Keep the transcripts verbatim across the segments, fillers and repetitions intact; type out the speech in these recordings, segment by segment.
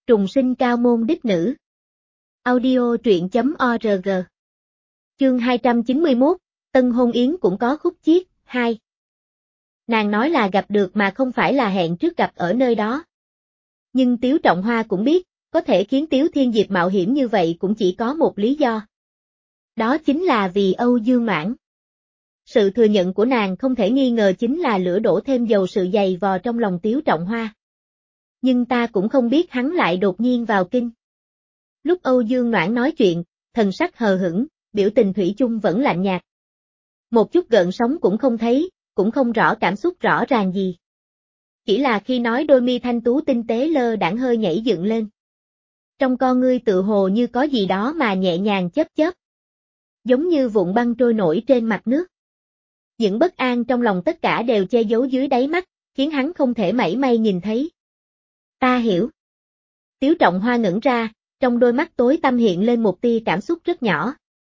Trùng sinh cao môn đích nữ. Audio truyện chấm org. Chương hai trăm chín mươi mốt, Tân hôn yến cũng có khúc chiết, hai. Nàng nói là gặp được mà không phải là hẹn trước gặp ở nơi đó. Nhưng Tiếu Trọng Hoa cũng biết, có thể khiến Tiếu Thiên Diệp mạo hiểm như vậy cũng chỉ có một lý do. Đó chính là vì Âu Dương Noãn. Sự thừa nhận của nàng không thể nghi ngờ chính là lửa đổ thêm dầu sự dày vò trong lòng Tiếu Trọng Hoa. Nhưng ta cũng không biết hắn lại đột nhiên vào kinh. Lúc Âu Dương Noãn nói chuyện, thần sắc hờ hững, biểu tình thủy chung vẫn lạnh nhạt. Một chút gợn sóng cũng không thấy, cũng không rõ cảm xúc rõ ràng gì. Chỉ là khi nói đôi mi thanh tú tinh tế lơ đãng hơi nhảy dựng lên. Trong con ngươi tự hồ như có gì đó mà nhẹ nhàng chớp chớp. Giống như vụn băng trôi nổi trên mặt nước. Những bất an trong lòng tất cả đều che giấu dưới đáy mắt, khiến hắn không thể mảy may nhìn thấy. Ta hiểu. Tiếu Trọng Hoa ngẩn ra, trong đôi mắt tối tăm hiện lên một tia cảm xúc rất nhỏ.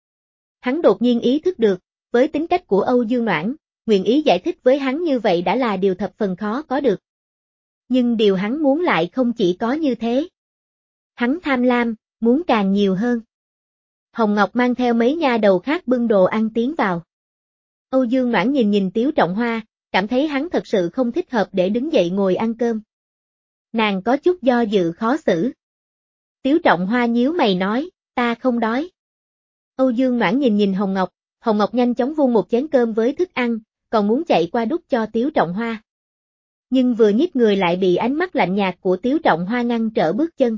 Hắn đột nhiên ý thức được, với tính cách của Âu Dương Noãn, nguyện ý giải thích với hắn như vậy đã là điều thập phần khó có được. Nhưng điều hắn muốn lại không chỉ có như thế. Hắn tham lam, muốn càng nhiều hơn. Hồng Ngọc mang theo mấy nha đầu khác bưng đồ ăn tiến vào. Âu Dương Noãn nhìn nhìn Tiếu Trọng Hoa, cảm thấy hắn thật sự không thích hợp để đứng dậy ngồi ăn cơm. Nàng có chút do dự khó xử. Tiếu Trọng Hoa nhíu mày nói, ta không đói. Âu Dương Noãn nhìn nhìn Hồng Ngọc, Hồng Ngọc nhanh chóng vung một chén cơm với thức ăn, còn muốn chạy qua đút cho Tiếu Trọng Hoa. Nhưng vừa nhích người lại bị ánh mắt lạnh nhạt của Tiếu Trọng Hoa ngăn trở bước chân.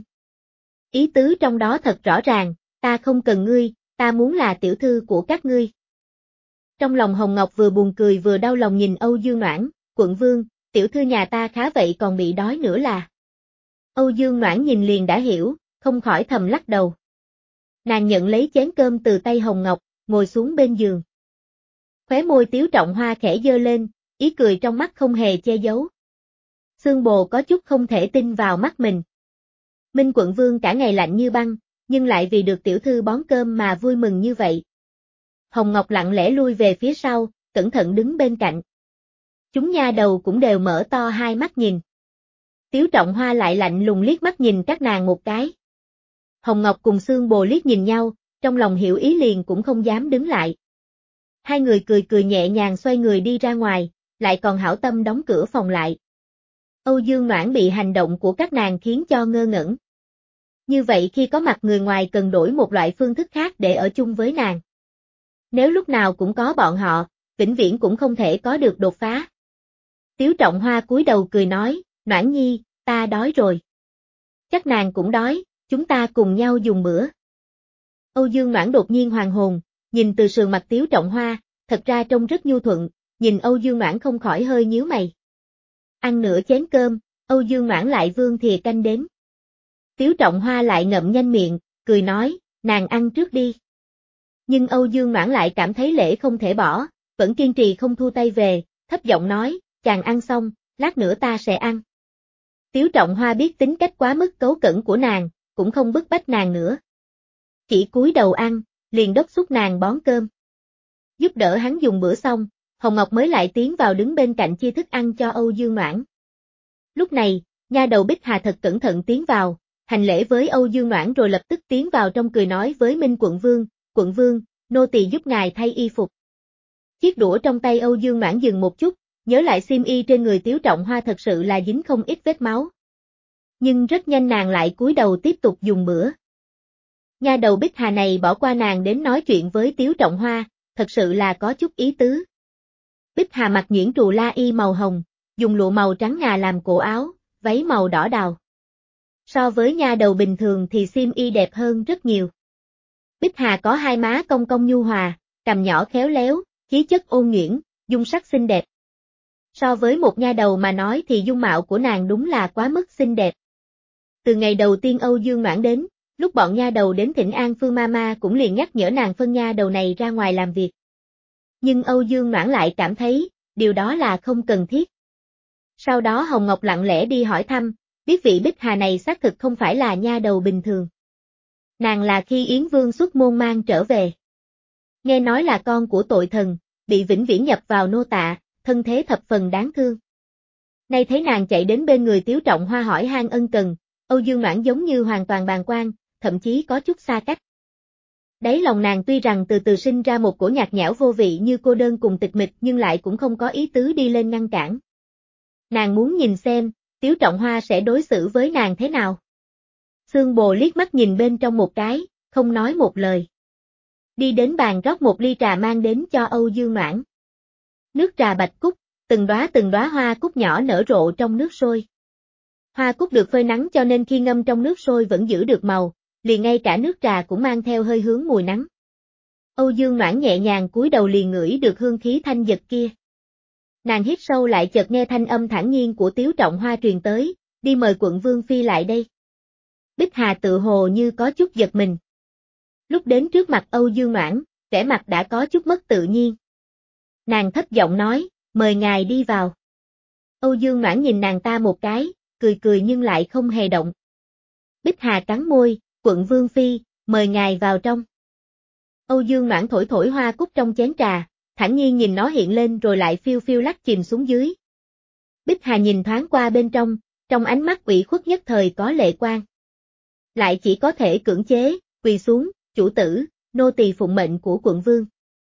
Ý tứ trong đó thật rõ ràng, ta không cần ngươi, ta muốn là tiểu thư của các ngươi. Trong lòng Hồng Ngọc vừa buồn cười vừa đau lòng nhìn Âu Dương Noãn, quận vương, tiểu thư nhà ta khá vậy còn bị đói nữa là. Âu Dương Noãn nhìn liền đã hiểu, không khỏi thầm lắc đầu. Nàng nhận lấy chén cơm từ tay Hồng Ngọc, ngồi xuống bên giường. Khóe môi Tiếu Trọng Hoa khẽ giơ lên, ý cười trong mắt không hề che giấu. Xương Bồ có chút không thể tin vào mắt mình. Minh quận vương cả ngày lạnh như băng, nhưng lại vì được tiểu thư bón cơm mà vui mừng như vậy. Hồng Ngọc lặng lẽ lui về phía sau, cẩn thận đứng bên cạnh. Chúng nha đầu cũng đều mở to hai mắt nhìn. Tiếu Trọng Hoa lại lạnh lùng liếc mắt nhìn các nàng một cái. Hồng Ngọc cùng Xương Bồ liếc nhìn nhau, trong lòng hiểu ý liền cũng không dám đứng lại. Hai người cười cười nhẹ nhàng xoay người đi ra ngoài, lại còn hảo tâm đóng cửa phòng lại. Âu Dương Noãn bị hành động của các nàng khiến cho ngơ ngẩn. Như vậy khi có mặt người ngoài cần đổi một loại phương thức khác để ở chung với nàng. Nếu lúc nào cũng có bọn họ, vĩnh viễn cũng không thể có được đột phá. Tiếu Trọng Hoa cúi đầu cười nói, Noãn nhi, ta đói rồi. Chắc nàng cũng đói, chúng ta cùng nhau dùng bữa. Âu Dương Noãn đột nhiên hoàn hồn, nhìn từ sườn mặt Tiếu Trọng Hoa, thật ra trông rất nhu thuận, nhìn Âu Dương Noãn không khỏi hơi nhíu mày. Ăn nửa chén cơm, Âu Dương Noãn lại vươn thìa canh đến. Tiếu Trọng Hoa lại ngậm nhanh miệng, cười nói, nàng ăn trước đi. Nhưng Âu Dương Noãn lại cảm thấy lễ không thể bỏ, vẫn kiên trì không thu tay về, thấp giọng nói, chàng ăn xong, lát nữa ta sẽ ăn. Tiếu Trọng Hoa biết tính cách quá mức cấu cẩn của nàng, cũng không bức bách nàng nữa. Chỉ cúi đầu ăn, liền đốc thúc nàng bón cơm. Giúp đỡ hắn dùng bữa xong, Hồng Ngọc mới lại tiến vào đứng bên cạnh chia thức ăn cho Âu Dương Noãn. Lúc này, nha đầu Bích Hà thật cẩn thận tiến vào, hành lễ với Âu Dương Noãn rồi lập tức tiến vào trong cười nói với Minh quận vương, quận vương, nô tỳ giúp ngài thay y phục. Chiếc đũa trong tay Âu Dương Noãn dừng một chút, nhớ lại xiêm y trên người Tiếu Trọng Hoa thật sự là dính không ít vết máu. Nhưng rất nhanh nàng lại cúi đầu tiếp tục dùng bữa. Nha đầu Bích Hà này bỏ qua nàng đến nói chuyện với Tiếu Trọng Hoa, thật sự là có chút ý tứ. Bích Hà mặc nhuyễn trù la y màu hồng, dùng lụa màu trắng ngà làm cổ áo, váy màu đỏ đào. So với nha đầu bình thường thì xiêm y đẹp hơn rất nhiều. Bích Hà có hai má cong cong nhu hòa, cằm nhỏ khéo léo, khí chất ôn nhuyễn, dung sắc xinh đẹp. So với một nha đầu mà nói thì dung mạo của nàng đúng là quá mức xinh đẹp. Từ ngày đầu tiên Âu Dương Noãn đến, lúc bọn nha đầu đến thỉnh An Phương Mama cũng liền nhắc nhở nàng phân nha đầu này ra ngoài làm việc. Nhưng Âu Dương Noãn lại cảm thấy, điều đó là không cần thiết. Sau đó Hồng Ngọc lặng lẽ đi hỏi thăm, biết vị Bích Hà này xác thực không phải là nha đầu bình thường. Nàng là khi Yến Vương xuất môn mang trở về. Nghe nói là con của tội thần, bị vĩnh viễn nhập vào nô tạ, thân thế thập phần đáng thương. Nay thấy nàng chạy đến bên người Tiếu Trọng Hoa hỏi han ân cần, Âu Dương Noãn giống như hoàn toàn bàng quan, thậm chí có chút xa cách. Đáy lòng nàng tuy rằng từ từ sinh ra một cổ nhạt nhẽo vô vị như cô đơn cùng tịch mịch nhưng lại cũng không có ý tứ đi lên ngăn cản. Nàng muốn nhìn xem, Tiếu Trọng Hoa sẽ đối xử với nàng thế nào. Xương Bồ liếc mắt nhìn bên trong một cái, không nói một lời. Đi đến bàn rót một ly trà mang đến cho Âu Dương Noãn. Nước trà bạch cúc, từng đóa từng đóa hoa cúc nhỏ nở rộ trong nước sôi. Hoa cúc được phơi nắng cho nên khi ngâm trong nước sôi vẫn giữ được màu, liền ngay cả nước trà cũng mang theo hơi hướng mùi nắng. Âu Dương Noãn nhẹ nhàng cúi đầu liền ngửi được hương khí thanh dật kia. Nàng hít sâu lại chợt nghe thanh âm thản nhiên của Tiếu Trọng Hoa truyền tới, đi mời quận Vương Phi lại đây. Bích Hà tự hồ như có chút giật mình. Lúc đến trước mặt Âu Dương Noãn, vẻ mặt đã có chút mất tự nhiên. Nàng thấp giọng nói, mời ngài đi vào. Âu Dương Noãn nhìn nàng ta một cái, cười cười nhưng lại không hề động. Bích Hà cắn môi, quận Vương Phi, mời ngài vào trong. Âu Dương Noãn thổi thổi hoa cúc trong chén trà, thản nhiên nhìn nó hiện lên rồi lại phiêu phiêu lắc chìm xuống dưới. Bích Hà nhìn thoáng qua bên trong, trong ánh mắt ủy khuất nhất thời có lệ quang. Lại chỉ có thể cưỡng chế, quỳ xuống, chủ tử, nô tỳ phụng mệnh của quận vương.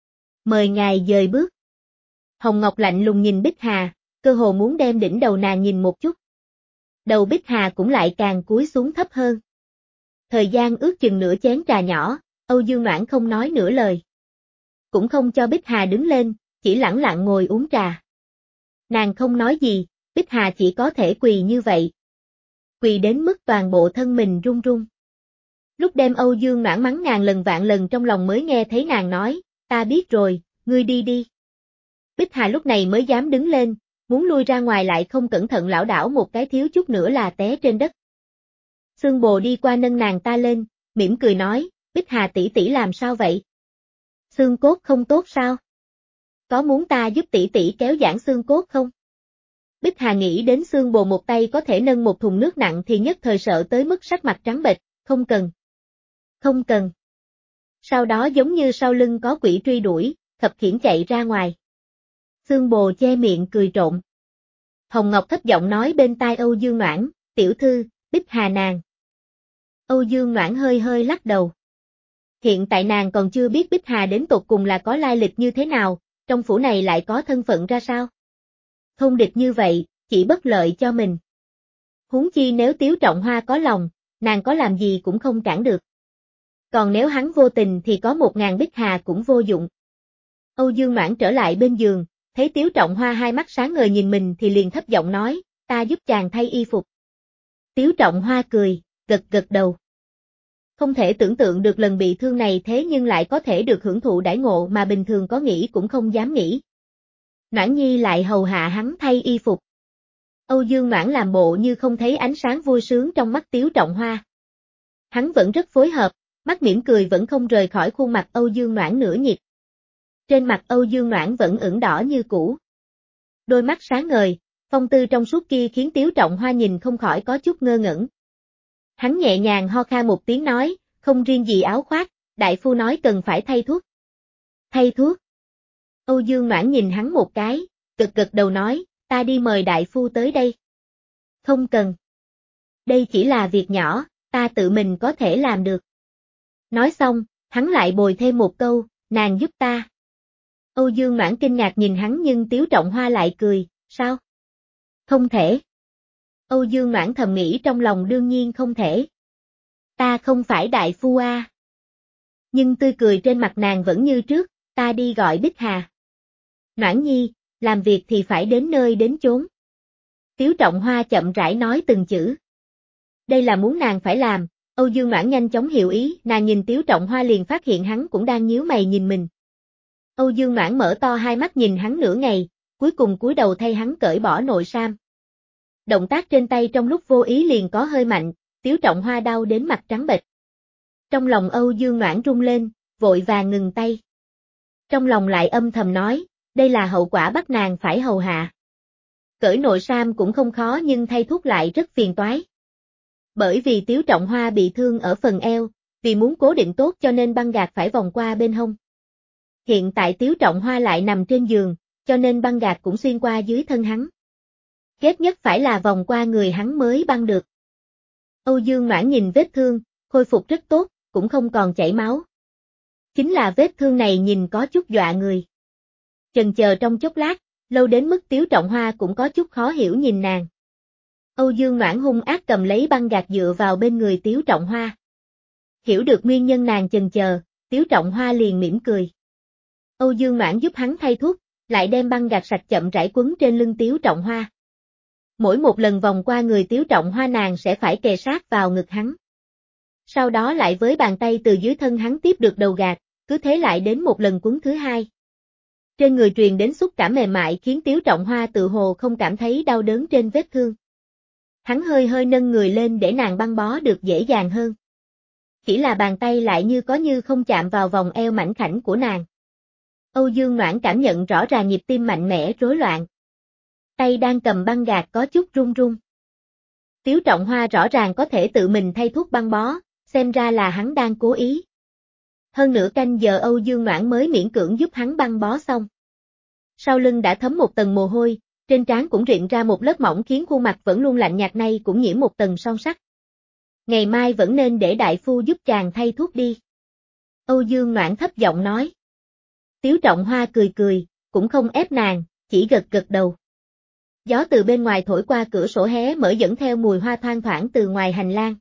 Mời ngài dời bước. Hồng Ngọc lạnh lùng nhìn Bích Hà, cơ hồ muốn đem đỉnh đầu nàng nhìn một chút. Đầu Bích Hà cũng lại càng cúi xuống thấp hơn. Thời gian ước chừng nửa chén trà nhỏ, Âu Dương Noãn không nói nửa lời. Cũng không cho Bích Hà đứng lên, chỉ lẳng lặng ngồi uống trà. Nàng không nói gì, Bích Hà chỉ có thể quỳ như vậy. Quỳ đến mức toàn bộ thân mình run run. Lúc đem Âu Dương Noãn mắng ngàn lần vạn lần trong lòng mới nghe thấy nàng nói, ta biết rồi, ngươi đi đi. Bích Hà lúc này mới dám đứng lên, muốn lui ra ngoài lại không cẩn thận lảo đảo một cái thiếu chút nữa là té trên đất. Xương Bồ đi qua nâng nàng ta lên, mỉm cười nói, Bích Hà tỷ tỷ làm sao vậy? Xương cốt không tốt sao? Có muốn ta giúp tỷ tỷ kéo giãn xương cốt không? Bích Hà nghĩ đến Xương Bồ một tay có thể nâng một thùng nước nặng thì nhất thời sợ tới mức sắc mặt trắng bệch, không cần. Không cần. Sau đó giống như sau lưng có quỷ truy đuổi, khập khiễng chạy ra ngoài. Xương Bồ che miệng cười trộm. Hồng Ngọc thấp giọng nói bên tai Âu Dương Noãn, tiểu thư, Bích Hà nàng. Âu Dương Noãn hơi hơi lắc đầu. Hiện tại nàng còn chưa biết Bích Hà đến tột cùng là có lai lịch như thế nào, trong phủ này lại có thân phận ra sao. Thông địch như vậy, chỉ bất lợi cho mình. Huống chi nếu Tiếu Trọng Hoa có lòng, nàng có làm gì cũng không cản được. Còn nếu hắn vô tình thì có một ngàn Bích Hà cũng vô dụng. Âu Dương Noãn trở lại bên giường, thấy Tiếu Trọng Hoa hai mắt sáng ngời nhìn mình thì liền thấp giọng nói, ta giúp chàng thay y phục. Tiếu Trọng Hoa cười, gật gật đầu. Không thể tưởng tượng được lần bị thương này thế nhưng lại có thể được hưởng thụ đãi ngộ mà bình thường có nghĩ cũng không dám nghĩ. Noãn Nhi lại hầu hạ hắn thay y phục. Âu Dương Noãn làm bộ như không thấy ánh sáng vui sướng trong mắt Tiếu Trọng Hoa. Hắn vẫn rất phối hợp, mắt mỉm cười vẫn không rời khỏi khuôn mặt Âu Dương Noãn nửa nhịp. Trên mặt Âu Dương Noãn vẫn ửng đỏ như cũ. Đôi mắt sáng ngời, phong tư trong suốt kia khiến Tiếu Trọng Hoa nhìn không khỏi có chút ngơ ngẩn. Hắn nhẹ nhàng ho khan một tiếng nói, không riêng gì áo khoác, đại phu nói cần phải thay thuốc. Thay thuốc? Âu Dương Noãn nhìn hắn một cái, gật gật đầu nói, ta đi mời đại phu tới đây. Không cần. Đây chỉ là việc nhỏ, ta tự mình có thể làm được. Nói xong, hắn lại bồi thêm một câu, nàng giúp ta. Âu Dương Noãn kinh ngạc nhìn hắn nhưng Tiếu Trọng Hoa lại cười, sao? Không thể. Âu Dương Noãn thầm nghĩ trong lòng đương nhiên không thể. Ta không phải đại phu a. À. Nhưng tươi cười trên mặt nàng vẫn như trước, ta đi gọi Bích Hà. Noãn Nhi, làm việc thì phải đến nơi đến chốn. Tiếu Trọng Hoa chậm rãi nói từng chữ. Đây là muốn nàng phải làm, Âu Dương Noãn nhanh chóng hiểu ý, nàng nhìn Tiếu Trọng Hoa liền phát hiện hắn cũng đang nhíu mày nhìn mình. Âu Dương Noãn mở to hai mắt nhìn hắn nửa ngày, cuối cùng cúi đầu thay hắn cởi bỏ nội sam. Động tác trên tay trong lúc vô ý liền có hơi mạnh, Tiếu Trọng Hoa đau đến mặt trắng bệch. Trong lòng Âu Dương Noãn rung lên, vội vàng ngừng tay. Trong lòng lại âm thầm nói, đây là hậu quả bắt nàng phải hầu hạ. Cởi nội sam cũng không khó nhưng thay thuốc lại rất phiền toái. Bởi vì Tiếu Trọng Hoa bị thương ở phần eo, vì muốn cố định tốt cho nên băng gạc phải vòng qua bên hông. Hiện tại Tiếu Trọng Hoa lại nằm trên giường, cho nên băng gạc cũng xuyên qua dưới thân hắn. Ghét nhất phải là vòng qua người hắn mới băng được. Âu Dương Noãn nhìn vết thương, khôi phục rất tốt, cũng không còn chảy máu. Chính là vết thương này nhìn có chút dọa người. Chần chờ trong chốc lát, lâu đến mức Tiếu Trọng Hoa cũng có chút khó hiểu nhìn nàng. Âu Dương Noãn hung ác cầm lấy băng gạc dựa vào bên người Tiếu Trọng Hoa. Hiểu được nguyên nhân nàng chần chờ, Tiếu Trọng Hoa liền mỉm cười. Âu Dương Noãn giúp hắn thay thuốc, lại đem băng gạc sạch chậm rãi quấn trên lưng Tiếu Trọng Hoa. Mỗi một lần vòng qua người Tiếu Trọng Hoa nàng sẽ phải kề sát vào ngực hắn. Sau đó lại với bàn tay từ dưới thân hắn tiếp được đầu gạc, cứ thế lại đến một lần quấn thứ hai. Trên người truyền đến xúc cảm mềm mại khiến Tiếu Trọng Hoa tự hồ không cảm thấy đau đớn trên vết thương. Hắn hơi hơi nâng người lên để nàng băng bó được dễ dàng hơn. Chỉ là bàn tay lại như có như không chạm vào vòng eo mảnh khảnh của nàng. Âu Dương Noãn cảm nhận rõ ràng nhịp tim mạnh mẽ rối loạn. Tay đang cầm băng gạc có chút run run. Tiếu Trọng Hoa rõ ràng có thể tự mình thay thuốc băng bó, xem ra là hắn đang cố ý. Hơn nửa canh giờ Âu Dương Noãn mới miễn cưỡng giúp hắn băng bó xong. Sau lưng đã thấm một tầng mồ hôi, trên trán cũng rịn ra một lớp mỏng khiến khuôn mặt vẫn luôn lạnh nhạt nay cũng nhiễm một tầng son sắc. Ngày mai vẫn nên để đại phu giúp chàng thay thuốc đi. Âu Dương Noãn thấp giọng nói. Tiếu Trọng Hoa cười cười, cũng không ép nàng, chỉ gật gật đầu. Gió từ bên ngoài thổi qua cửa sổ hé mở dẫn theo mùi hoa thoang thoảng từ ngoài hành lang.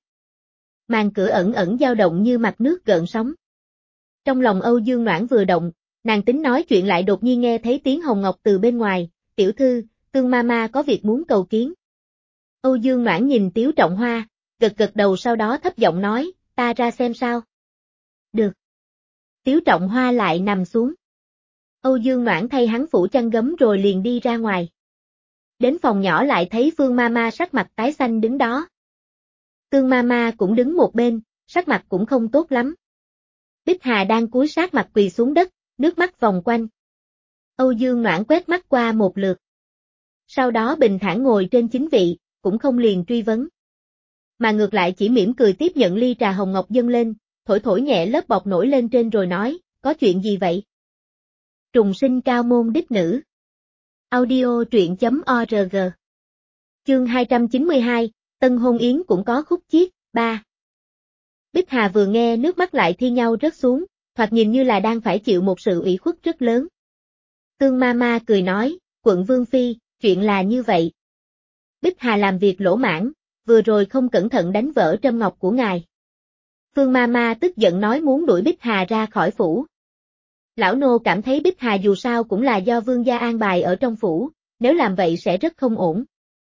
Màn cửa ẩn ẩn dao động như mặt nước gợn sóng. Trong lòng Âu Dương Noãn vừa động, nàng tính nói chuyện lại đột nhiên nghe thấy tiếng Hồng Ngọc từ bên ngoài, tiểu thư, Tương Mama có việc muốn cầu kiến. Âu Dương Noãn nhìn Tiếu Trọng Hoa, gật gật đầu sau đó thấp giọng nói, ta ra xem sao. Được. Tiếu Trọng Hoa lại nằm xuống. Âu Dương Noãn thay hắn phủ chăn gấm rồi liền đi ra ngoài. Đến phòng nhỏ lại thấy Phương Mama sắc mặt tái xanh đứng đó. Tương Mama cũng đứng một bên, sắc mặt cũng không tốt lắm. Bích Hà đang cúi sát mặt quỳ xuống đất, nước mắt vòng quanh. Âu Dương Noãn quét mắt qua một lượt. Sau đó bình thản ngồi trên chính vị, cũng không liền truy vấn. Mà ngược lại chỉ mỉm cười tiếp nhận ly trà hồng ngọc dâng lên, thổi thổi nhẹ lớp bọt nổi lên trên rồi nói, có chuyện gì vậy? Trùng sinh cao môn đích nữ. Audio truyện.org. Chương hai trăm chín mươi hai, Tân hôn yến cũng có khúc chiết, ba. Bích Hà vừa nghe nước mắt lại thi nhau rớt xuống, thoạt nhìn như là đang phải chịu một sự ủy khuất rất lớn. Tương Mama cười nói, quận Vương Phi, chuyện là như vậy. Bích Hà làm việc lỗ mãn, vừa rồi không cẩn thận đánh vỡ trâm ngọc của ngài. Phương Mama tức giận nói muốn đuổi Bích Hà ra khỏi phủ. Lão nô cảm thấy Bích Hà dù sao cũng là do vương gia an bài ở trong phủ, nếu làm vậy sẽ rất không ổn.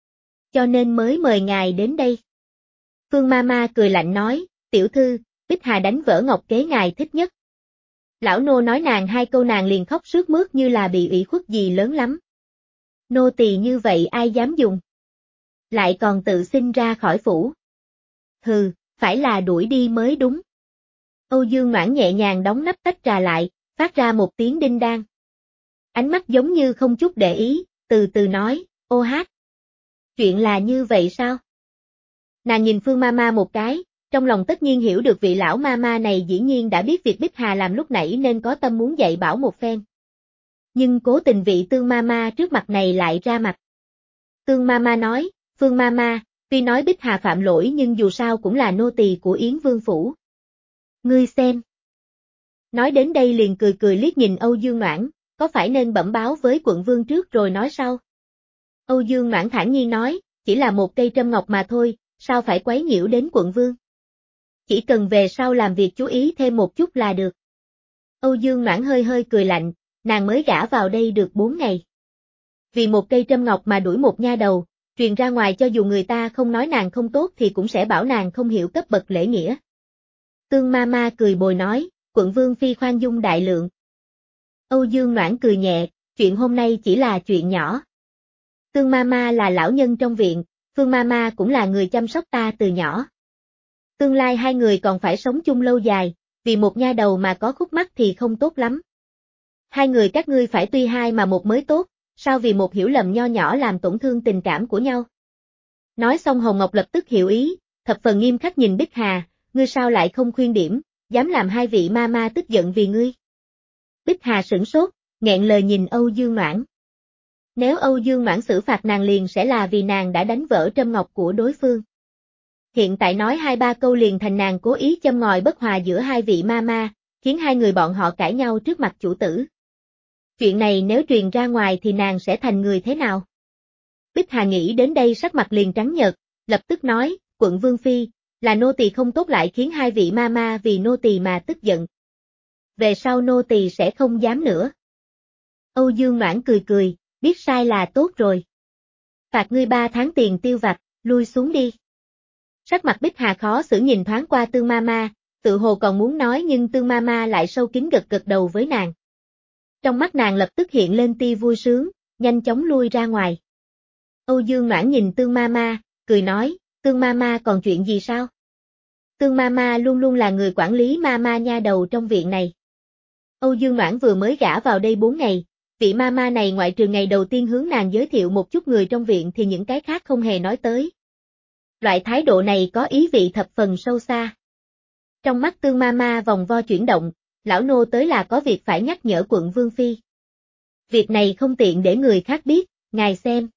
Cho nên mới mời ngài đến đây. Phương Mama cười lạnh nói, tiểu thư, Bích Hà đánh vỡ ngọc kế ngài thích nhất. Lão nô nói nàng hai câu nàng liền khóc sướt mướt như là bị ủy khuất gì lớn lắm. Nô tỳ như vậy ai dám dùng. Lại còn tự xin ra khỏi phủ. Hừ, phải là đuổi đi mới đúng. Âu Dương Noãn nhẹ nhàng đóng nắp tách trà lại, phát ra một tiếng đinh đan. Ánh mắt giống như không chút để ý, từ từ nói, ô hát. Chuyện là như vậy sao? Nàng nhìn Phương Mama một cái, trong lòng tất nhiên hiểu được vị lão Mama này dĩ nhiên đã biết việc Bích Hà làm lúc nãy nên có tâm muốn dạy bảo một phen. Nhưng cố tình vị Tương Mama trước mặt này lại ra mặt. Tương Mama nói, Phương Mama, tuy nói Bích Hà phạm lỗi nhưng dù sao cũng là nô tỳ của Yến Vương Phủ. Ngươi xem. Nói đến đây liền cười cười liếc nhìn Âu Dương Noãn, có phải nên bẩm báo với quận vương trước rồi nói sau? Âu Dương Noãn thản nhiên nói, chỉ là một cây trâm ngọc mà thôi, sao phải quấy nhiễu đến quận vương? Chỉ cần về sau làm việc chú ý thêm một chút là được. Âu Dương Noãn hơi hơi cười lạnh, nàng mới gả vào đây được bốn ngày. Vì một cây trâm ngọc mà đuổi một nha đầu, truyền ra ngoài cho dù người ta không nói nàng không tốt thì cũng sẽ bảo nàng không hiểu cấp bậc lễ nghĩa. Tương Mama cười bồi nói, quận vương phi khoan dung đại lượng. Âu Dương Noãn cười nhẹ, chuyện hôm nay chỉ là chuyện nhỏ. Tương Mama là lão nhân trong viện, Phương Mama cũng là người chăm sóc ta từ nhỏ. Tương lai hai người còn phải sống chung lâu dài, vì một nha đầu mà có khúc mắc thì không tốt lắm. Hai người các ngươi phải tuy hai mà một mới tốt, sao vì một hiểu lầm nho nhỏ làm tổn thương tình cảm của nhau. Nói xong Hồng Ngọc lập tức hiểu ý, thập phần nghiêm khắc nhìn Bích Hà, ngươi sao lại không khuyên điểm, dám làm hai vị Mama tức giận vì ngươi. Bích Hà sửng sốt, nghẹn lời nhìn Âu Dương Noãn. Nếu Âu Dương Noãn xử phạt nàng liền sẽ là vì nàng đã đánh vỡ trâm ngọc của đối phương. hiện tại nói hai ba câu liền thành nàng cố ý châm ngòi bất hòa giữa hai vị ma ma, khiến hai người bọn họ cãi nhau trước mặt chủ tử. Chuyện này nếu truyền ra ngoài thì nàng sẽ thành người thế nào? Bích Hà nghĩ đến đây sắc mặt liền trắng nhợt, lập tức nói, quận Vương Phi, là nô tỳ không tốt lại khiến hai vị ma ma vì nô tỳ mà tức giận. Về sau nô tỳ sẽ không dám nữa. Âu Dương Noãn cười cười, biết sai là tốt rồi. Phạt ngươi ba tháng tiền tiêu vặt, lui xuống đi. Sắc mặt Bích Hà khó xử nhìn thoáng qua Tương ma ma, tự hồ còn muốn nói nhưng Tương ma ma lại sâu kín gật gật đầu với nàng. Trong mắt nàng lập tức hiện lên tia vui sướng, nhanh chóng lui ra ngoài. Âu Dương Noãn nhìn Tương ma ma, cười nói, Tương ma ma còn chuyện gì sao? Tương ma ma luôn luôn là người quản lý ma ma nha đầu trong viện này. Âu Dương Noãn vừa mới gả vào đây bốn ngày, vị ma ma này ngoại trừ ngày đầu tiên hướng nàng giới thiệu một chút người trong viện thì những cái khác không hề nói tới. Loại thái độ này có ý vị thập phần sâu xa. Trong mắt Tương ma ma vòng vo chuyển động, lão nô tới là có việc phải nhắc nhở quận Vương Phi. Việc này không tiện để người khác biết, ngài xem.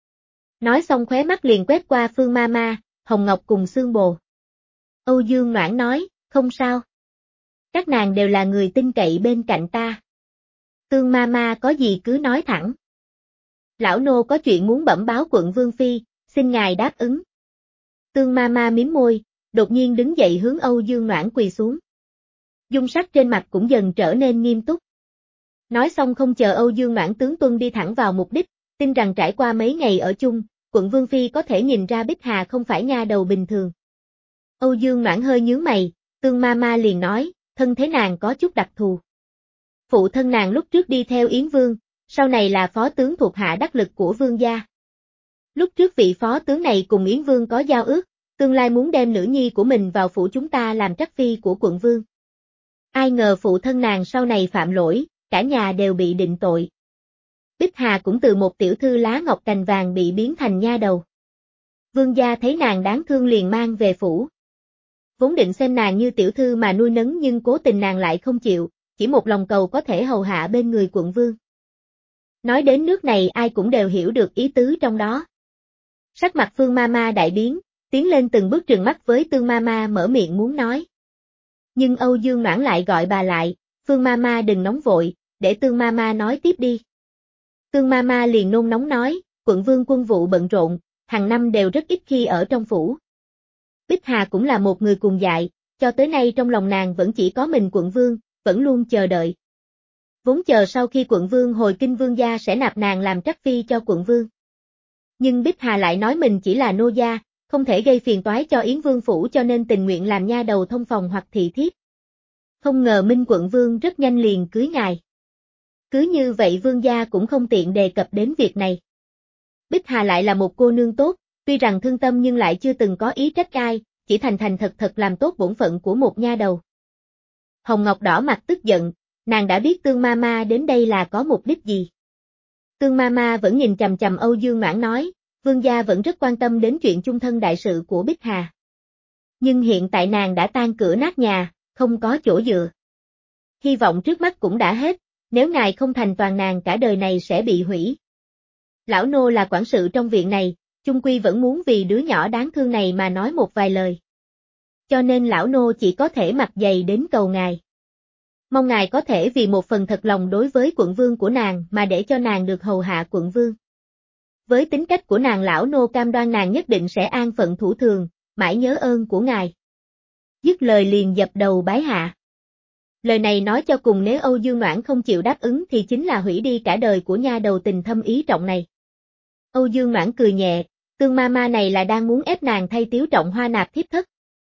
Nói xong khóe mắt liền quét qua Phương ma ma, Hồng Ngọc cùng Xương Bồ. Âu Dương Noãn nói, không sao. Các nàng đều là người tin cậy bên cạnh ta. Tương ma ma có gì cứ nói thẳng. Lão nô có chuyện muốn bẩm báo quận Vương Phi, xin ngài đáp ứng. Tương ma ma mím môi, đột nhiên đứng dậy hướng Âu Dương Noãn quỳ xuống. Dung sắc trên mặt cũng dần trở nên nghiêm túc. Nói xong không chờ Âu Dương Noãn tướng tuân đi thẳng vào mục đích, tin rằng trải qua mấy ngày ở chung, quận Vương Phi có thể nhìn ra Bích Hà không phải nha đầu bình thường. Âu Dương Noãn hơi nhướng mày, Tương ma ma liền nói, thân thế nàng có chút đặc thù. Phụ thân nàng lúc trước đi theo Yến Vương, sau này là phó tướng thuộc hạ đắc lực của Vương gia. Lúc trước vị phó tướng này cùng Yến Vương có giao ước, tương lai muốn đem nữ nhi của mình vào phủ chúng ta làm trắc phi của quận Vương. Ai ngờ phụ thân nàng sau này phạm lỗi, cả nhà đều bị định tội. Bích Hà cũng từ một tiểu thư lá ngọc cành vàng bị biến thành nha đầu. Vương gia thấy nàng đáng thương liền mang về phủ. Vốn định xem nàng như tiểu thư mà nuôi nấng nhưng cố tình nàng lại không chịu, chỉ một lòng cầu có thể hầu hạ bên người quận Vương. Nói đến nước này ai cũng đều hiểu được ý tứ trong đó. Sắc mặt Phương ma ma đại biến, tiến lên từng bước trừng mắt với Tương ma ma mở miệng muốn nói. Nhưng Âu Dương Noãn lại gọi bà lại, Phương ma ma đừng nóng vội, để Tương ma ma nói tiếp đi. Tương ma ma liền nôn nóng nói, quận Vương quân vụ bận rộn, hàng năm đều rất ít khi ở trong phủ. Bích Hà cũng là một người cùng dại, cho tới nay trong lòng nàng vẫn chỉ có mình quận Vương, vẫn luôn chờ đợi. Vốn chờ sau khi quận Vương hồi kinh Vương gia sẽ nạp nàng làm trắc phi cho quận Vương. Nhưng Bích Hà lại nói mình chỉ là nô gia, không thể gây phiền toái cho Yến Vương phủ cho nên tình nguyện làm nha đầu thông phòng hoặc thị thiếp. Không ngờ Minh quận Vương rất nhanh liền cưới ngài. Cứ như vậy Vương gia cũng không tiện đề cập đến việc này. Bích Hà lại là một cô nương tốt, tuy rằng thương tâm nhưng lại chưa từng có ý trách ai, chỉ thành thành thật thật làm tốt bổn phận của một nha đầu. Hồng Ngọc đỏ mặt tức giận, nàng đã biết Tương ma ma đến đây là có mục đích gì. Tương ma ma vẫn nhìn chằm chằm Âu Dương Noãn nói, Vương gia vẫn rất quan tâm đến chuyện chung thân đại sự của Bích Hà. Nhưng hiện tại nàng đã tan cửa nát nhà, không có chỗ dựa. Hy vọng trước mắt cũng đã hết, nếu ngài không thành toàn nàng cả đời này sẽ bị hủy. Lão nô là quản sự trong viện này, chung quy vẫn muốn vì đứa nhỏ đáng thương này mà nói một vài lời. Cho nên lão nô chỉ có thể mặt dày đến cầu ngài. Mong ngài có thể vì một phần thật lòng đối với quận Vương của nàng mà để cho nàng được hầu hạ quận Vương. Với tính cách của nàng lão nô cam đoan nàng nhất định sẽ an phận thủ thường, mãi nhớ ơn của ngài. Dứt lời liền dập đầu bái hạ. Lời này nói cho cùng nếu Âu Dương Noãn không chịu đáp ứng thì chính là hủy đi cả đời của nha đầu tình thâm ý trọng này. Âu Dương Noãn cười nhẹ, Tương ma ma này là đang muốn ép nàng thay Tiếu Trọng Hoa nạp thiếp thất.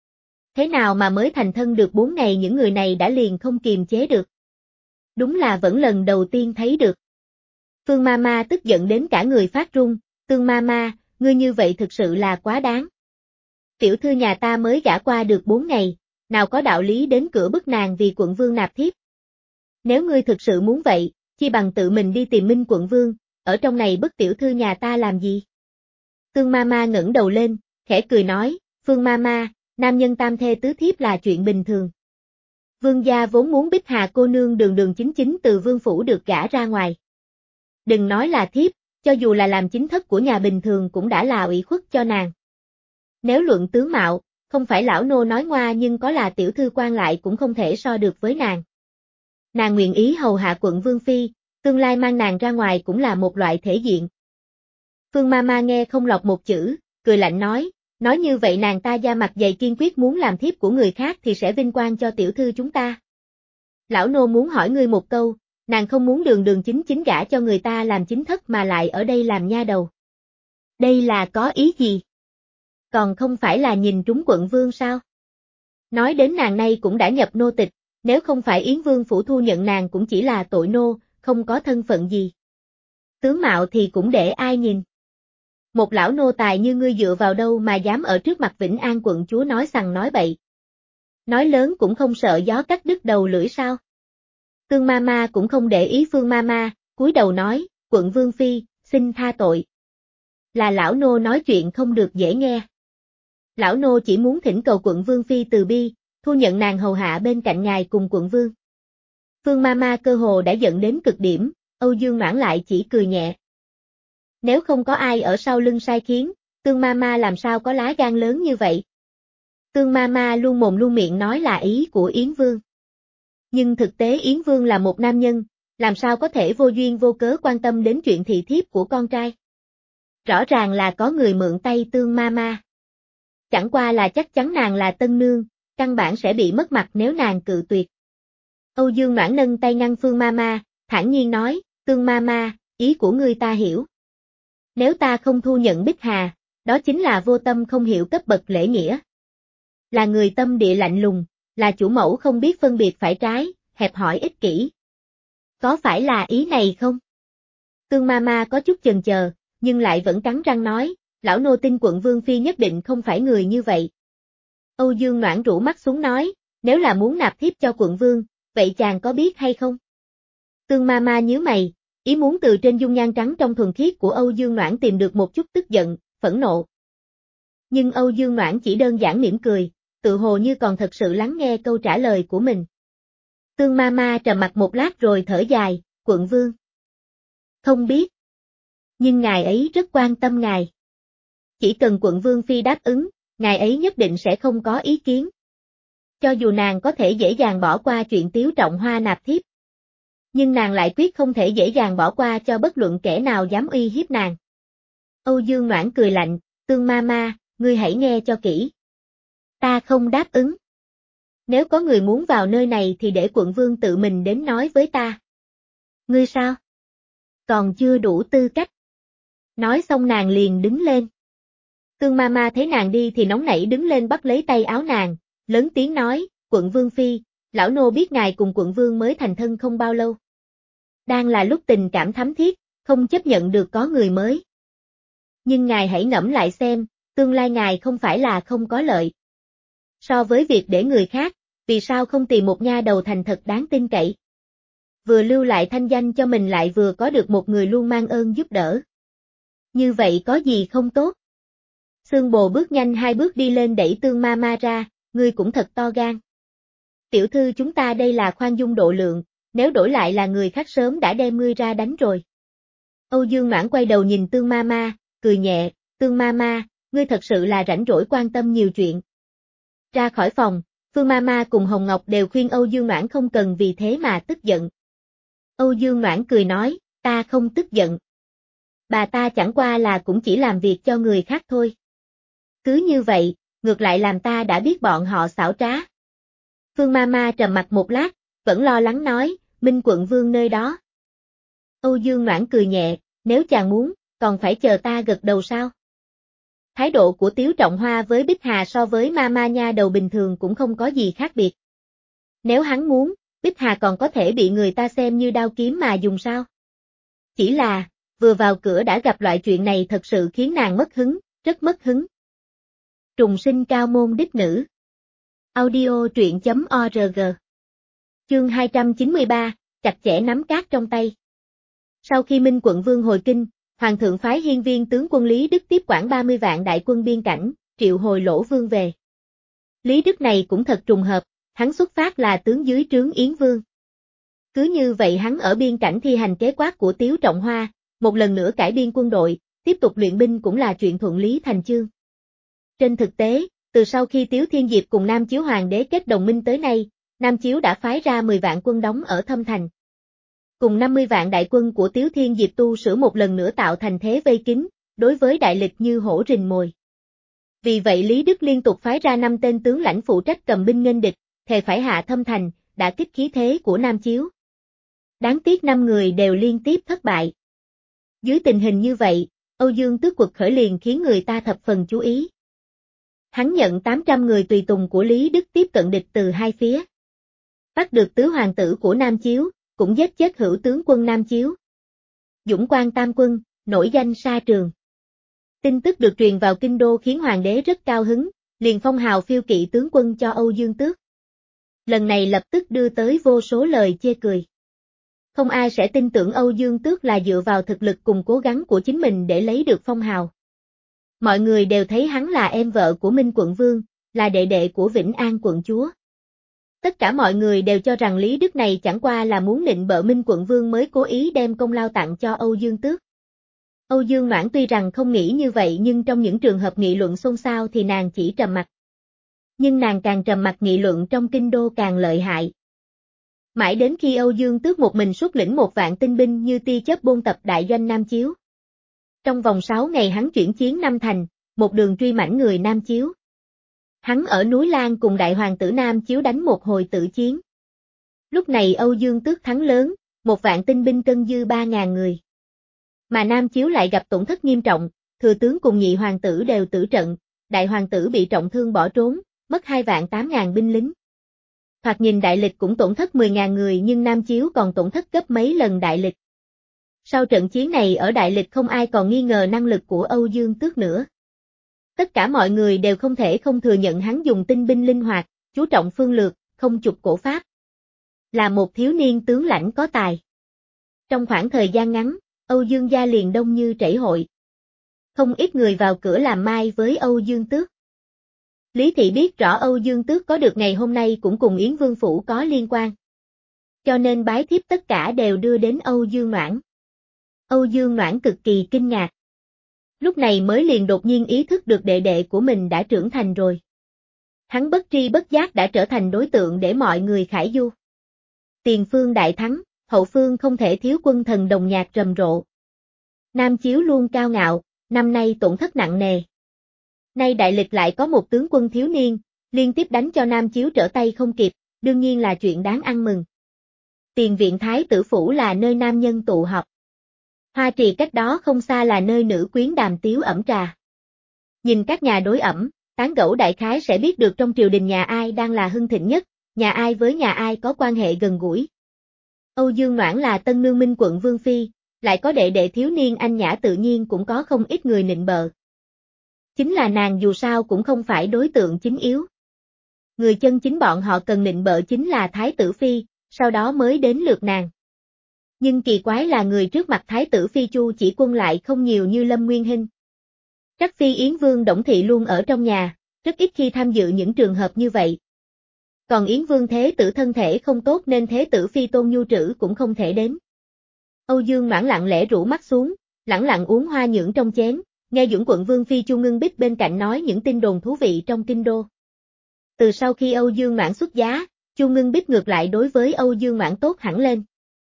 Thế nào mà mới thành thân được bốn ngày những người này đã liền không kiềm chế được. Đúng là vẫn lần đầu tiên thấy được. Phương ma ma tức giận đến cả người phát run, Tương ma ma, ngươi như vậy thực sự là quá đáng. Tiểu thư nhà ta mới gả qua được bốn ngày, nào có đạo lý đến cửa bức nàng vì quận Vương nạp thiếp. Nếu ngươi thực sự muốn vậy, chi bằng tự mình đi tìm Minh quận Vương, ở trong này bức tiểu thư nhà ta làm gì? Tương ma ma ngẩng đầu lên, khẽ cười nói, Phương ma ma, nam nhân tam thê tứ thiếp là chuyện bình thường. Vương gia vốn muốn Bích Hà cô nương đường đường chính chính từ vương phủ được gả ra ngoài. Đừng nói là thiếp, cho dù là làm chính thất của nhà bình thường cũng đã là ủy khuất cho nàng. Nếu luận tướng mạo, không phải lão nô nói ngoa nhưng có là tiểu thư quan lại cũng không thể so được với nàng. Nàng nguyện ý hầu hạ quận Vương Phi, tương lai mang nàng ra ngoài cũng là một loại thể diện. Phương Mama nghe không lọt một chữ, cười lạnh nói, nói như vậy nàng ta da mặt dày kiên quyết muốn làm thiếp của người khác thì sẽ vinh quang cho tiểu thư chúng ta. Lão nô muốn hỏi ngươi một câu, nàng không muốn đường đường chính chính gả cho người ta làm chính thất mà lại ở đây làm nha đầu. Đây là có ý gì? Còn không phải là nhìn trúng quận vương sao? Nói đến nàng nay cũng đã nhập nô tịch, nếu không phải Yến Vương phủ thu nhận nàng cũng chỉ là tội nô, không có thân phận gì. Tướng mạo thì cũng để ai nhìn. Một lão nô tài như ngươi dựa vào đâu mà dám ở trước mặt Vĩnh An quận chúa nói sằng nói bậy. Nói lớn cũng không sợ gió cắt đứt đầu lưỡi sao? Tương Mama cũng không để ý Phương Mama, cúi đầu nói, quận Vương Phi, xin tha tội. Là lão nô nói chuyện không được dễ nghe. Lão nô chỉ muốn thỉnh cầu quận Vương Phi từ bi, thu nhận nàng hầu hạ bên cạnh ngài cùng quận Vương. Phương Mama cơ hồ đã giận đến cực điểm, Âu Dương Noãn lại chỉ cười nhẹ. Nếu không có ai ở sau lưng sai khiến, Tương Mama làm sao có lá gan lớn như vậy? Tương Mama luôn mồm luôn miệng nói là ý của Yến Vương. Nhưng thực tế Yến Vương là một nam nhân, làm sao có thể vô duyên vô cớ quan tâm đến chuyện thị thiếp của con trai? Rõ ràng là có người mượn tay Tương Mama. Chẳng qua là chắc chắn nàng là tân nương, căn bản sẽ bị mất mặt nếu nàng cự tuyệt. Âu Dương Noãn nâng tay ngăn Phương Mama, thản nhiên nói, Tương Mama, ý của ngươi ta hiểu. Nếu ta không thu nhận Bích Hà, đó chính là vô tâm không hiểu cấp bậc lễ nghĩa. Là người tâm địa lạnh lùng, là chủ mẫu không biết phân biệt phải trái, hẹp hòi ích kỷ. Có phải là ý này không? Tương Mama có chút chần chờ, nhưng lại vẫn cắn răng nói, lão nô tin quận Vương Phi nhất định không phải người như vậy. Âu Dương Noãn rũ mắt xuống nói, nếu là muốn nạp thiếp cho quận Vương, vậy chàng có biết hay không? Tương Mama nhíu mày, ý muốn từ trên dung nhan trắng trong thuần khiết của Âu Dương Noãn tìm được một chút tức giận, phẫn nộ. Nhưng Âu Dương Noãn chỉ đơn giản mỉm cười, tự hồ như còn thật sự lắng nghe câu trả lời của mình. Tương Mama trầm mặt một lát rồi thở dài, quận Vương. Không biết. Nhưng ngài ấy rất quan tâm ngài. Chỉ cần quận Vương Phi đáp ứng, ngài ấy nhất định sẽ không có ý kiến. Cho dù nàng có thể dễ dàng bỏ qua chuyện Tiếu Trọng Hoa nạp thiếp. Nhưng nàng lại quyết không thể dễ dàng bỏ qua cho bất luận kẻ nào dám uy hiếp nàng. Âu Dương Noãn cười lạnh, Tương Mama, ngươi hãy nghe cho kỹ. Ta không đáp ứng. Nếu có người muốn vào nơi này thì để quận Vương tự mình đến nói với ta. Ngươi sao? Còn chưa đủ tư cách. Nói xong nàng liền đứng lên. Tương Mama thấy nàng đi thì nóng nảy đứng lên bắt lấy tay áo nàng, lớn tiếng nói, quận Vương Phi, lão nô biết ngài cùng quận Vương mới thành thân không bao lâu. Đang là lúc tình cảm thắm thiết, không chấp nhận được có người mới. Nhưng ngài hãy ngẫm lại xem, tương lai ngài không phải là không có lợi. So với việc để người khác, vì sao không tìm một nha đầu thành thật đáng tin cậy? Vừa lưu lại thanh danh cho mình lại vừa có được một người luôn mang ơn giúp đỡ. Như vậy có gì không tốt? Xương Bồ bước nhanh hai bước đi lên đẩy Tương Mama ra, ngươi cũng thật to gan. Tiểu thư chúng ta đây là khoan dung độ lượng, nếu đổi lại là người khác sớm đã đem ngươi ra đánh rồi. Âu Dương Noãn quay đầu nhìn Tương Mama, cười nhẹ, Tương Mama, ngươi thật sự là rảnh rỗi quan tâm nhiều chuyện. Ra khỏi phòng, Phương Mama cùng Hồng Ngọc đều khuyên Âu Dương Noãn không cần vì thế mà tức giận. Âu Dương Noãn cười nói, ta không tức giận. Bà ta chẳng qua là cũng chỉ làm việc cho người khác thôi. Cứ như vậy, ngược lại làm ta đã biết bọn họ xảo trá. Phương Mama trầm mặt một lát, vẫn lo lắng nói, Minh quận Vương nơi đó. Âu Dương Noãn cười nhẹ, nếu chàng muốn, còn phải chờ ta gật đầu sao? Thái độ của Tiếu Trọng Hoa với Bích Hà so với Mama nha đầu bình thường cũng không có gì khác biệt. Nếu hắn muốn, Bích Hà còn có thể bị người ta xem như đao kiếm mà dùng sao? Chỉ là, vừa vào cửa đã gặp loại chuyện này thật sự khiến nàng mất hứng, rất mất hứng. Trùng sinh cao môn đích nữ. Audio truyện chấm org. Chương hai trăm chín mươi ba, chặt chẽ nắm cát trong tay. Sau khi Minh quận Vương hồi kinh, Hoàng thượng phái hiên viên tướng quân Lý Đức tiếp quản ba mươi vạn đại quân biên cảnh, triệu hồi Lỗ Vương về. Lý Đức này cũng thật trùng hợp, hắn xuất phát là tướng dưới trướng Yến Vương. Cứ như vậy hắn ở biên cảnh thi hành kế quát của Tiếu Trọng Hoa, một lần nữa cải biên quân đội, tiếp tục luyện binh cũng là chuyện thuận lý thành chương. Trên thực tế, từ sau khi Tiếu Thiên Diệp cùng Nam Chiếu Hoàng đế kết đồng minh tới nay, Nam Chiếu đã phái ra mười vạn quân đóng ở Thâm Thành. Cùng năm mươi vạn đại quân của Tiếu Thiên Diệp tu sửa một lần nữa tạo thành thế vây kín, đối với đại lịch như hổ rình mồi. Vì vậy Lý Đức liên tục phái ra năm tên tướng lãnh phụ trách cầm binh nghênh địch, thề phải hạ Thâm Thành, đã kích khí thế của Nam Chiếu. Đáng tiếc năm người đều liên tiếp thất bại. Dưới tình hình như vậy, Âu Dương Tước quật khởi liền khiến người ta thập phần chú ý. Hắn nhận tám trăm người tùy tùng của Lý Đức tiếp cận địch từ hai phía. Bắt được tứ hoàng tử của Nam Chiếu, cũng giết chết hữu tướng quân Nam Chiếu. Dũng Quan Tam Quân, nổi danh xa trường. Tin tức được truyền vào kinh đô khiến hoàng đế rất cao hứng, liền phong hào phiêu kỵ tướng quân cho Âu Dương Tước. Lần này lập tức đưa tới vô số lời chê cười. Không ai sẽ tin tưởng Âu Dương Tước là dựa vào thực lực cùng cố gắng của chính mình để lấy được phong hào. Mọi người đều thấy hắn là em vợ của Minh quận vương, là đệ đệ của Vĩnh An quận chúa. Tất cả mọi người đều cho rằng Lý Đức này chẳng qua là muốn nịnh bợ Minh quận vương mới cố ý đem công lao tặng cho Âu Dương Tước. Âu Dương Noãn tuy rằng không nghĩ như vậy nhưng trong những trường hợp nghị luận xôn xao thì nàng chỉ trầm mặc. Nhưng nàng càng trầm mặc nghị luận trong kinh đô càng lợi hại. Mãi đến khi Âu Dương Tước một mình xuất lĩnh một vạn tinh binh như tia chớp bôn tập đại doanh Nam Chiếu. Trong vòng sáu ngày hắn chuyển chiến năm thành, một đường truy mãnh người Nam Chiếu. Hắn ở núi Lan cùng đại hoàng tử Nam Chiếu đánh một hồi tử chiến. Lúc này Âu Dương Tước thắng lớn, một vạn tinh binh cân dư ba ngàn người. Mà Nam Chiếu lại gặp tổn thất nghiêm trọng, thừa tướng cùng nhị hoàng tử đều tử trận, đại hoàng tử bị trọng thương bỏ trốn, mất hai vạn tám ngàn binh lính. Thoạt nhìn đại lịch cũng tổn thất mười ngàn người nhưng Nam Chiếu còn tổn thất gấp mấy lần đại lịch. Sau trận chiến này ở đại lịch không ai còn nghi ngờ năng lực của Âu Dương Tước nữa. Tất cả mọi người đều không thể không thừa nhận hắn dùng tinh binh linh hoạt, chú trọng phương lược, không chụp cổ pháp. Là một thiếu niên tướng lãnh có tài. Trong khoảng thời gian ngắn, Âu Dương gia liền đông như trẩy hội. Không ít người vào cửa làm mai với Âu Dương Tước. Lý Thị biết rõ Âu Dương Tước có được ngày hôm nay cũng cùng Yến Vương Phủ có liên quan. Cho nên bái thiếp tất cả đều đưa đến Âu Dương Noãn. Âu Dương Noãn cực kỳ kinh ngạc. Lúc này mới liền đột nhiên ý thức được đệ đệ của mình đã trưởng thành rồi. Hắn bất tri bất giác đã trở thành đối tượng để mọi người khải du. Tiền phương đại thắng, hậu phương không thể thiếu quân thần đồng nhạc rầm rộ. Nam Chiếu luôn cao ngạo, năm nay tổn thất nặng nề. Nay đại lịch lại có một tướng quân thiếu niên, liên tiếp đánh cho Nam Chiếu trở tay không kịp, đương nhiên là chuyện đáng ăn mừng. Tiền viện Thái tử phủ là nơi nam nhân tụ họp. Hoa Trì cách đó không xa là nơi nữ quyến đàm tiếu ẩm trà. Nhìn các nhà đối ẩm, tán gẫu đại khái sẽ biết được trong triều đình nhà ai đang là hưng thịnh nhất, nhà ai với nhà ai có quan hệ gần gũi. Âu Dương Noãn là tân nương Minh quận Vương Phi, lại có đệ đệ thiếu niên anh nhã tự nhiên cũng có không ít người nịnh bợ. Chính là nàng dù sao cũng không phải đối tượng chính yếu. Người chân chính bọn họ cần nịnh bợ chính là Thái tử Phi, sau đó mới đến lượt nàng. Nhưng kỳ quái là người trước mặt Thái tử Phi Chu Chỉ Quân lại không nhiều như Lâm Nguyên Hinh. Trắc Phi Yến Vương Đổng Thị luôn ở trong nhà, rất ít khi tham dự những trường hợp như vậy. Còn Yến Vương Thế Tử thân thể không tốt nên Thế Tử Phi Tôn Nhu Trữ cũng không thể đến. Âu Dương Noãn lặng lẽ rũ mắt xuống, lẳng lặng uống hoa nhưỡng trong chén, nghe Dũng quận Vương Phi Chu Ngưng Bích bên cạnh nói những tin đồn thú vị trong kinh đô. Từ sau khi Âu Dương Noãn xuất giá, Chu Ngưng Bích ngược lại đối với Âu Dương Noãn tốt hẳn lên.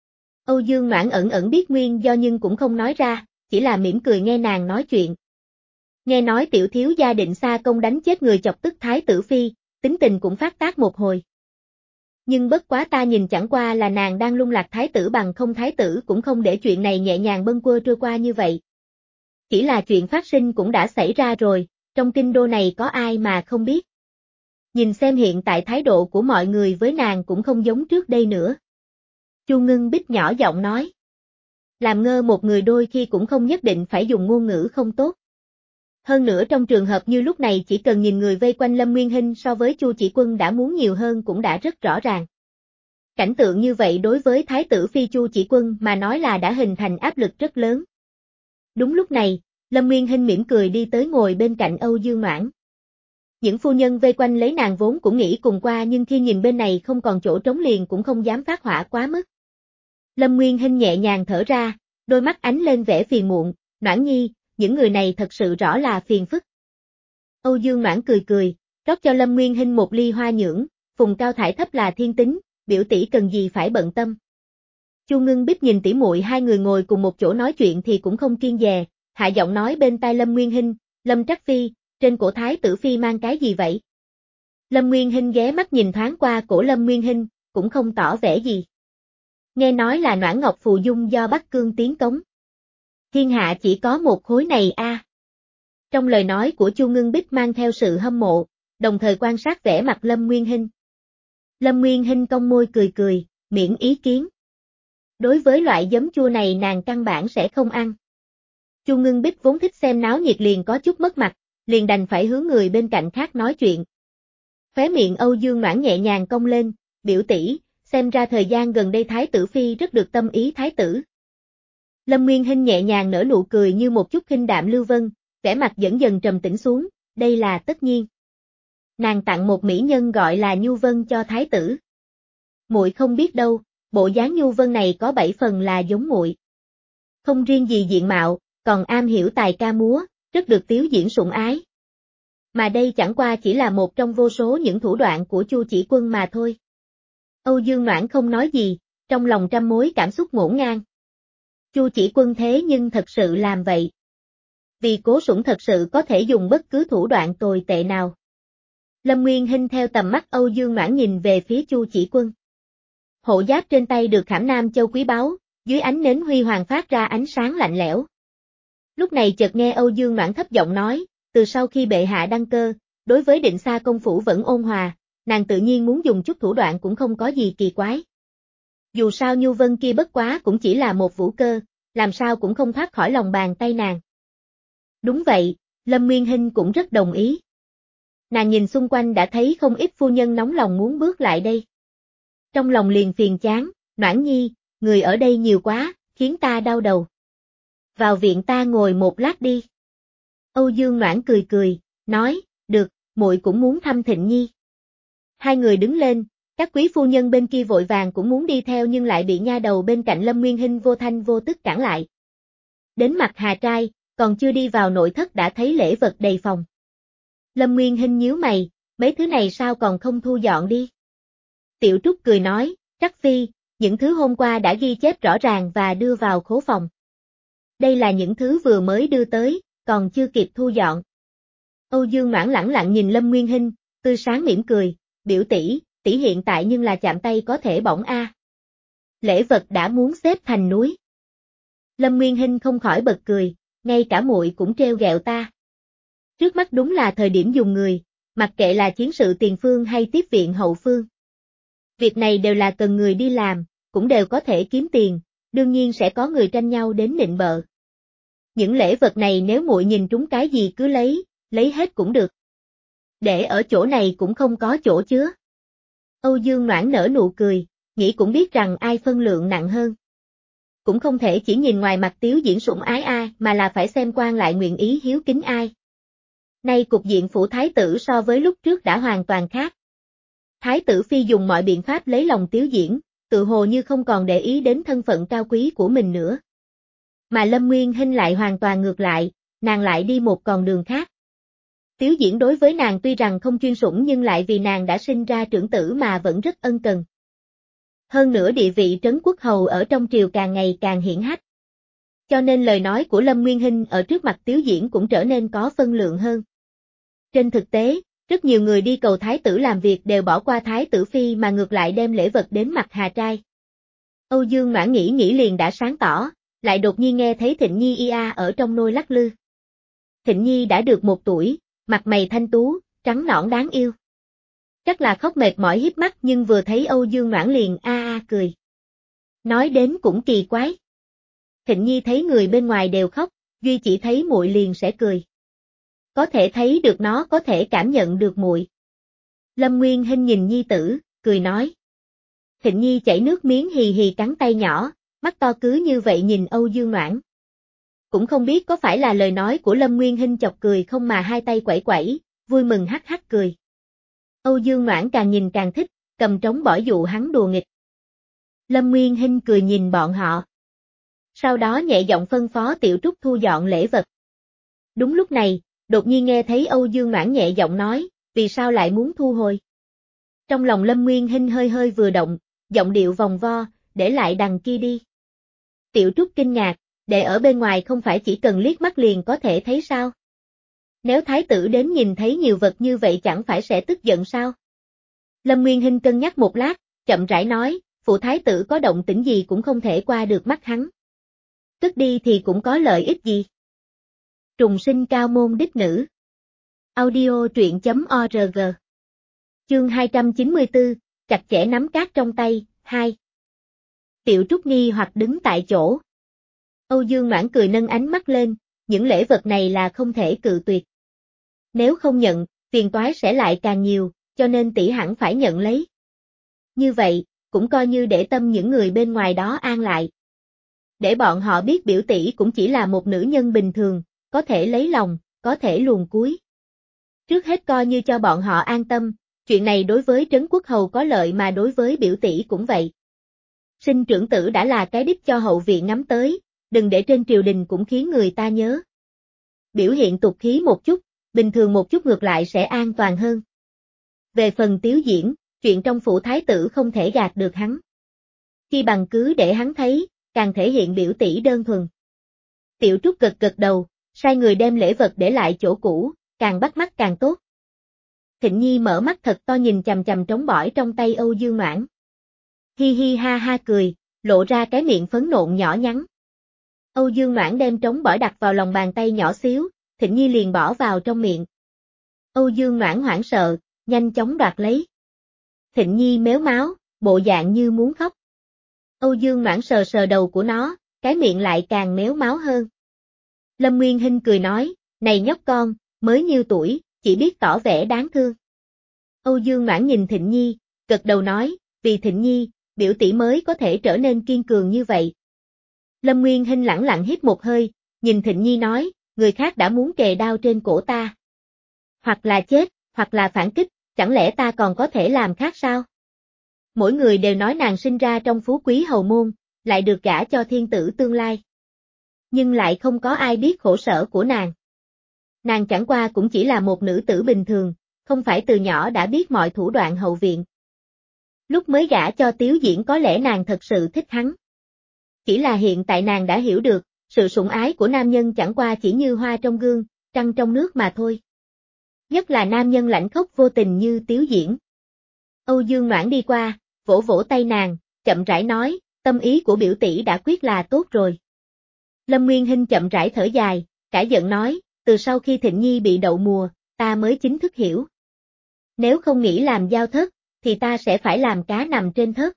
Âu Dương Noãn ẩn ẩn biết nguyên do nhưng cũng không nói ra, chỉ là mỉm cười nghe nàng nói chuyện. Nghe nói tiểu thiếu gia định xa công đánh chết người chọc tức Thái tử Phi, tính tình cũng phát tác một hồi. Nhưng bất quá ta nhìn chẳng qua là nàng đang lung lạc Thái tử bằng không Thái tử cũng không để chuyện này nhẹ nhàng bâng quơ trôi qua như vậy. Chỉ là chuyện phát sinh cũng đã xảy ra rồi, trong kinh đô này có ai mà không biết. Nhìn xem hiện tại thái độ của mọi người với nàng cũng không giống trước đây nữa. Chu Ngưng Bích nhỏ giọng nói. Làm ngơ một người đôi khi cũng không nhất định phải dùng ngôn ngữ không tốt. Hơn nữa trong trường hợp như lúc này chỉ cần nhìn người vây quanh Lâm Nguyên Hinh so với Chu Chỉ Quân đã muốn nhiều hơn cũng đã rất rõ ràng. Cảnh tượng như vậy đối với Thái tử Phi Chu Chỉ Quân mà nói là đã hình thành áp lực rất lớn. Đúng lúc này, Lâm Nguyên Hinh mỉm cười đi tới ngồi bên cạnh Âu Dương Noãn. Những phu nhân vây quanh lấy nàng vốn cũng nghĩ cùng qua nhưng khi nhìn bên này không còn chỗ trống liền cũng không dám phát hỏa quá mức. Lâm Nguyên Hinh nhẹ nhàng thở ra, đôi mắt ánh lên vẻ phiền muộn, Noãn nhi, những người này thật sự rõ là phiền phức. Âu Dương Noãn cười cười, rót cho Lâm Nguyên Hinh một ly hoa nhưỡng, phùng cao thải thấp là thiên tính, biểu tỷ cần gì phải bận tâm. Chu Ngưng Bích nhìn tỷ muội hai người ngồi cùng một chỗ nói chuyện thì cũng không kiêng dè, hạ giọng nói bên tai Lâm Nguyên Hinh, Lâm Trắc Phi, trên cổ thái tử phi mang cái gì vậy? Lâm Nguyên Hinh ghé mắt nhìn thoáng qua cổ Lâm Nguyên Hinh, cũng không tỏ vẻ gì. Nghe nói là Noãn Ngọc Phù Dung do Bắc Cương tiến cống. Thiên hạ chỉ có một khối này a. À. Trong lời nói của Chu Ngưng Bích mang theo sự hâm mộ, đồng thời quan sát vẻ mặt Lâm Nguyên Hinh. Lâm Nguyên Hinh cong môi cười cười, miễn ý kiến. Đối với loại giấm chua này nàng căn bản sẽ không ăn. Chu Ngưng Bích vốn thích xem náo nhiệt liền có chút mất mặt, liền đành phải hướng người bên cạnh khác nói chuyện. Khóe miệng Âu Dương Noãn nhẹ nhàng cong lên, biểu tỷ, xem ra thời gian gần đây thái tử phi rất được tâm ý thái tử. Lâm Nguyên Hinh nhẹ nhàng nở nụ cười như một chút khinh đạm lưu vân, vẻ mặt dần dần trầm tĩnh xuống, đây là tất nhiên. Nàng tặng một mỹ nhân gọi là Nhu Vân cho thái tử. Muội không biết đâu, bộ dáng Nhu Vân này có bảy phần là giống muội. Không riêng gì diện mạo, còn am hiểu tài ca múa, rất được Tiếu Diễn sủng ái. Mà đây chẳng qua chỉ là một trong vô số những thủ đoạn của Chu Chỉ Quân mà thôi. Âu Dương Noãn không nói gì, trong lòng trăm mối cảm xúc ngổn ngang. Chu Chỉ Quân thế nhưng thật sự làm vậy. Vì Cố Sủng thật sự có thể dùng bất cứ thủ đoạn tồi tệ nào. Lâm Nguyên Hinh theo tầm mắt Âu Dương Noãn nhìn về phía Chu Chỉ Quân. Hộ giáp trên tay được khảm nam châu quý báu, dưới ánh nến huy hoàng phát ra ánh sáng lạnh lẽo. Lúc này chợt nghe Âu Dương Noãn thấp giọng nói, từ sau khi bệ hạ đăng cơ, đối với Định Xa công phủ vẫn ôn hòa, nàng tự nhiên muốn dùng chút thủ đoạn cũng không có gì kỳ quái. Dù sao Nhu Vân kia bất quá cũng chỉ là một vũ cơ, làm sao cũng không thoát khỏi lòng bàn tay nàng. Đúng vậy, Lâm Nguyên Hinh cũng rất đồng ý. Nàng nhìn xung quanh đã thấy không ít phu nhân nóng lòng muốn bước lại đây. Trong lòng liền phiền chán, Noãn Nhi, người ở đây nhiều quá, khiến ta đau đầu. Vào viện ta ngồi một lát đi. Âu Dương Noãn cười cười, nói, được, muội cũng muốn thăm Thịnh Nhi. Hai người đứng lên, các quý phu nhân bên kia vội vàng cũng muốn đi theo nhưng lại bị nha đầu bên cạnh Lâm Nguyên Hinh vô thanh vô tức cản lại. Đến mặt Hà Trai, còn chưa đi vào nội thất đã thấy lễ vật đầy phòng. Lâm Nguyên Hinh nhíu mày, mấy thứ này sao còn không thu dọn đi? Tiểu Trúc cười nói, Trắc Phi, những thứ hôm qua đã ghi chép rõ ràng và đưa vào khố phòng. Đây là những thứ vừa mới đưa tới, còn chưa kịp thu dọn. Âu Dương Noãn lẳng lặng nhìn Lâm Nguyên Hinh, tươi sáng mỉm cười, biểu tỷ, tỷ hiện tại nhưng là chạm tay có thể bỏng a. Lễ vật đã muốn xếp thành núi. Lâm Nguyên Hinh không khỏi bật cười, ngay cả muội cũng trêu ghẹo ta. Trước mắt đúng là thời điểm dùng người, mặc kệ là chiến sự tiền phương hay tiếp viện hậu phương. Việc này đều là cần người đi làm, cũng đều có thể kiếm tiền, đương nhiên sẽ có người tranh nhau đến nịnh bợ. Những lễ vật này nếu muội nhìn trúng cái gì cứ lấy, lấy hết cũng được. Để ở chỗ này cũng không có chỗ chứa. Âu Dương Noãn nở nụ cười, nghĩ cũng biết rằng ai phân lượng nặng hơn. Cũng không thể chỉ nhìn ngoài mặt Tiếu Diễn sủng ái ai mà là phải xem quan lại nguyện ý hiếu kính ai. Nay cục diện phủ thái tử so với lúc trước đã hoàn toàn khác. Thái tử phi dùng mọi biện pháp lấy lòng Tiếu Diễn, tự hồ như không còn để ý đến thân phận cao quý của mình nữa. Mà Lâm Nguyên Hinh lại hoàn toàn ngược lại, nàng lại đi một con đường khác. Tiếu Diễn đối với nàng tuy rằng không chuyên sủng nhưng lại vì nàng đã sinh ra trưởng tử mà vẫn rất ân cần. Hơn nữa địa vị trấn quốc hầu ở trong triều càng ngày càng hiển hách. Cho nên lời nói của Lâm Nguyên Hinh ở trước mặt Tiếu Diễn cũng trở nên có phân lượng hơn. Trên thực tế, rất nhiều người đi cầu thái tử làm việc đều bỏ qua thái tử phi mà ngược lại đem lễ vật đến mặt Hà Trai. Âu Dương Noãn nghĩ nghĩ liền đã sáng tỏ, lại đột nhiên nghe thấy Thịnh Nhi ia ở trong nôi lắc lư. Thịnh Nhi đã được một tuổi, mặt mày thanh tú, trắng nõn đáng yêu. Chắc là khóc mệt mỏi híp mắt nhưng vừa thấy Âu Dương Noãn liền a a cười. Nói đến cũng kỳ quái. Thịnh Nhi thấy người bên ngoài đều khóc, duy chỉ thấy muội liền sẽ cười. Có thể thấy được nó có thể cảm nhận được muội. Lâm Nguyên Hinh nhìn Nhi tử, cười nói. Thịnh Nhi chảy nước miếng hì hì cắn tay nhỏ, mắt to cứ như vậy nhìn Âu Dương Noãn. Cũng không biết có phải là lời nói của Lâm Nguyên Hinh chọc cười không mà hai tay quẩy quẩy, vui mừng hắc hắc cười. Âu Dương Noãn càng nhìn càng thích, cầm trống bỏ dụ hắn đùa nghịch. Lâm Nguyên Hinh cười nhìn bọn họ. Sau đó nhẹ giọng phân phó Tiểu Trúc thu dọn lễ vật. Đúng lúc này, đột nhiên nghe thấy Âu Dương Noãn nhẹ giọng nói, vì sao lại muốn thu hồi? Trong lòng Lâm Nguyên Hinh hơi hơi vừa động, giọng điệu vòng vo, để lại đằng kia đi. Tiểu Trúc kinh ngạc, để ở bên ngoài không phải chỉ cần liếc mắt liền có thể thấy sao? Nếu thái tử đến nhìn thấy nhiều vật như vậy chẳng phải sẽ tức giận sao? Lâm Nguyên Hinh cân nhắc một lát, chậm rãi nói, phụ thái tử có động tĩnh gì cũng không thể qua được mắt hắn. Tức đi thì cũng có lợi ích gì? Trùng sinh cao môn đích nữ. Audio truyện chấm org. Chương hai trăm chín mươi tư, chặt chẽ nắm cát trong tay, hai. Tiểu Trúc nghi hoặc đứng tại chỗ. Âu Dương Noãn cười nâng ánh mắt lên, những lễ vật này là không thể cự tuyệt. Nếu không nhận, phiền toái sẽ lại càng nhiều, cho nên tỷ hẳn phải nhận lấy. Như vậy, cũng coi như để tâm những người bên ngoài đó an lại. Để bọn họ biết biểu tỷ cũng chỉ là một nữ nhân bình thường, có thể lấy lòng, có thể luồn cuối. Trước hết coi như cho bọn họ an tâm, chuyện này đối với Trấn Quốc Hầu có lợi mà đối với biểu tỷ cũng vậy. Sinh trưởng tử đã là cái đích cho hậu viện ngắm tới, đừng để trên triều đình cũng khiến người ta nhớ. Biểu hiện tục khí một chút, bình thường một chút ngược lại sẽ an toàn hơn. Về phần Tiếu Diễn, chuyện trong phủ thái tử không thể gạt được hắn. Khi bằng cứ để hắn thấy, càng thể hiện biểu tỷ đơn thuần. Tiểu Trúc gật gật đầu, sai người đem lễ vật để lại chỗ cũ, càng bắt mắt càng tốt. Thịnh Nhi mở mắt thật to nhìn chằm chằm trống bỏi trong tay Âu Dương Noãn. Hi hi ha ha cười, lộ ra cái miệng phấn nộn nhỏ nhắn. Âu Dương Noãn đem trống bỏi đặt vào lòng bàn tay nhỏ xíu, Thịnh Nhi liền bỏ vào trong miệng. Âu Dương Noãn hoảng sợ, nhanh chóng đoạt lấy. Thịnh Nhi méo máu, bộ dạng như muốn khóc. Âu Dương Noãn sờ sờ đầu của nó, cái miệng lại càng méo máu hơn. Lâm Nguyên Hinh cười nói, này nhóc con, mới nhiêu tuổi, chỉ biết tỏ vẻ đáng thương. Âu Dương Noãn nhìn Thịnh Nhi, gật đầu nói, vì Thịnh Nhi, biểu tỷ mới có thể trở nên kiên cường như vậy. Lâm Nguyên Hinh lẳng lặng hít một hơi, nhìn Thịnh Nhi nói, người khác đã muốn kề đao trên cổ ta. Hoặc là chết, hoặc là phản kích, chẳng lẽ ta còn có thể làm khác sao? Mỗi người đều nói nàng sinh ra trong phú quý hầu môn, lại được gả cho thiên tử tương lai. Nhưng lại không có ai biết khổ sở của nàng. Nàng chẳng qua cũng chỉ là một nữ tử bình thường, không phải từ nhỏ đã biết mọi thủ đoạn hậu viện. Lúc mới gả cho Tiếu Diễn có lẽ nàng thật sự thích hắn. Chỉ là hiện tại nàng đã hiểu được, sự sủng ái của nam nhân chẳng qua chỉ như hoa trong gương, trăng trong nước mà thôi. Nhất là nam nhân lãnh khốc vô tình như Tiếu Diễn. Âu Dương Noãn đi qua, vỗ vỗ tay nàng, chậm rãi nói, tâm ý của biểu tỷ đã quyết là tốt rồi. Lâm Nguyên Hinh chậm rãi thở dài, cả giận nói, từ sau khi Thịnh Nhi bị đậu mùa, ta mới chính thức hiểu. Nếu không nghĩ làm giao thất, thì ta sẽ phải làm cá nằm trên thớt.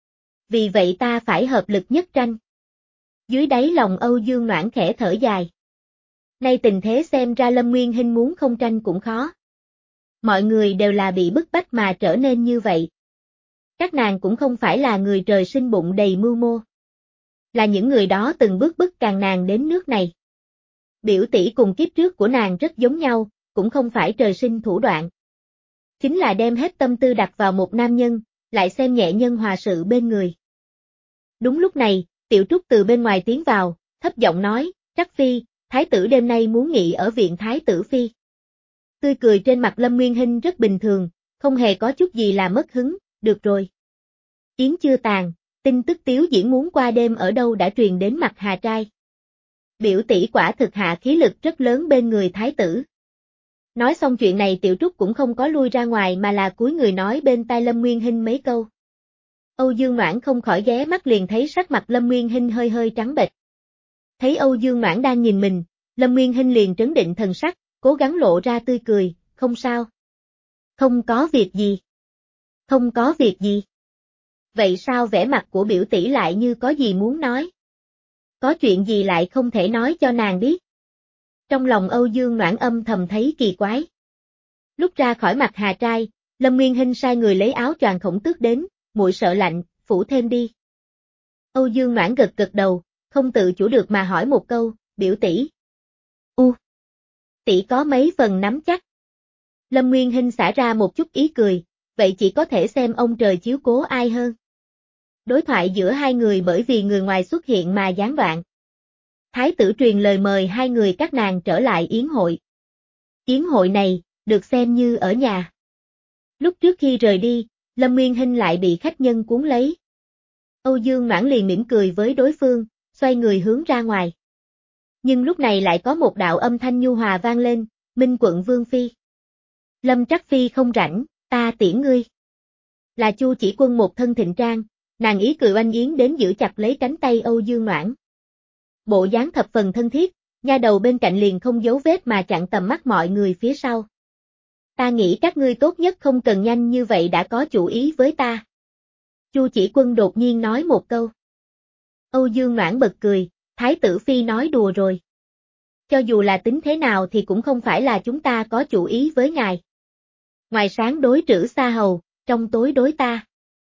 Vì vậy ta phải hợp lực nhất tranh. Dưới đáy lòng Âu Dương Noãn khẽ thở dài. Nay tình thế xem ra Lâm Nguyên Hinh muốn không tranh cũng khó. Mọi người đều là bị bức bách mà trở nên như vậy. Các nàng cũng không phải là người trời sinh bụng đầy mưu mô. Là những người đó từng bước bức càng nàng đến nước này. Biểu tỷ cùng kiếp trước của nàng rất giống nhau, cũng không phải trời sinh thủ đoạn. Chính là đem hết tâm tư đặt vào một nam nhân, lại xem nhẹ nhân hòa sự bên người. Đúng lúc này, Tiểu Trúc từ bên ngoài tiến vào, thấp giọng nói, Trắc Phi, Thái tử đêm nay muốn nghị ở viện Thái tử Phi. Tươi cười trên mặt Lâm Nguyên Hinh rất bình thường, không hề có chút gì là mất hứng, được rồi. Yến chưa tàn, tin tức Tiếu Diễn muốn qua đêm ở đâu đã truyền đến mặt Hà Trai. Biểu tỷ quả thực hạ khí lực rất lớn bên người Thái tử. Nói xong chuyện này Tiểu Trúc cũng không có lui ra ngoài mà là cúi người nói bên tai Lâm Nguyên Hinh mấy câu. Âu Dương Noãn không khỏi ghé mắt liền thấy sắc mặt Lâm Nguyên Hinh hơi hơi trắng bệch. Thấy Âu Dương Noãn đang nhìn mình, Lâm Nguyên Hinh liền trấn định thần sắc, cố gắng lộ ra tươi cười, không sao. Không có việc gì. Không có việc gì. Vậy sao vẻ mặt của biểu tỷ lại như có gì muốn nói? Có chuyện gì lại không thể nói cho nàng biết? Trong lòng Âu Dương Noãn âm thầm thấy kỳ quái. Lúc ra khỏi mặt Hà Trai, Lâm Nguyên Hinh sai người lấy áo choàng Khổng Tước đến, muội sợ lạnh, phủ thêm đi. Âu Dương Noãn gật gật đầu, không tự chủ được mà hỏi một câu, biểu tỷ. U. Tỷ có mấy phần nắm chắc. Lâm Nguyên Hinh xả ra một chút ý cười, vậy chỉ có thể xem ông trời chiếu cố ai hơn. Đối thoại giữa hai người bởi vì người ngoài xuất hiện mà gián đoạn. Thái tử truyền lời mời hai người các nàng trở lại yến hội. Yến hội này, được xem như ở nhà. Lúc trước khi rời đi, Lâm Nguyên Hinh lại bị khách nhân cuốn lấy. Âu Dương Noãn liền mỉm cười với đối phương, xoay người hướng ra ngoài. Nhưng lúc này lại có một đạo âm thanh nhu hòa vang lên, Minh quận Vương Phi. Lâm Trắc Phi không rảnh, ta tiễn ngươi. Là Chu Chỉ Quân một thân thịnh trang, nàng ý cười oanh yến đến giữ chặt lấy cánh tay Âu Dương Noãn. Bộ dáng thập phần thân thiết, nha đầu bên cạnh liền không giấu vết mà chặn tầm mắt mọi người phía sau. Ta nghĩ các ngươi tốt nhất không cần nhanh như vậy đã có chủ ý với ta. Chu Chỉ Quân đột nhiên nói một câu. Âu Dương Noãn bật cười, Thái tử Phi nói đùa rồi. Cho dù là tính thế nào thì cũng không phải là chúng ta có chủ ý với ngài. Ngoài sáng đối Trữ Sa Hầu, trong tối đối ta.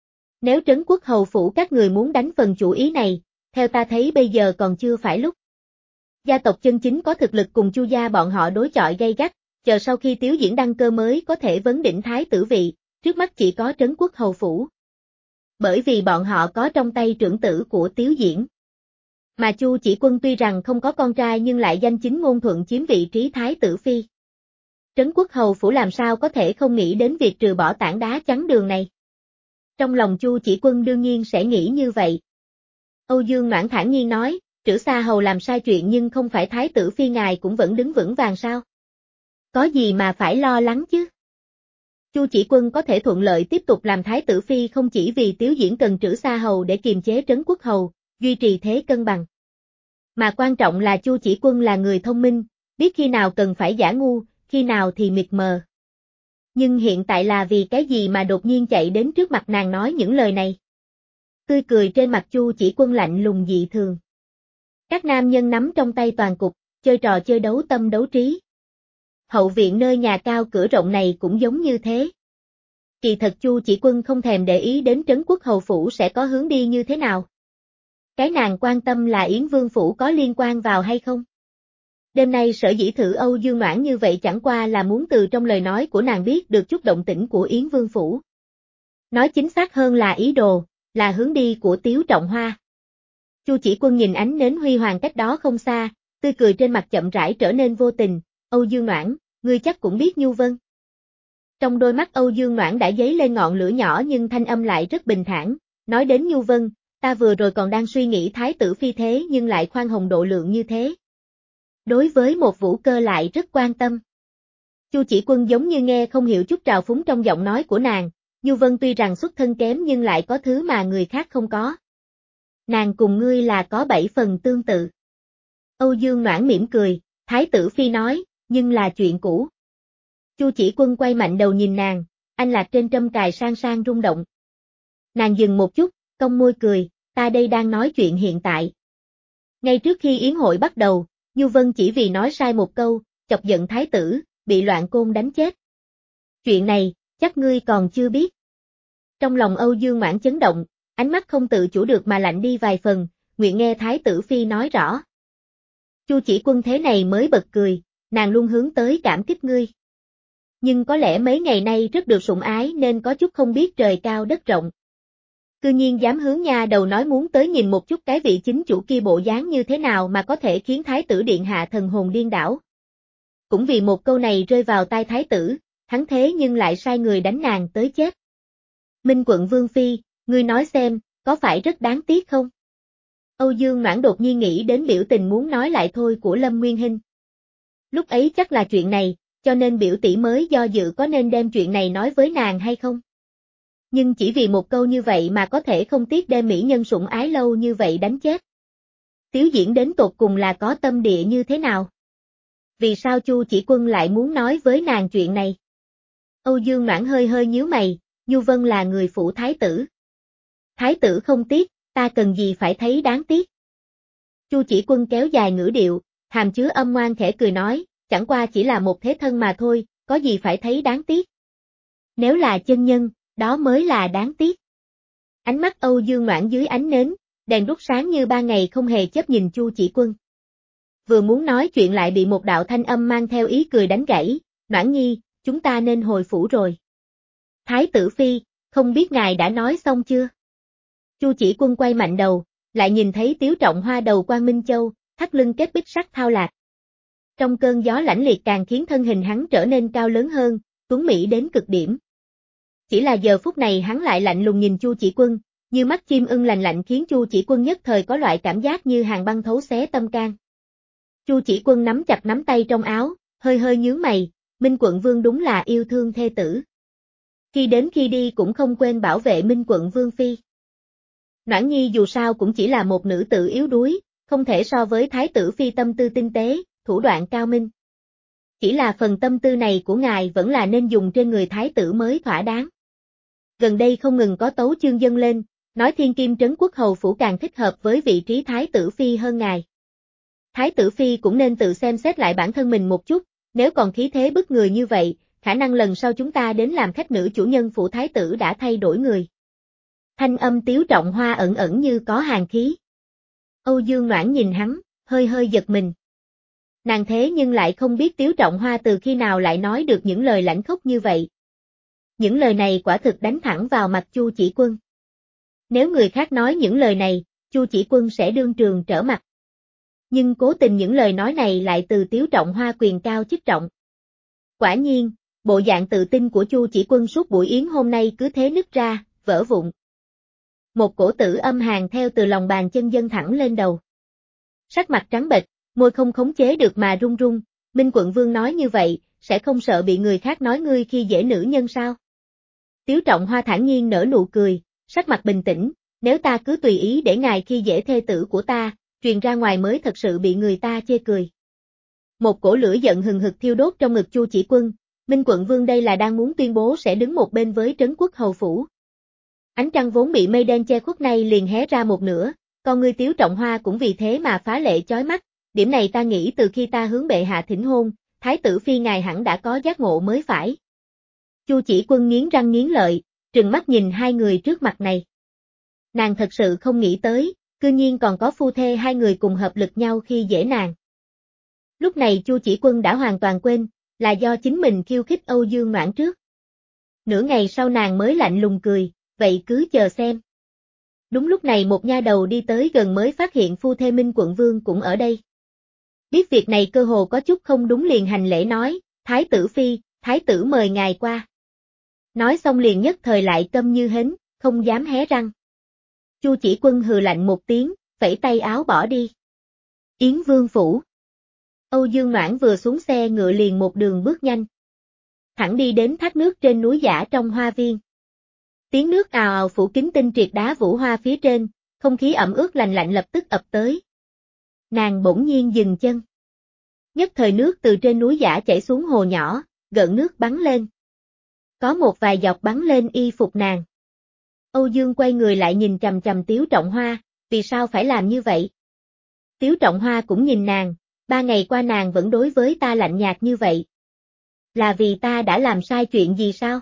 Nếu Trấn Quốc Hầu phủ các người muốn đánh phần chủ ý này, theo ta thấy bây giờ còn chưa phải lúc. Gia tộc chân chính có thực lực cùng Chu gia bọn họ đối chọi gay gắt, chờ sau khi Tiếu Diễn đăng cơ mới có thể vấn đỉnh thái tử vị, trước mắt chỉ có Trấn Quốc Hầu phủ. Bởi vì bọn họ có trong tay trưởng tử của Tiếu Diễn. Mà Chu Chỉ Quân tuy rằng không có con trai nhưng lại danh chính ngôn thuận chiếm vị trí thái tử phi. Trấn Quốc Hầu phủ làm sao có thể không nghĩ đến việc trừ bỏ tảng đá chắn đường này. Trong lòng Chu Chỉ Quân đương nhiên sẽ nghĩ như vậy. Âu Dương Noãn thản nhiên nói, Trữ Sa Hầu làm sai chuyện nhưng không phải thái tử phi ngài cũng vẫn đứng vững vàng sao? Có gì mà phải lo lắng chứ? Chu Chỉ Quân có thể thuận lợi tiếp tục làm thái tử phi không chỉ vì Tiếu Diễn cần Trữ Sa Hầu để kiềm chế Trấn Quốc Hầu, duy trì thế cân bằng. Mà quan trọng là Chu Chỉ Quân là người thông minh, biết khi nào cần phải giả ngu, khi nào thì mịt mờ. Nhưng hiện tại là vì cái gì mà đột nhiên chạy đến trước mặt nàng nói những lời này? Tươi cười trên mặt Chu Chỉ Quân lạnh lùng dị thường. Các nam nhân nắm trong tay toàn cục, chơi trò chơi đấu tâm đấu trí. Hậu viện nơi nhà cao cửa rộng này cũng giống như thế. Kỳ thật Chu Chỉ Quân không thèm để ý đến Trấn Quốc Hầu phủ sẽ có hướng đi như thế nào. Cái nàng quan tâm là Yến Vương phủ có liên quan vào hay không. Đêm nay sở dĩ thử Âu Dương Noãn như vậy chẳng qua là muốn từ trong lời nói của nàng biết được chút động tĩnh của Yến Vương phủ. Nói chính xác hơn là ý đồ, là hướng đi của Tiếu Trọng Hoa. Chu Chỉ Quân nhìn ánh nến huy hoàng cách đó không xa, tươi cười trên mặt chậm rãi trở nên vô tình, Âu Dương Noãn, ngươi chắc cũng biết Nhu Vân. Trong đôi mắt Âu Dương Noãn đã dấy lên ngọn lửa nhỏ nhưng thanh âm lại rất bình thản, nói đến Nhu Vân, ta vừa rồi còn đang suy nghĩ thái tử phi thế nhưng lại khoan hồng độ lượng như thế. Đối với một Vũ Cơ lại rất quan tâm. Chu Chỉ Quân giống như nghe không hiểu chút trào phúng trong giọng nói của nàng, Nhu Vân tuy rằng xuất thân kém nhưng lại có thứ mà người khác không có. Nàng cùng ngươi là có bảy phần tương tự. Âu Dương Noãn mỉm cười, thái tử phi nói, nhưng là chuyện cũ. Chu Chỉ Quân quay mạnh đầu nhìn nàng, anh lạc trên trâm cài sang sang rung động. Nàng dừng một chút, cong môi cười, ta đây đang nói chuyện hiện tại. Ngay trước khi yến hội bắt đầu, Nhu Vân chỉ vì nói sai một câu, chọc giận thái tử, bị Loạn Côn đánh chết. Chuyện này, chắc ngươi còn chưa biết. Trong lòng Âu Dương Noãn chấn động, ánh mắt không tự chủ được mà lạnh đi vài phần, nguyện nghe thái tử phi nói rõ. Chu Chỉ Quân thế này mới bật cười, nàng luôn hướng tới cảm kích ngươi. Nhưng có lẽ mấy ngày nay rất được sủng ái nên có chút không biết trời cao đất rộng. Cư nhiên dám hướng nha đầu nói muốn tới nhìn một chút cái vị chính chủ kia bộ dáng như thế nào mà có thể khiến thái tử điện hạ thần hồn điên đảo. Cũng vì một câu này rơi vào tai thái tử, hắn thế nhưng lại sai người đánh nàng tới chết. Minh quận Vương Phi, ngươi nói xem, có phải rất đáng tiếc không? Âu Dương Noãn đột nhiên nghĩ đến biểu tình muốn nói lại thôi của Lâm Nguyên Hinh. Lúc ấy chắc là chuyện này, cho nên biểu tỷ mới do dự có nên đem chuyện này nói với nàng hay không. Nhưng chỉ vì một câu như vậy mà có thể không tiếc đem mỹ nhân sủng ái lâu như vậy đánh chết. Tiếu Diễn đến tột cùng là có tâm địa như thế nào? Vì sao Chu Chỉ Quân lại muốn nói với nàng chuyện này? Âu Dương Noãn hơi hơi nhíu mày, Nhu Vân là người phụ thái tử. Thái tử không tiếc, ta cần gì phải thấy đáng tiếc. Chu Chỉ Quân kéo dài ngữ điệu, hàm chứa âm ngoan khẽ cười nói, chẳng qua chỉ là một thế thân mà thôi, có gì phải thấy đáng tiếc. Nếu là chân nhân, đó mới là đáng tiếc. Ánh mắt Âu Dương Noãn dưới ánh nến, đèn đuốc sáng như ba ngày không hề chớp nhìn Chu Chỉ Quân. Vừa muốn nói chuyện lại bị một đạo thanh âm mang theo ý cười đánh gãy, Noãn nhi, chúng ta nên hồi phủ rồi. Thái tử phi, không biết ngài đã nói xong chưa? Chu Chỉ Quân quay mạnh đầu, lại nhìn thấy Tiếu Trọng Hoa đầu Quan Minh Châu, thắt lưng kết bích sắc thao lạc. Trong cơn gió lãnh liệt càng khiến thân hình hắn trở nên cao lớn hơn, tuấn mỹ đến cực điểm. Chỉ là giờ phút này hắn lại lạnh lùng nhìn Chu Chỉ Quân, như mắt chim ưng lành lạnh khiến Chu Chỉ Quân nhất thời có loại cảm giác như hàn băng thấu xé tâm can. Chu Chỉ Quân nắm chặt nắm tay trong áo, hơi hơi nhướng mày, Minh Quận Vương đúng là yêu thương thê tử. Khi đến khi đi cũng không quên bảo vệ Minh Quận Vương phi. Noãn Nhi dù sao cũng chỉ là một nữ tử yếu đuối, không thể so với thái tử phi tâm tư tinh tế, thủ đoạn cao minh. Chỉ là phần tâm tư này của ngài vẫn là nên dùng trên người thái tử mới thỏa đáng. Gần đây không ngừng có tấu chương dâng lên, nói Thiên Kim Trấn Quốc Hầu Phủ càng thích hợp với vị trí thái tử phi hơn ngài. Thái tử phi cũng nên tự xem xét lại bản thân mình một chút, nếu còn khí thế bức người như vậy, khả năng lần sau chúng ta đến làm khách nữ chủ nhân phủ thái tử đã thay đổi người. Thanh âm Tiếu Trọng Hoa ẩn ẩn như có hàn khí. Âu Dương Noãn nhìn hắn, hơi hơi giật mình. Nàng thế nhưng lại không biết Tiếu Trọng Hoa từ khi nào lại nói được những lời lãnh khốc như vậy. Những lời này quả thực đánh thẳng vào mặt Chu Chỉ Quân. Nếu người khác nói những lời này, Chu Chỉ Quân sẽ đương trường trở mặt. Nhưng cố tình những lời nói này lại từ Tiếu Trọng Hoa quyền cao chức trọng. Quả nhiên, bộ dạng tự tin của Chu Chỉ Quân suốt buổi yến hôm nay cứ thế nứt ra, vỡ vụn. Một cổ tử âm hàn theo từ lòng bàn chân dâng thẳng lên đầu. Sắc mặt trắng bệch, môi không khống chế được mà run run, Minh Quận Vương nói như vậy, sẽ không sợ bị người khác nói ngươi khi dễ nữ nhân sao? Tiếu Trọng Hoa thản nhiên nở nụ cười, sắc mặt bình tĩnh, nếu ta cứ tùy ý để ngài khi dễ thê tử của ta, truyền ra ngoài mới thật sự bị người ta chê cười. Một cổ lửa giận hừng hực thiêu đốt trong ngực Chu Chỉ Quân, Minh Quận Vương đây là đang muốn tuyên bố sẽ đứng một bên với Trấn Quốc Hầu Phủ. Ánh trăng vốn bị mây đen che khuất nay liền hé ra một nửa, con ngươi Tiếu Trọng Hoa cũng vì thế mà phá lệ chói mắt, điểm này ta nghĩ từ khi ta hướng bệ hạ thỉnh hôn, thái tử phi ngài hẳn đã có giác ngộ mới phải. Chu Chỉ Quân nghiến răng nghiến lợi, trừng mắt nhìn hai người trước mặt này. Nàng thật sự không nghĩ tới, cư nhiên còn có phu thê hai người cùng hợp lực nhau khi dễ nàng. Lúc này Chu Chỉ Quân đã hoàn toàn quên, là do chính mình khiêu khích Âu Dương Noãn trước. Nửa ngày sau nàng mới lạnh lùng cười, vậy cứ chờ xem. Đúng lúc này một nha đầu đi tới gần mới phát hiện phu thê Minh Quận Vương cũng ở đây. Biết việc này cơ hồ có chút không đúng liền hành lễ nói, thái tử phi, thái tử mời ngài qua. Nói xong liền nhất thời lại câm như hến, không dám hé răng. Chu Chỉ Quân hừ lạnh một tiếng, vẫy tay áo bỏ đi. Yến Vương phủ. Âu Dương Noãn vừa xuống xe ngựa liền một đường bước nhanh. Thẳng đi đến thác nước trên núi Giả trong hoa viên. Tiếng nước ào ào phủ kín tinh triệt đá vũ hoa phía trên, không khí ẩm ướt lành lạnh lập tức ập tới. Nàng bỗng nhiên dừng chân. Nhất thời nước từ trên núi Giả chảy xuống hồ nhỏ, gợn nước bắn lên. Có một vài giọt bắn lên y phục nàng. Âu Dương quay người lại nhìn chằm chằm Tiếu Trọng Hoa, vì sao phải làm như vậy? Tiếu Trọng Hoa cũng nhìn nàng, ba ngày qua nàng vẫn đối với ta lạnh nhạt như vậy. Là vì ta đã làm sai chuyện gì sao?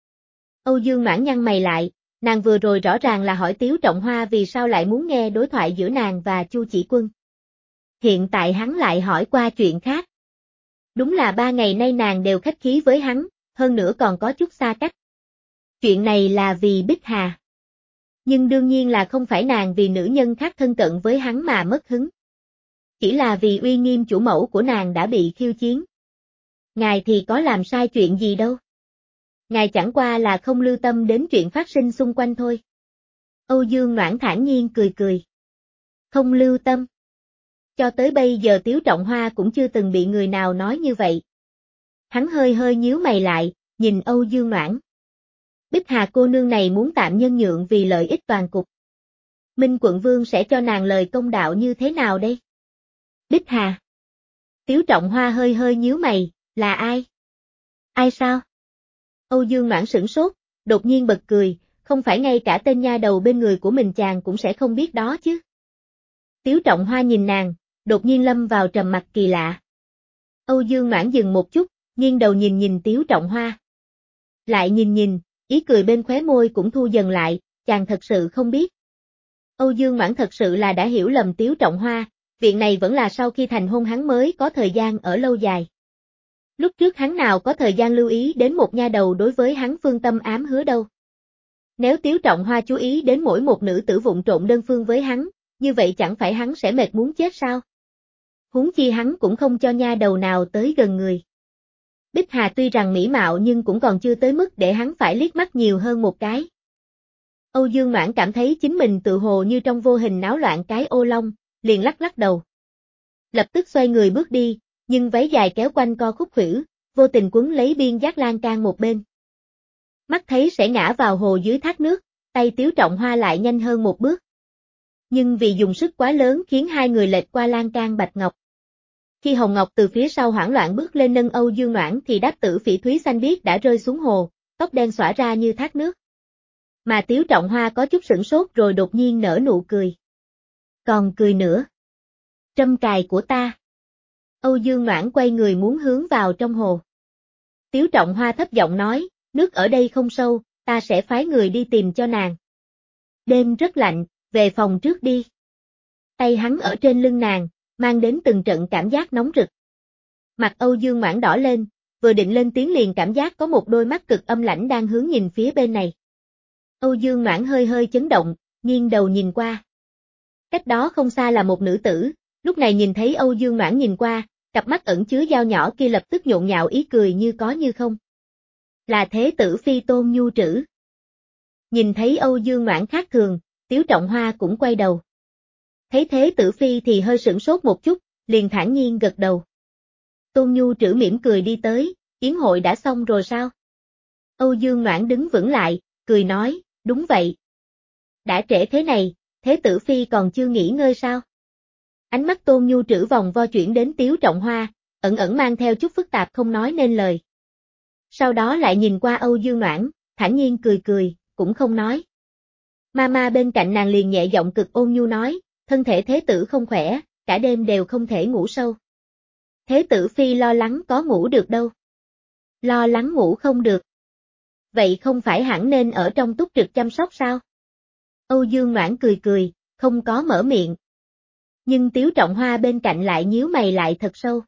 Âu Dương Noãn nhăn mày lại, nàng vừa rồi rõ ràng là hỏi Tiếu Trọng Hoa vì sao lại muốn nghe đối thoại giữa nàng và Chu Chỉ Quân. Hiện tại hắn lại hỏi qua chuyện khác. Đúng là ba ngày nay nàng đều khách khí với hắn, hơn nữa còn có chút xa cách. Chuyện này là vì Bích Hà. Nhưng đương nhiên là không phải nàng vì nữ nhân khác thân cận với hắn mà mất hứng. Chỉ là vì uy nghiêm chủ mẫu của nàng đã bị khiêu chiến. Ngài thì có làm sai chuyện gì đâu. Ngài chẳng qua là không lưu tâm đến chuyện phát sinh xung quanh thôi. Âu Dương Noãn thản nhiên cười cười. Không lưu tâm. Cho tới bây giờ Tiếu Trọng Hoa cũng chưa từng bị người nào nói như vậy. Hắn hơi hơi nhíu mày lại, nhìn Âu Dương Noãn. Bích Hà cô nương này muốn tạm nhân nhượng vì lợi ích toàn cục. Minh Quận Vương sẽ cho nàng lời công đạo như thế nào đây? Bích Hà. Tiếu Trọng Hoa hơi hơi nhíu mày, là ai? Ai sao? Âu Dương Noãn sửng sốt, đột nhiên bật cười, không phải ngay cả tên nha đầu bên người của mình chàng cũng sẽ không biết đó chứ. Tiếu Trọng Hoa nhìn nàng, đột nhiên lâm vào trầm mặc kỳ lạ. Âu Dương Noãn dừng một chút, nghiêng đầu nhìn nhìn Tiếu Trọng Hoa. Lại nhìn nhìn, ý cười bên khóe môi cũng thu dần lại, chàng thật sự không biết. Âu Dương Noãn thật sự là đã hiểu lầm Tiếu Trọng Hoa, việc này vẫn là sau khi thành hôn hắn mới có thời gian ở lâu dài. Lúc trước hắn nào có thời gian lưu ý đến một nha đầu đối với hắn phương tâm ám hứa đâu. Nếu Tiếu Trọng Hoa chú ý đến mỗi một nữ tử vụng trộn đơn phương với hắn, như vậy chẳng phải hắn sẽ mệt muốn chết sao? huống chi hắn cũng không cho nha đầu nào tới gần người. Bích Hà tuy rằng mỹ mạo nhưng cũng còn chưa tới mức để hắn phải liếc mắt nhiều hơn một cái. Âu Dương Noãn cảm thấy chính mình tự hồ như trong vô hình náo loạn cái ô long, liền lắc lắc đầu. Lập tức xoay người bước đi, nhưng váy dài kéo quanh co khúc khuỷu, vô tình quấn lấy biên giác lan can một bên. Mắt thấy sẽ ngã vào hồ dưới thác nước, tay Tiếu Trọng Hoa lại nhanh hơn một bước. Nhưng vì dùng sức quá lớn khiến hai người lệch qua lan can bạch ngọc. Khi Hồng Ngọc từ phía sau hoảng loạn bước lên nâng Âu Dương Noãn thì đáp tử phỉ thúy xanh biếc đã rơi xuống hồ, tóc đen xõa ra như thác nước. Mà Tiếu Trọng Hoa có chút sửng sốt rồi đột nhiên nở nụ cười. Còn cười nữa. Trâm cài của ta. Âu Dương Noãn quay người muốn hướng vào trong hồ. Tiếu Trọng Hoa thấp giọng nói, nước ở đây không sâu, ta sẽ phái người đi tìm cho nàng. Đêm rất lạnh, về phòng trước đi. Tay hắn ở trên lưng nàng, mang đến từng trận cảm giác nóng rực. Mặt Âu Dương Noãn đỏ lên, vừa định lên tiếng liền cảm giác có một đôi mắt cực âm lãnh đang hướng nhìn phía bên này. Âu Dương Noãn hơi hơi chấn động, nghiêng đầu nhìn qua. Cách đó không xa là một nữ tử, lúc này nhìn thấy Âu Dương Noãn nhìn qua, cặp mắt ẩn chứa dao nhỏ kia lập tức nhộn nhạo ý cười như có như không. Là thế tử phi Tôn Nhu Trữ. Nhìn thấy Âu Dương Noãn khác thường, Tiếu Trọng Hoa cũng quay đầu. Thấy thế tử phi thì hơi sửng sốt một chút, liền thản nhiên gật đầu. Tôn Nhu Trữ mỉm cười đi tới, yến hội đã xong rồi sao? Âu Dương Noãn đứng vững lại, cười nói, đúng vậy. Đã trễ thế này, thế tử phi còn chưa nghỉ ngơi sao? Ánh mắt Tôn Nhu Trữ vòng vo chuyển đến Tiếu Trọng Hoa, ẩn ẩn mang theo chút phức tạp không nói nên lời. Sau đó lại nhìn qua Âu Dương Noãn, thản nhiên cười cười, cũng không nói. Mama bên cạnh nàng liền nhẹ giọng cực ôn nhu nói, thân thể thế tử không khỏe, cả đêm đều không thể ngủ sâu. Thế tử phi lo lắng có ngủ được đâu. Lo lắng ngủ không được. Vậy không phải hẳn nên ở trong túc trực chăm sóc sao? Âu Dương Noãn cười cười, không có mở miệng. Nhưng Tiếu Trọng Hoa bên cạnh lại nhíu mày lại thật sâu.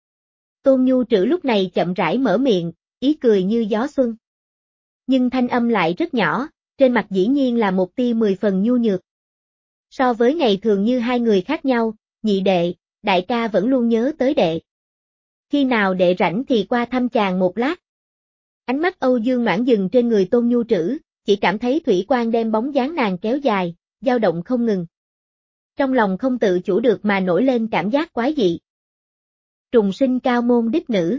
Tôn Nhu Trữ lúc này chậm rãi mở miệng, ý cười như gió xuân. Nhưng thanh âm lại rất nhỏ, trên mặt dĩ nhiên là một tia mười phần nhu nhược. So với ngày thường như hai người khác nhau, nhị đệ, đại ca vẫn luôn nhớ tới đệ. Khi nào đệ rảnh thì qua thăm chàng một lát. Ánh mắt Âu Dương Noãn dừng trên người Tôn Nhu Trữ, chỉ cảm thấy thủy quang đem bóng dáng nàng kéo dài, dao động không ngừng. Trong lòng không tự chủ được mà nổi lên cảm giác quái dị. Trùng sinh cao môn đích nữ.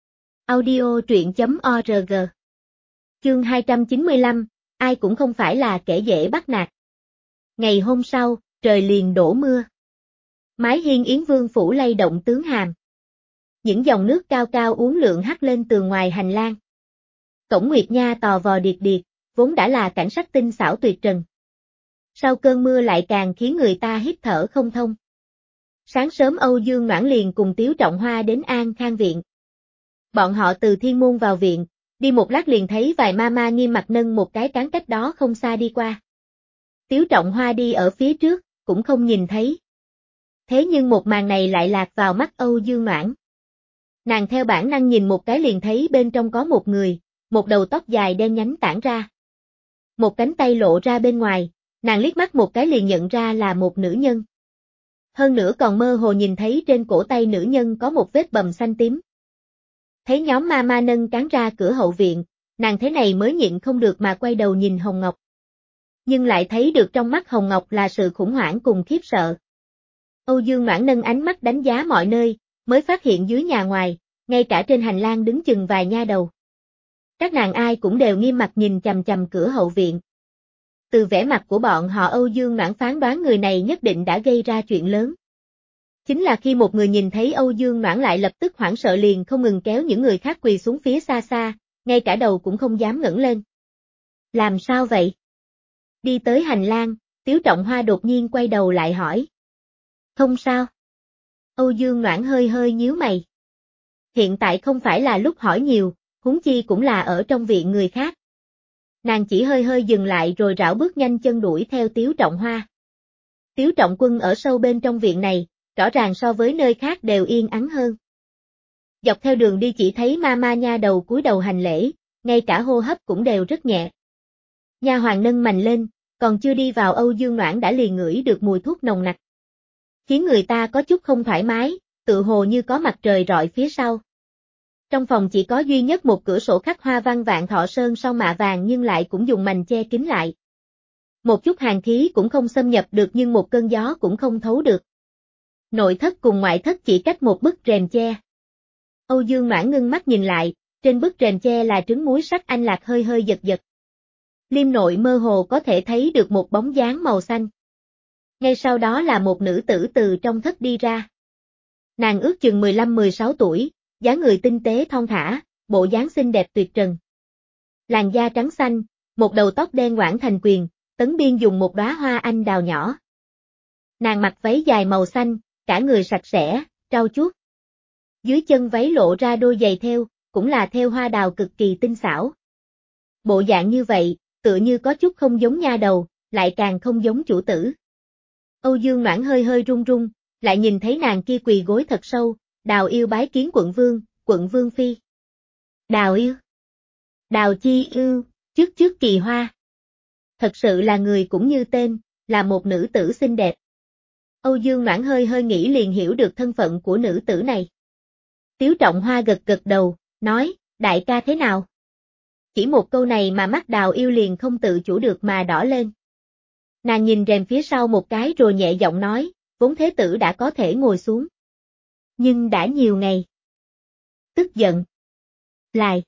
Audio truyện chấm org. Chương hai trăm chín mươi lăm, ai cũng không phải là kẻ dễ bắt nạt. Ngày hôm sau, trời liền đổ mưa. Mái hiên Yến Vương phủ lay động tướng hàm. Những dòng nước cao cao uốn lượn hắt lên từ ngoài hành lang. Cổng Nguyệt Nha tò vò điệt điệt, vốn đã là cảnh sắc tinh xảo tuyệt trần. Sau cơn mưa lại càng khiến người ta hít thở không thông. Sáng sớm Âu Dương Noãn liền cùng Tiếu Trọng Hoa đến An Khang viện. Bọn họ từ thiên môn vào viện, đi một lát liền thấy vài mama nghiêm mặt nâng một cái cán cách đó không xa đi qua. Tiếu Trọng Hoa đi ở phía trước, cũng không nhìn thấy. Thế nhưng một màn này lại lạc vào mắt Âu Dương Noãn. Nàng theo bản năng nhìn một cái liền thấy bên trong có một người, một đầu tóc dài đen nhánh tản ra. Một cánh tay lộ ra bên ngoài, nàng liếc mắt một cái liền nhận ra là một nữ nhân. Hơn nữa còn mơ hồ nhìn thấy trên cổ tay nữ nhân có một vết bầm xanh tím. Thấy nhóm mama nâng cán ra cửa hậu viện, nàng thế này mới nhịn không được mà quay đầu nhìn Hồng Ngọc. Nhưng lại thấy được trong mắt Hồng Ngọc là sự khủng hoảng cùng khiếp sợ. Âu Dương Noãn nâng ánh mắt đánh giá mọi nơi, mới phát hiện dưới nhà ngoài, ngay cả trên hành lang đứng chừng vài nha đầu. Các nàng ai cũng đều nghiêm mặt nhìn chằm chằm cửa hậu viện. Từ vẻ mặt của bọn họ Âu Dương Noãn phán đoán người này nhất định đã gây ra chuyện lớn. Chính là khi một người nhìn thấy Âu Dương Noãn lại lập tức hoảng sợ liền không ngừng kéo những người khác quỳ xuống phía xa xa, ngay cả đầu cũng không dám ngẩng lên. Làm sao vậy? Đi tới hành lang, Tiếu Trọng Hoa đột nhiên quay đầu lại hỏi. Không sao. Âu Dương Noãn hơi hơi nhíu mày. Hiện tại không phải là lúc hỏi nhiều, huống chi cũng là ở trong viện người khác. Nàng chỉ hơi hơi dừng lại rồi rảo bước nhanh chân đuổi theo Tiếu Trọng Hoa. Tiếu Trọng Quân ở sâu bên trong viện này, rõ ràng so với nơi khác đều yên ắng hơn. Dọc theo đường đi chỉ thấy mama nha đầu cúi đầu hành lễ, ngay cả hô hấp cũng đều rất nhẹ. Nha hoàn nâng mành lên, còn chưa đi vào Âu Dương Noãn đã liền ngửi được mùi thuốc nồng nặc. Khiến người ta có chút không thoải mái, tự hồ như có mặt trời rọi phía sau. Trong phòng chỉ có duy nhất một cửa sổ khắc hoa văn Vạn Thọ Sơn sau mạ vàng nhưng lại cũng dùng mành che kín lại. Một chút hàn khí cũng không xâm nhập được nhưng một cơn gió cũng không thấu được. Nội thất cùng ngoại thất chỉ cách một bức rèm che. Âu Dương Noãn ngưng mắt nhìn lại, trên bức rèm che là trứng muối sắc anh lạc hơi hơi giật giật. Liêm nội mơ hồ có thể thấy được một bóng dáng màu xanh. Ngay sau đó là một nữ tử từ trong thất đi ra. Nàng ước chừng mười lăm mười sáu tuổi, dáng người tinh tế thon thả, bộ dáng xinh đẹp tuyệt trần. Làn da trắng xanh, một đầu tóc đen ngoãn thành quyền, Tấn Biên dùng một đóa hoa anh đào nhỏ. Nàng mặc váy dài màu xanh, cả người sạch sẽ, trau chuốt. Dưới chân váy lộ ra đôi giày thêu, cũng là thêu hoa đào cực kỳ tinh xảo. Bộ dạng như vậy, tựa như có chút không giống nha đầu, lại càng không giống chủ tử. Âu Dương Noãn hơi hơi run run, lại nhìn thấy nàng kia quỳ gối thật sâu, Đào Yêu bái kiến quận vương, quận vương phi. Đào Yêu. Đào Chi Ưu, trước trước Kỳ Hoa. Thật sự là người cũng như tên, là một nữ tử xinh đẹp. Âu Dương Noãn hơi hơi nghĩ liền hiểu được thân phận của nữ tử này. Tiếu Trọng Hoa gật gật đầu, nói, đại ca thế nào? Chỉ một câu này mà mắt Đào Yêu liền không tự chủ được mà đỏ lên. Nàng nhìn rèm phía sau một cái rồi nhẹ giọng nói, vốn thế tử đã có thể ngồi xuống. Nhưng đã nhiều ngày. Tức giận. Lại.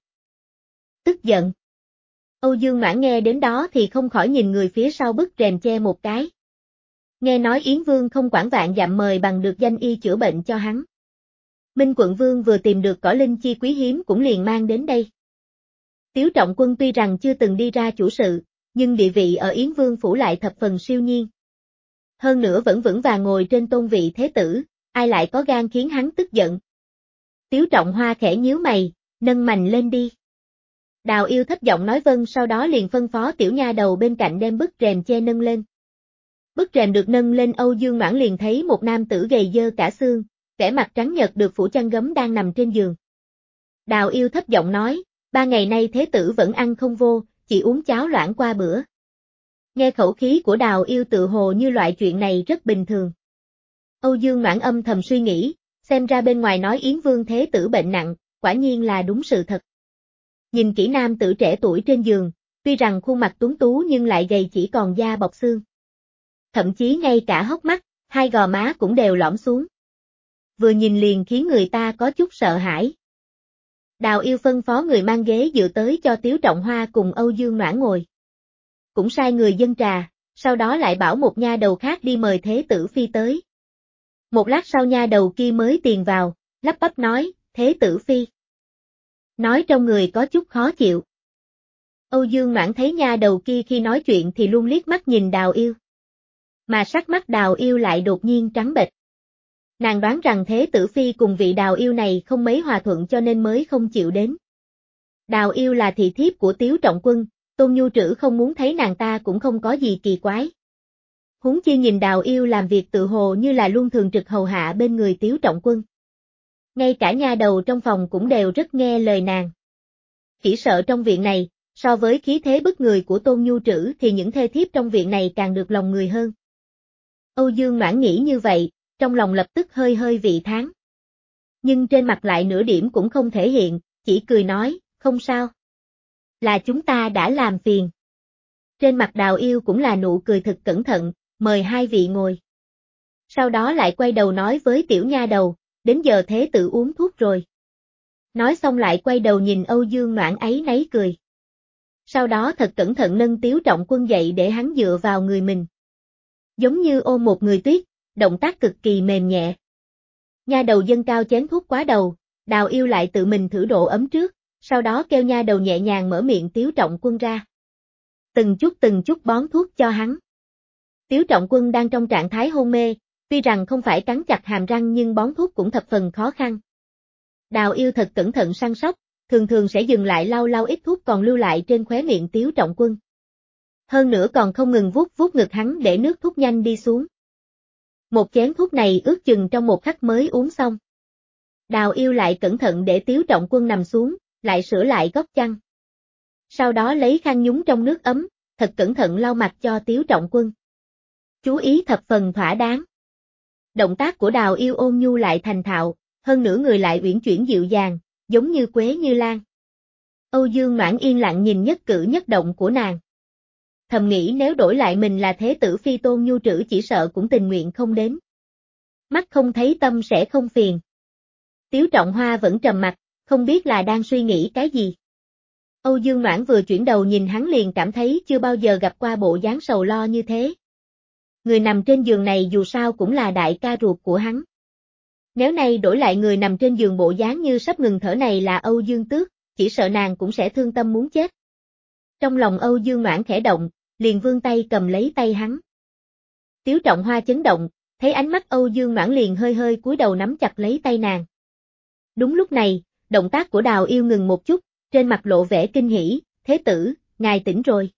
Tức giận. Âu Dương Noãn nghe đến đó thì không khỏi nhìn người phía sau bức rèm che một cái. Nghe nói Yến Vương không quản vạn dặm mời bằng được danh y chữa bệnh cho hắn. Minh quận vương vừa tìm được cỏ linh chi quý hiếm cũng liền mang đến đây. Tiếu Trọng Quân tuy rằng chưa từng đi ra chủ sự, nhưng địa vị ở Yến Vương phủ lại thập phần siêu nhiên. Hơn nữa vẫn vững vàng ngồi trên tôn vị thế tử, ai lại có gan khiến hắn tức giận. Tiếu Trọng Hoa khẽ nhíu mày, nâng mành lên đi. Đào Yêu thấp giọng nói vâng, sau đó liền phân phó tiểu nha đầu bên cạnh đem bức rèm che nâng lên. Bức rèm được nâng lên, Âu Dương Noãn liền thấy một nam tử gầy dơ cả xương, vẻ mặt trắng nhợt được phủ chăn gấm đang nằm trên giường. Đào Yêu thấp giọng nói, ba ngày nay thế tử vẫn ăn không vô, chỉ uống cháo loãng qua bữa. Nghe khẩu khí của Đào Yêu tự hồ như loại chuyện này rất bình thường. Âu Dương Noãn âm thầm suy nghĩ, xem ra bên ngoài nói Yến Vương thế tử bệnh nặng, quả nhiên là đúng sự thật. Nhìn kỹ nam tử trẻ tuổi trên giường, tuy rằng khuôn mặt tuấn tú nhưng lại gầy chỉ còn da bọc xương. Thậm chí ngay cả hốc mắt, hai gò má cũng đều lõm xuống. Vừa nhìn liền khiến người ta có chút sợ hãi. Đào Yêu phân phó người mang ghế dựa tới cho Tiếu Trọng Hoa cùng Âu Dương Noãn ngồi. Cũng sai người dâng trà, sau đó lại bảo một nha đầu khác đi mời thế tử phi tới. Một lát sau nha đầu kia mới tiền vào, lắp bắp nói, thế tử phi. Nói trong người có chút khó chịu. Âu Dương Noãn thấy nha đầu kia khi nói chuyện thì luôn liếc mắt nhìn Đào Yêu. Mà sắc mắt Đào Yêu lại đột nhiên trắng bệch. Nàng đoán rằng thế tử phi cùng vị Đào Yêu này không mấy hòa thuận cho nên mới không chịu đến. Đào Yêu là thị thiếp của Tiếu Trọng Quân, Tôn Nhu Trữ không muốn thấy nàng ta cũng không có gì kỳ quái. Huống chi nhìn Đào Yêu làm việc tự hồ như là luôn thường trực hầu hạ bên người Tiếu Trọng Quân. Ngay cả nha đầu trong phòng cũng đều rất nghe lời nàng. Chỉ sợ trong viện này, so với khí thế bức người của Tôn Nhu Trữ thì những thê thiếp trong viện này càng được lòng người hơn. Âu Dương Noãn nghĩ như vậy, trong lòng lập tức hơi hơi vị thán. Nhưng trên mặt lại nửa điểm cũng không thể hiện, chỉ cười nói, không sao. Là chúng ta đã làm phiền. Trên mặt Đào Yêu cũng là nụ cười thật cẩn thận, mời hai vị ngồi. Sau đó lại quay đầu nói với tiểu nha đầu, đến giờ thế tử uống thuốc rồi. Nói xong lại quay đầu nhìn Âu Dương Noãn ấy nấy cười. Sau đó thật cẩn thận nâng Tiếu Trọng Quân dậy để hắn dựa vào người mình. Giống như ôm một người tuyết, động tác cực kỳ mềm nhẹ. Nha đầu dâng cao chén thuốc quá đầu, Đào Yêu lại tự mình thử độ ấm trước, sau đó kêu nha đầu nhẹ nhàng mở miệng Tiếu Trọng Quân ra. Từng chút từng chút bón thuốc cho hắn. Tiếu Trọng Quân đang trong trạng thái hôn mê, tuy rằng không phải cắn chặt hàm răng nhưng bón thuốc cũng thập phần khó khăn. Đào Yêu thật cẩn thận săn sóc, thường thường sẽ dừng lại lau lau ít thuốc còn lưu lại trên khóe miệng Tiếu Trọng Quân. Hơn nữa còn không ngừng vuốt vuốt ngực hắn để nước thuốc nhanh đi xuống. Một chén thuốc này ước chừng trong một khắc mới uống xong. Đào Yêu lại cẩn thận để Tiếu Trọng Quân nằm xuống, lại sửa lại góc chăn. Sau đó lấy khăn nhúng trong nước ấm, thật cẩn thận lau mặt cho Tiếu Trọng Quân. Chú ý thập phần thỏa đáng. Động tác của Đào Yêu ôn nhu lại thành thạo, hơn nữa người lại uyển chuyển dịu dàng, giống như Quế Như Lan. Âu Dương Noãn yên lặng nhìn nhất cử nhất động của nàng. Thầm nghĩ nếu đổi lại mình là thế tử phi Tôn Nhu Trữ chỉ sợ cũng tình nguyện không đến. Mắt không thấy tâm sẽ không phiền. Tiếu Trọng Hoa vẫn trầm mặt, không biết là đang suy nghĩ cái gì. Âu Dương Noãn vừa chuyển đầu nhìn hắn liền cảm thấy chưa bao giờ gặp qua bộ dáng sầu lo như thế. Người nằm trên giường này dù sao cũng là đại ca ruột của hắn. Nếu nay đổi lại người nằm trên giường bộ dáng như sắp ngừng thở này là Âu Dương Tước, chỉ sợ nàng cũng sẽ thương tâm muốn chết. Trong lòng Âu Dương Noãn khẽ động, liền vươn tay cầm lấy tay hắn. Tiếu Trọng Hoa chấn động, thấy ánh mắt Âu Dương Noãn liền hơi hơi cúi đầu nắm chặt lấy tay nàng. Đúng lúc này, động tác của Đào Yêu ngừng một chút, trên mặt lộ vẻ kinh hỉ, thế tử, ngài tỉnh rồi.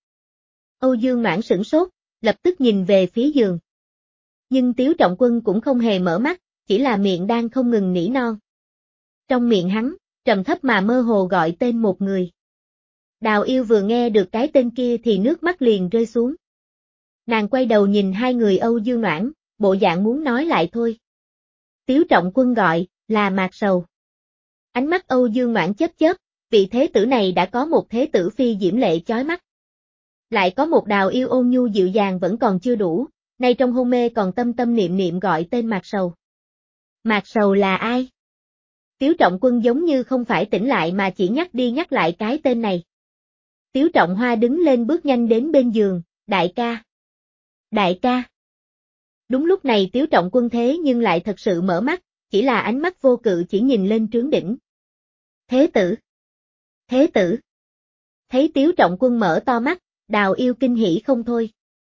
Âu Dương Noãn sửng sốt, lập tức nhìn về phía giường. Nhưng Tiếu Trọng Quân cũng không hề mở mắt, chỉ là miệng đang không ngừng nỉ non. Trong miệng hắn, trầm thấp mà mơ hồ gọi tên một người. Đào Yêu vừa nghe được cái tên kia thì nước mắt liền rơi xuống. Nàng quay đầu nhìn hai người Âu Dương Noãn, bộ dạng muốn nói lại thôi. Tiếu Trọng Quân gọi, là Mạc Sầu. Ánh mắt Âu Dương Noãn chớp chớp, vị thế tử này đã có một thế tử phi diễm lệ chói mắt. Lại có một Đào Yêu ôn nhu dịu dàng vẫn còn chưa đủ, nay trong hôn mê còn tâm tâm niệm niệm gọi tên Mạc Sầu. Mạc Sầu là ai? Tiếu Trọng Quân giống như không phải tỉnh lại mà chỉ nhắc đi nhắc lại cái tên này. Tiếu Trọng Hoa đứng lên bước nhanh đến bên giường, đại ca. Đại ca. Đúng lúc này Tiếu Trọng Quân thế nhưng lại thật sự mở mắt, chỉ là ánh mắt vô cự chỉ nhìn lên trướng đỉnh. Thế tử. Thế tử. Thấy Tiếu Trọng Quân mở to mắt, Đào Yêu kinh hỉ không thôi.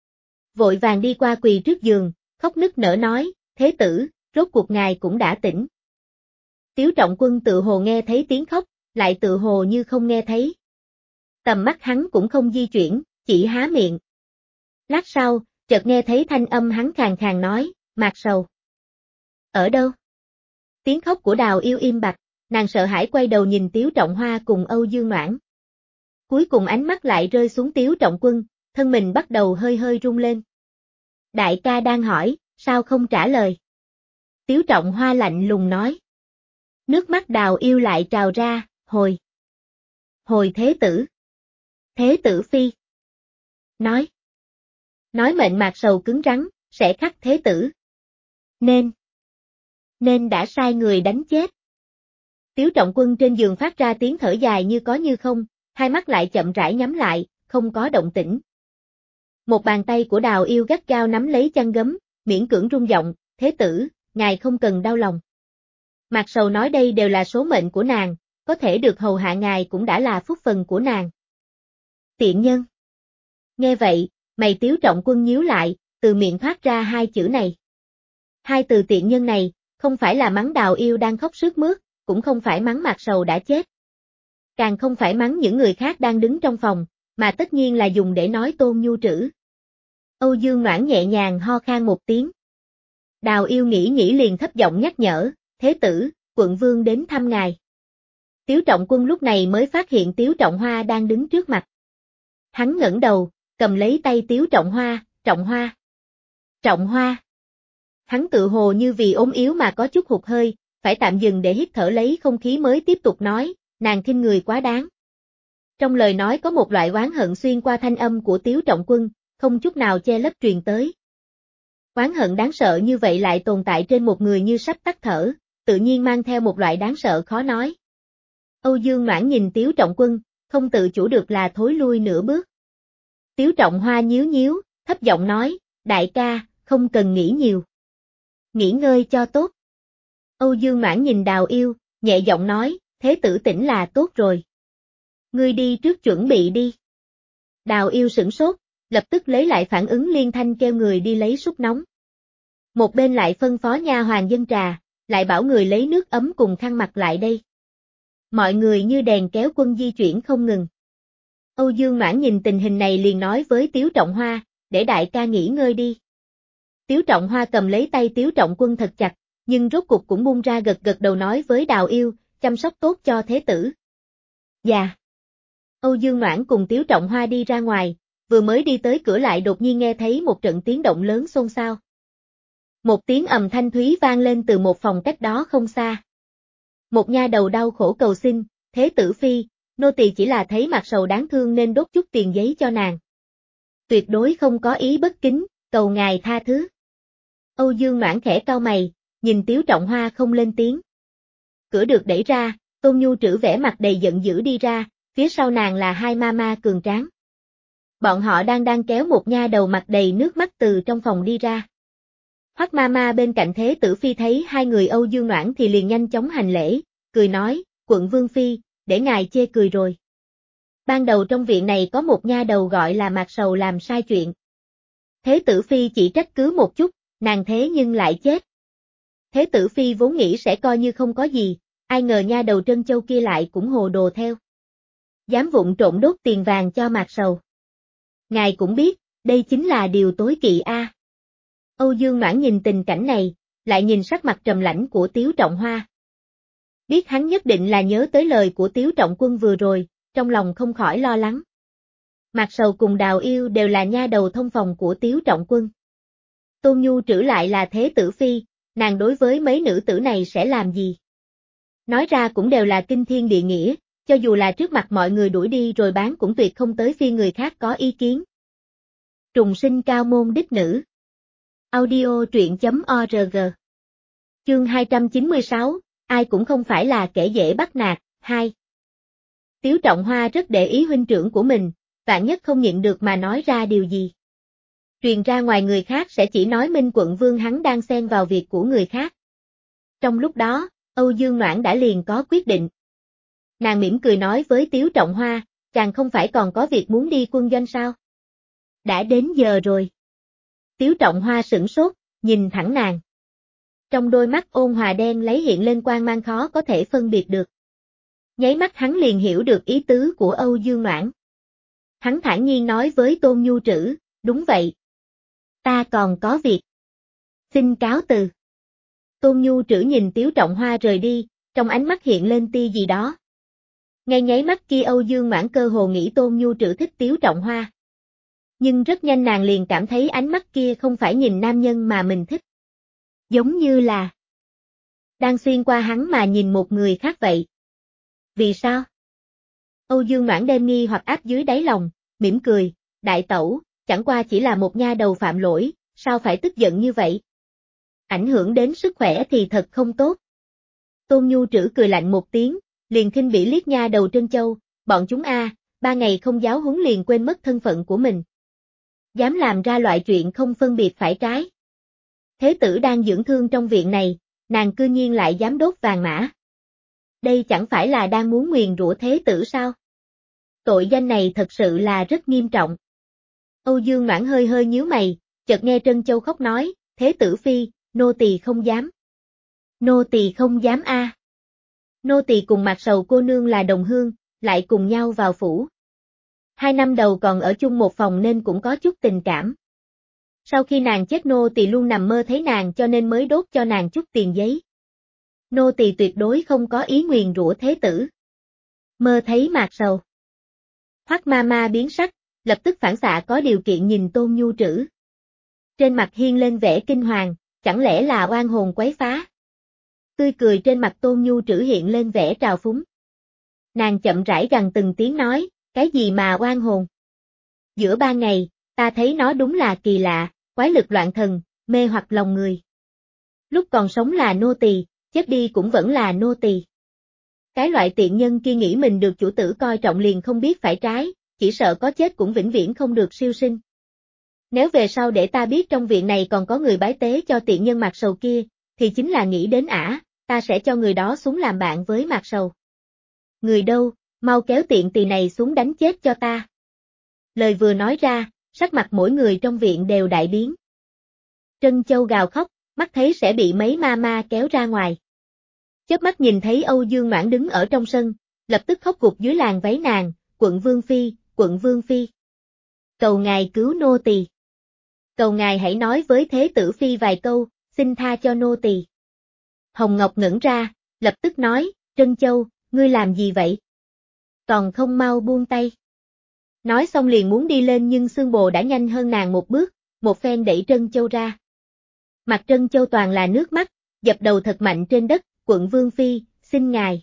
Vội vàng đi qua quỳ trước giường, khóc nức nở nói, thế tử, rốt cuộc ngài cũng đã tỉnh. Tiếu Trọng Quân tự hồ nghe thấy tiếng khóc, lại tự hồ như không nghe thấy. Tầm mắt hắn cũng không di chuyển, chỉ há miệng. Lát sau, chợt nghe thấy thanh âm hắn khàn khàn nói, Mạc Sầu. Ở đâu? Tiếng khóc của Đào Yêu im bặt, nàng sợ hãi quay đầu nhìn Tiếu Trọng Hoa cùng Âu Dương Noãn. Cuối cùng ánh mắt lại rơi xuống Tiếu Trọng Quân, thân mình bắt đầu hơi hơi rung lên. Đại ca đang hỏi, sao không trả lời? Tiếu Trọng Hoa lạnh lùng nói. Nước mắt Đào Yêu lại trào ra, hồi. Hồi thế tử. Thế tử phi. Nói. Nói mệnh Mạc Sầu cứng rắn, sẽ khắc thế tử. Nên. Nên đã sai người đánh chết. Tiếu Trọng Quân trên giường phát ra tiếng thở dài như có như không, hai mắt lại chậm rãi nhắm lại, không có động tĩnh. Một bàn tay của Đào Yêu gắt gao nắm lấy chăn gấm, miễn cưỡng rung giọng, thế tử, ngài không cần đau lòng. Mạc Sầu nói đây đều là số mệnh của nàng, có thể được hầu hạ ngài cũng đã là phúc phần của nàng. Tiện nhân. Nghe vậy, mày Tiếu Trọng Quân nhíu lại, từ miệng thoát ra hai chữ này. Hai từ tiện nhân này, không phải là mắng Đào Yêu đang khóc sướt mướt, cũng không phải mắng Mạc Sầu đã chết. Càng không phải mắng những người khác đang đứng trong phòng, mà tất nhiên là dùng để nói Tôn Nhu Trữ. Âu Dương Noãn nhẹ nhàng ho khan một tiếng. Đào Yêu nghĩ nghĩ liền thấp giọng nhắc nhở, thế tử, quận vương đến thăm ngài. Tiếu Trọng Quân lúc này mới phát hiện Tiếu Trọng Hoa đang đứng trước mặt. Hắn ngẩng đầu, cầm lấy tay Tiếu Trọng Hoa, Trọng Hoa. Trọng Hoa. Hắn tự hồ như vì ốm yếu mà có chút hụt hơi, phải tạm dừng để hít thở lấy không khí mới tiếp tục nói, nàng khinh người quá đáng. Trong lời nói có một loại oán hận xuyên qua thanh âm của Tiếu Trọng Quân, không chút nào che lấp truyền tới. Oán hận đáng sợ như vậy lại tồn tại trên một người như sắp tắt thở, tự nhiên mang theo một loại đáng sợ khó nói. Âu Dương Noãn nhìn Tiếu Trọng Quân, không tự chủ được là thối lui nửa bước. Tiếu Trọng Hoa nhíu nhíu, thấp giọng nói, đại ca, không cần nghĩ nhiều. Nghỉ ngơi cho tốt. Âu Dương Noãn nhìn Đào Yêu, nhẹ giọng nói, thế tử tỉnh là tốt rồi. Ngươi đi trước chuẩn bị đi. Đào Yêu sửng sốt, lập tức lấy lại phản ứng liên thanh kêu người đi lấy súp nóng. Một bên lại phân phó nha hoàn dân trà, lại bảo người lấy nước ấm cùng khăn mặt lại đây. Mọi người như đèn kéo quân di chuyển không ngừng. Âu Dương Noãn nhìn tình hình này liền nói với Tiếu Trọng Hoa, để đại ca nghỉ ngơi đi. Tiếu Trọng Hoa cầm lấy tay Tiếu Trọng Quân thật chặt, nhưng rốt cục cũng buông ra gật gật đầu nói với Đào Yêu, chăm sóc tốt cho thế tử. Dạ. Âu Dương Noãn cùng Tiếu Trọng Hoa đi ra ngoài, vừa mới đi tới cửa lại đột nhiên nghe thấy một trận tiếng động lớn xôn xao. Một tiếng ầm thanh thúy vang lên từ một phòng cách đó không xa. Một nha đầu đau khổ cầu xin, thế tử phi, nô tỳ chỉ là thấy Mạc Sầu đáng thương nên đốt chút tiền giấy cho nàng. Tuyệt đối không có ý bất kính, cầu ngài tha thứ. Âu Dương Noãn khẽ cau mày, nhìn Tiếu Trọng Hoa không lên tiếng. Cửa được đẩy ra, Tôn Nhu Trữ vẻ mặt đầy giận dữ đi ra, phía sau nàng là hai mama cường tráng. Bọn họ đang đang kéo một nha đầu mặt đầy nước mắt từ trong phòng đi ra. Hoắc mama bên cạnh thế tử phi thấy hai người Âu Dương Noãn thì liền nhanh chóng hành lễ, cười nói, quận vương phi, để ngài chê cười rồi. Ban đầu trong viện này có một nha đầu gọi là Mạc Sầu làm sai chuyện. Thế tử phi chỉ trách cứ một chút, nàng thế nhưng lại chết. Thế tử phi vốn nghĩ sẽ coi như không có gì, ai ngờ nha đầu Trân Châu kia lại cũng hồ đồ theo. Dám vụng trộm đốt tiền vàng cho Mạc Sầu. Ngài cũng biết, đây chính là điều tối kỵ a. Âu Dương Noãn nhìn tình cảnh này, lại nhìn sắc mặt trầm lãnh của Tiếu Trọng Hoa. Biết hắn nhất định là nhớ tới lời của Tiếu Trọng Quân vừa rồi, trong lòng không khỏi lo lắng. Mạc Sầu cùng Đào Yêu đều là nha đầu thông phòng của Tiếu Trọng Quân. Tôn Nhu Trữ lại là thế tử phi, nàng đối với mấy nữ tử này sẽ làm gì? Nói ra cũng đều là kinh thiên địa nghĩa, cho dù là trước mặt mọi người đuổi đi rồi bán cũng tuyệt không tới phiên người khác có ý kiến. Trùng sinh cao môn đích nữ. Audio truyện chấm org. Chương hai trăm chín mươi sáu, ai cũng không phải là kẻ dễ bắt nạt, hai. Tiếu Trọng Hoa rất để ý huynh trưởng của mình, vạn nhất không nhịn được mà nói ra điều gì. Truyền ra ngoài người khác sẽ chỉ nói Minh quận vương hắn đang xen vào việc của người khác. Trong lúc đó, Âu Dương Noãn đã liền có quyết định. Nàng mỉm cười nói với Tiếu Trọng Hoa, chàng không phải còn có việc muốn đi quân doanh sao? Đã đến giờ rồi. Tiếu Trọng Hoa sửng sốt, nhìn thẳng nàng. Trong đôi mắt ôn hòa đen lấy hiện lên quang mang khó có thể phân biệt được. Nháy mắt hắn liền hiểu được ý tứ của Âu Dương Noãn. Hắn thản nhiên nói với Tôn Nhu Trữ, đúng vậy. Ta còn có việc. Xin cáo từ. Tôn Nhu Trữ nhìn Tiếu Trọng Hoa rời đi, trong ánh mắt hiện lên tia gì đó. Ngay nháy mắt kia Âu Dương Noãn cơ hồ nghĩ Tôn Nhu Trữ thích Tiếu Trọng Hoa. Nhưng rất nhanh nàng liền cảm thấy ánh mắt kia không phải nhìn nam nhân mà mình thích. Giống như là đang xuyên qua hắn mà nhìn một người khác vậy. Vì sao? Âu Dương Noãn đem nghi hoặc áp dưới đáy lòng, mỉm cười, đại tẩu, chẳng qua chỉ là một nha đầu phạm lỗi, sao phải tức giận như vậy? Ảnh hưởng đến sức khỏe thì thật không tốt. Tôn Nhu Trữ cười lạnh một tiếng, liền khinh bỉ liếc nha đầu Trân Châu, bọn chúng a, ba ngày không giáo huấn liền quên mất thân phận của mình. Dám làm ra loại chuyện không phân biệt phải trái. Thế tử đang dưỡng thương trong viện này, nàng cư nhiên lại dám đốt vàng mã. Đây chẳng phải là đang muốn nguyền rủa thế tử sao? Tội danh này thật sự là rất nghiêm trọng. Âu Dương Noãn hơi hơi nhíu mày, chợt nghe Trân Châu khóc nói, thế tử phi, nô tỳ không dám. Nô tỳ không dám a. À. Nô tỳ cùng Mạc Sầu cô nương là đồng hương, lại cùng nhau vào phủ. Hai năm đầu còn ở chung một phòng nên cũng có chút tình cảm. Sau khi nàng chết nô tỳ luôn nằm mơ thấy nàng cho nên mới đốt cho nàng chút tiền giấy. Nô tỳ tuyệt đối không có ý nguyền rủa thế tử. Mơ thấy Mạc Sầu. Hoắc mama biến sắc, lập tức phản xạ có điều kiện nhìn Tôn Nhu Trữ. Trên mặt hiên lên vẻ kinh hoàng, chẳng lẽ là oan hồn quấy phá. Tươi cười trên mặt Tôn Nhu Trữ hiện lên vẻ trào phúng. Nàng chậm rãi gằn từng tiếng nói, cái gì mà oan hồn? Giữa ba ngày, ta thấy nó đúng là kỳ lạ, quái lực loạn thần, mê hoặc lòng người. Lúc còn sống là nô tỳ, chết đi cũng vẫn là nô tỳ. Cái loại tiện nhân kia nghĩ mình được chủ tử coi trọng liền không biết phải trái, chỉ sợ có chết cũng vĩnh viễn không được siêu sinh. Nếu về sau để ta biết trong viện này còn có người bái tế cho tiện nhân Mạc Sầu kia, thì chính là nghĩ đến ả, ta sẽ cho người đó xuống làm bạn với Mạc Sầu. Người đâu, mau kéo tiện tỳ này xuống đánh chết cho ta. Lời vừa nói ra, sắc mặt mỗi người trong viện đều đại biến. Trân Châu gào khóc, mắt thấy sẽ bị mấy ma ma kéo ra ngoài. Chớp mắt nhìn thấy Âu Dương Noãn đứng ở trong sân, lập tức khóc gục dưới làn váy nàng, quận vương phi, quận vương phi. Cầu ngài cứu nô tỳ. Cầu ngài hãy nói với thế tử phi vài câu, xin tha cho nô tỳ. Hồng Ngọc ngẩn ra, lập tức nói, Trân Châu, ngươi làm gì vậy? Còn không mau buông tay. Nói xong liền muốn đi lên nhưng Xương Bồ đã nhanh hơn nàng một bước, một phen đẩy Trân Châu ra. Mặt Trân Châu toàn là nước mắt, dập đầu thật mạnh trên đất, quận Vương Phi, xin ngài.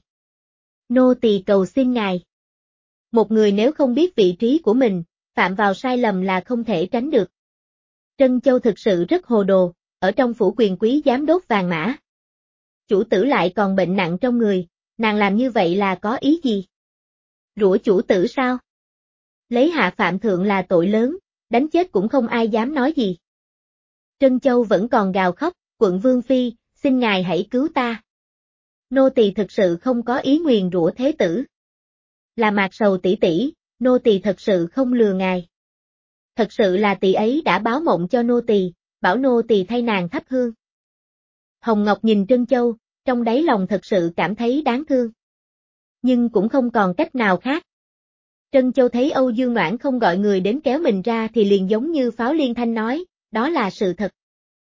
Nô tỳ cầu xin ngài. Một người nếu không biết vị trí của mình, phạm vào sai lầm là không thể tránh được. Trân Châu thực sự rất hồ đồ, ở trong phủ quyền quý dám đốt vàng mã. Chủ tử lại còn bệnh nặng trong người, nàng làm như vậy là có ý gì? Rủa chủ tử sao? Lấy hạ phạm thượng là tội lớn, đánh chết cũng không ai dám nói gì. Trân Châu vẫn còn gào khóc, quận Vương Phi, xin ngài hãy cứu ta. Nô tỳ thực sự không có ý nguyền rủa thế tử. Là Mạc Sầu tỷ tỷ, nô tỳ thật sự không lừa ngài. Thật sự là tỷ ấy đã báo mộng cho nô tỳ, bảo nô tỳ thay nàng thắp hương. Hồng Ngọc nhìn Trân Châu, trong đáy lòng thật sự cảm thấy đáng thương. Nhưng cũng không còn cách nào khác. Trân Châu thấy Âu Dương Noãn không gọi người đến kéo mình ra thì liền giống như pháo liên thanh nói, đó là sự thật.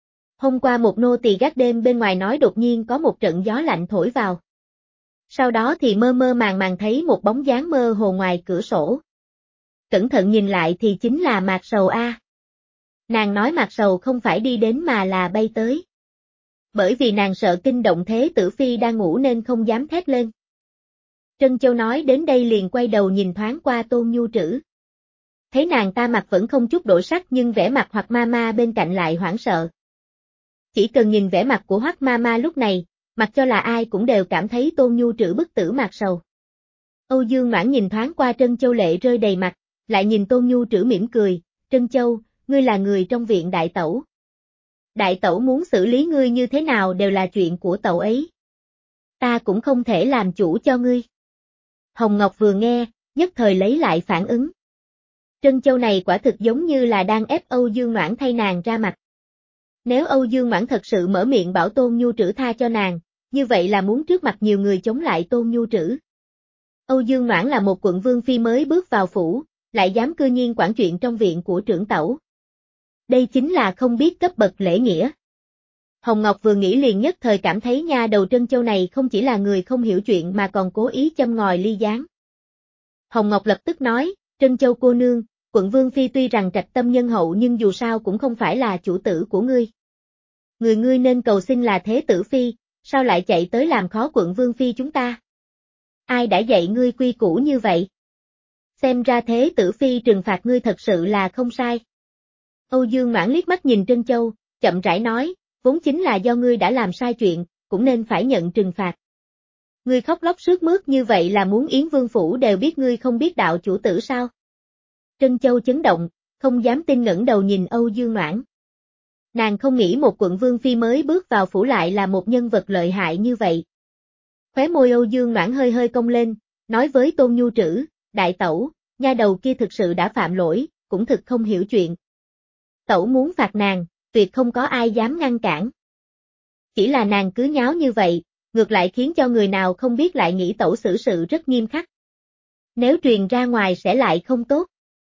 Hôm qua một nô tỳ gác đêm bên ngoài nói đột nhiên có một trận gió lạnh thổi vào. Sau đó thì mơ mơ màng màng thấy một bóng dáng mơ hồ ngoài cửa sổ. Cẩn thận nhìn lại thì chính là Mạc Sầu A. Nàng nói Mạc Sầu không phải đi đến mà là bay tới. Bởi vì nàng sợ kinh động Thế tử Phi đang ngủ nên không dám thét lên. Trân Châu nói đến đây liền quay đầu nhìn thoáng qua Tôn Nhu Trữ. Thấy nàng ta mặt vẫn không chút đổi sắc nhưng vẻ mặt Hoặc Mama bên cạnh lại hoảng sợ. Chỉ cần nhìn vẻ mặt của Hoắc Mama lúc này, mặc cho là ai cũng đều cảm thấy Tôn Nhu Trữ bức tử Mạc Sầu. Âu Dương Noãn nhìn thoáng qua Trân Châu lệ rơi đầy mặt, lại nhìn Tôn Nhu Trữ mỉm cười, Trân Châu, ngươi là người trong viện đại tẩu. Đại tẩu muốn xử lý ngươi như thế nào đều là chuyện của tẩu ấy. Ta cũng không thể làm chủ cho ngươi. Hồng Ngọc vừa nghe, nhất thời lấy lại phản ứng. Trân Châu này quả thực giống như là đang ép Âu Dương Noãn thay nàng ra mặt. Nếu Âu Dương Noãn thật sự mở miệng bảo Tôn Nhu Trữ tha cho nàng, như vậy là muốn trước mặt nhiều người chống lại Tôn Nhu Trữ. Âu Dương Noãn là một quận vương phi mới bước vào phủ, lại dám cư nhiên quản chuyện trong viện của trưởng tẩu. Đây chính là không biết cấp bậc lễ nghĩa. Hồng Ngọc vừa nghĩ liền nhất thời cảm thấy nha đầu Trân Châu này không chỉ là người không hiểu chuyện mà còn cố ý châm ngòi ly gián. Hồng Ngọc lập tức nói, Trân Châu cô nương, quận vương phi tuy rằng trạch tâm nhân hậu nhưng dù sao cũng không phải là chủ tử của ngươi. Người ngươi nên cầu xin là Thế tử Phi, sao lại chạy tới làm khó quận vương phi chúng ta? Ai đã dạy ngươi quy củ như vậy? Xem ra Thế tử Phi trừng phạt ngươi thật sự là không sai. Âu Dương Noãn liếc mắt nhìn Trân Châu, chậm rãi nói, vốn chính là do ngươi đã làm sai chuyện, cũng nên phải nhận trừng phạt. Ngươi khóc lóc sướt mướt như vậy là muốn Yến Vương Phủ đều biết ngươi không biết đạo chủ tử sao? Trân Châu chấn động, không dám tin ngẩng đầu nhìn Âu Dương Noãn. Nàng không nghĩ một quận vương phi mới bước vào phủ lại là một nhân vật lợi hại như vậy. Khóe môi Âu Dương Noãn hơi hơi cong lên, nói với Tôn Nhu Trữ, đại tẩu, nha đầu kia thực sự đã phạm lỗi, cũng thực không hiểu chuyện. Tẩu muốn phạt nàng, tuyệt không có ai dám ngăn cản. Chỉ là nàng cứ nháo như vậy, ngược lại khiến cho người nào không biết lại nghĩ tẩu xử sự rất nghiêm khắc. Nếu truyền ra ngoài sẽ lại không tốt.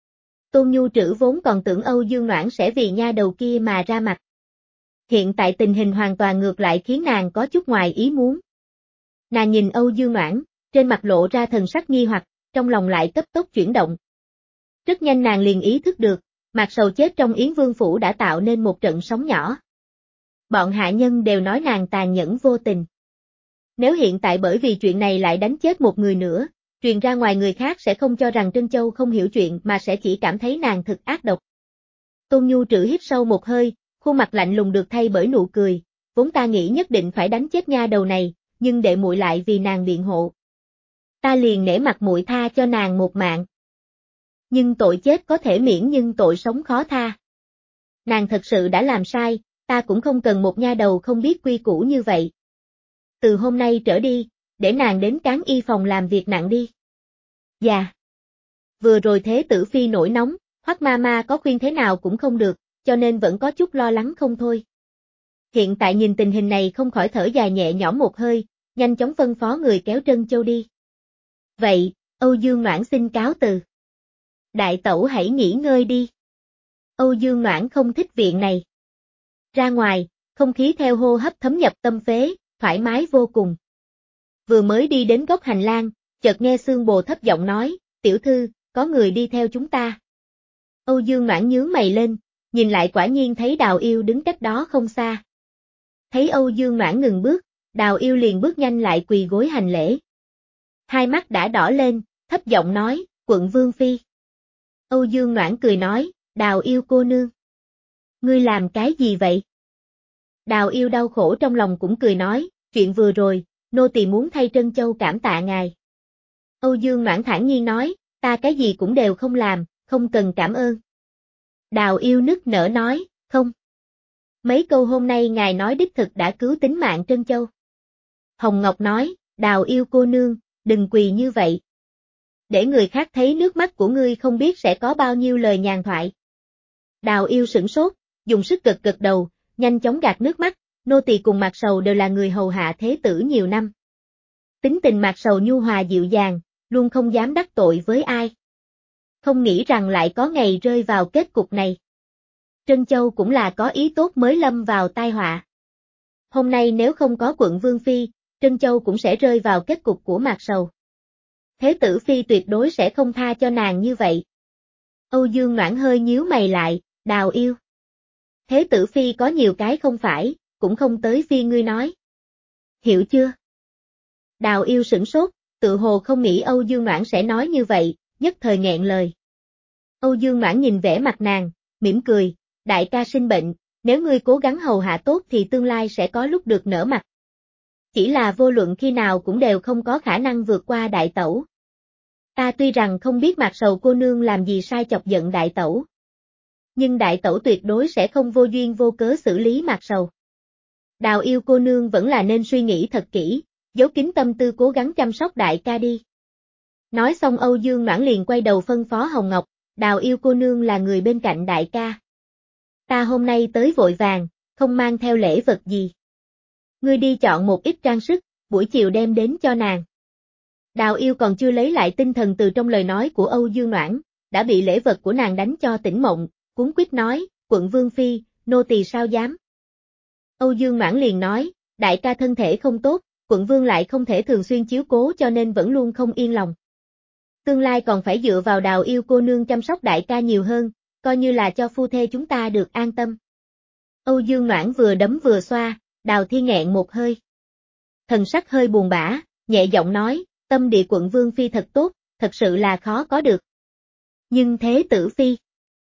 Tôn Nhu Trữ vốn còn tưởng Âu Dương Noãn sẽ vì nha đầu kia mà ra mặt. Hiện tại tình hình hoàn toàn ngược lại khiến nàng có chút ngoài ý muốn. Nàng nhìn Âu Dương Noãn, trên mặt lộ ra thần sắc nghi hoặc, trong lòng lại cấp tốc chuyển động. Rất nhanh nàng liền ý thức được, Mạc Sầu chết trong Yến Vương Phủ đã tạo nên một trận sóng nhỏ. Bọn hạ nhân đều nói nàng tàn nhẫn vô tình. Nếu hiện tại bởi vì chuyện này lại đánh chết một người nữa, truyền ra ngoài người khác sẽ không cho rằng Trân Châu không hiểu chuyện mà sẽ chỉ cảm thấy nàng thực ác độc. Tôn Nhu Trữ hít sâu một hơi, khuôn mặt lạnh lùng được thay bởi nụ cười, vốn ta nghĩ nhất định phải đánh chết nha đầu này, nhưng đệ muội lại vì nàng biện hộ. Ta liền nể mặt muội tha cho nàng một mạng. Nhưng tội chết có thể miễn nhưng tội sống khó tha. Nàng thật sự đã làm sai, ta cũng không cần một nha đầu không biết quy củ như vậy. Từ hôm nay trở đi, để nàng đến cán y phòng làm việc nặng đi. Dạ. Vừa rồi Thế tử Phi nổi nóng, Hoắc Mama có khuyên thế nào cũng không được, cho nên vẫn có chút lo lắng không thôi. Hiện tại nhìn tình hình này không khỏi thở dài nhẹ nhõm một hơi, nhanh chóng phân phó người kéo Trân Châu đi. Vậy, Âu Dương Noãn xin cáo từ. Đại tẩu hãy nghỉ ngơi đi. Âu Dương Noãn không thích viện này. Ra ngoài, không khí theo hô hấp thấm nhập tâm phế, thoải mái vô cùng. Vừa mới đi đến góc hành lang, chợt nghe Xương Bồ thấp giọng nói, tiểu thư, có người đi theo chúng ta. Âu Dương Noãn nhướng mày lên, nhìn lại quả nhiên thấy Đào Yêu đứng cách đó không xa. Thấy Âu Dương Noãn ngừng bước, Đào Yêu liền bước nhanh lại quỳ gối hành lễ. Hai mắt đã đỏ lên, thấp giọng nói, quận Vương Phi. Âu Dương Noãn cười nói, Đào Yêu cô nương. Ngươi làm cái gì vậy? Đào Yêu đau khổ trong lòng cũng cười nói, chuyện vừa rồi, nô tỳ muốn thay Trân Châu cảm tạ ngài. Âu Dương Noãn thản nhiên nói, ta cái gì cũng đều không làm, không cần cảm ơn. Đào Yêu nức nở nói, không. Mấy câu hôm nay ngài nói đích thực đã cứu tính mạng Trân Châu. Hồng Ngọc nói, Đào Yêu cô nương, đừng quỳ như vậy. Để người khác thấy nước mắt của ngươi không biết sẽ có bao nhiêu lời nhàn thoại. Đào Yêu sửng sốt, dùng sức gật gật đầu, nhanh chóng gạt nước mắt, nô tỳ cùng Mạc Sầu đều là người hầu hạ thế tử nhiều năm. Tính tình Mạc Sầu nhu hòa dịu dàng, luôn không dám đắc tội với ai. Không nghĩ rằng lại có ngày rơi vào kết cục này. Trân Châu cũng là có ý tốt mới lâm vào tai họa. Hôm nay nếu không có quận Vương Phi, Trân Châu cũng sẽ rơi vào kết cục của Mạc Sầu. Thế tử Phi tuyệt đối sẽ không tha cho nàng như vậy. Âu Dương Noãn hơi nhíu mày lại, Đào Yêu. Thế tử Phi có nhiều cái không phải, cũng không tới Phi ngươi nói. Hiểu chưa? Đào Yêu sửng sốt, tự hồ không nghĩ Âu Dương Noãn sẽ nói như vậy, nhất thời nghẹn lời. Âu Dương Noãn nhìn vẻ mặt nàng, mỉm cười, đại ca sinh bệnh, nếu ngươi cố gắng hầu hạ tốt thì tương lai sẽ có lúc được nở mặt. Chỉ là vô luận khi nào cũng đều không có khả năng vượt qua đại tẩu. Ta tuy rằng không biết Mạc Sầu cô nương làm gì sai chọc giận đại tẩu. Nhưng đại tẩu tuyệt đối sẽ không vô duyên vô cớ xử lý Mạc Sầu. Đào Yêu cô nương vẫn là nên suy nghĩ thật kỹ, giấu kín tâm tư cố gắng chăm sóc đại ca đi. Nói xong Âu Dương Noãn liền quay đầu phân phó Hồng Ngọc, Đào Yêu cô nương là người bên cạnh đại ca. Ta hôm nay tới vội vàng, không mang theo lễ vật gì. Ngươi đi chọn một ít trang sức, buổi chiều đem đến cho nàng. Đào Yêu còn chưa lấy lại tinh thần từ trong lời nói của Âu Dương Noãn, đã bị lễ vật của nàng đánh cho tỉnh mộng, cuống quýt nói, quận Vương Phi, nô tỳ sao dám. Âu Dương Noãn liền nói, đại ca thân thể không tốt, quận Vương lại không thể thường xuyên chiếu cố cho nên vẫn luôn không yên lòng. Tương lai còn phải dựa vào Đào Yêu cô nương chăm sóc đại ca nhiều hơn, coi như là cho phu thê chúng ta được an tâm. Âu Dương Noãn vừa đấm vừa xoa, Đào Thiên nghẹn một hơi. Thần sắc hơi buồn bã, nhẹ giọng nói, tâm địa quận Vương Phi thật tốt, thật sự là khó có được. Nhưng thế tử Phi.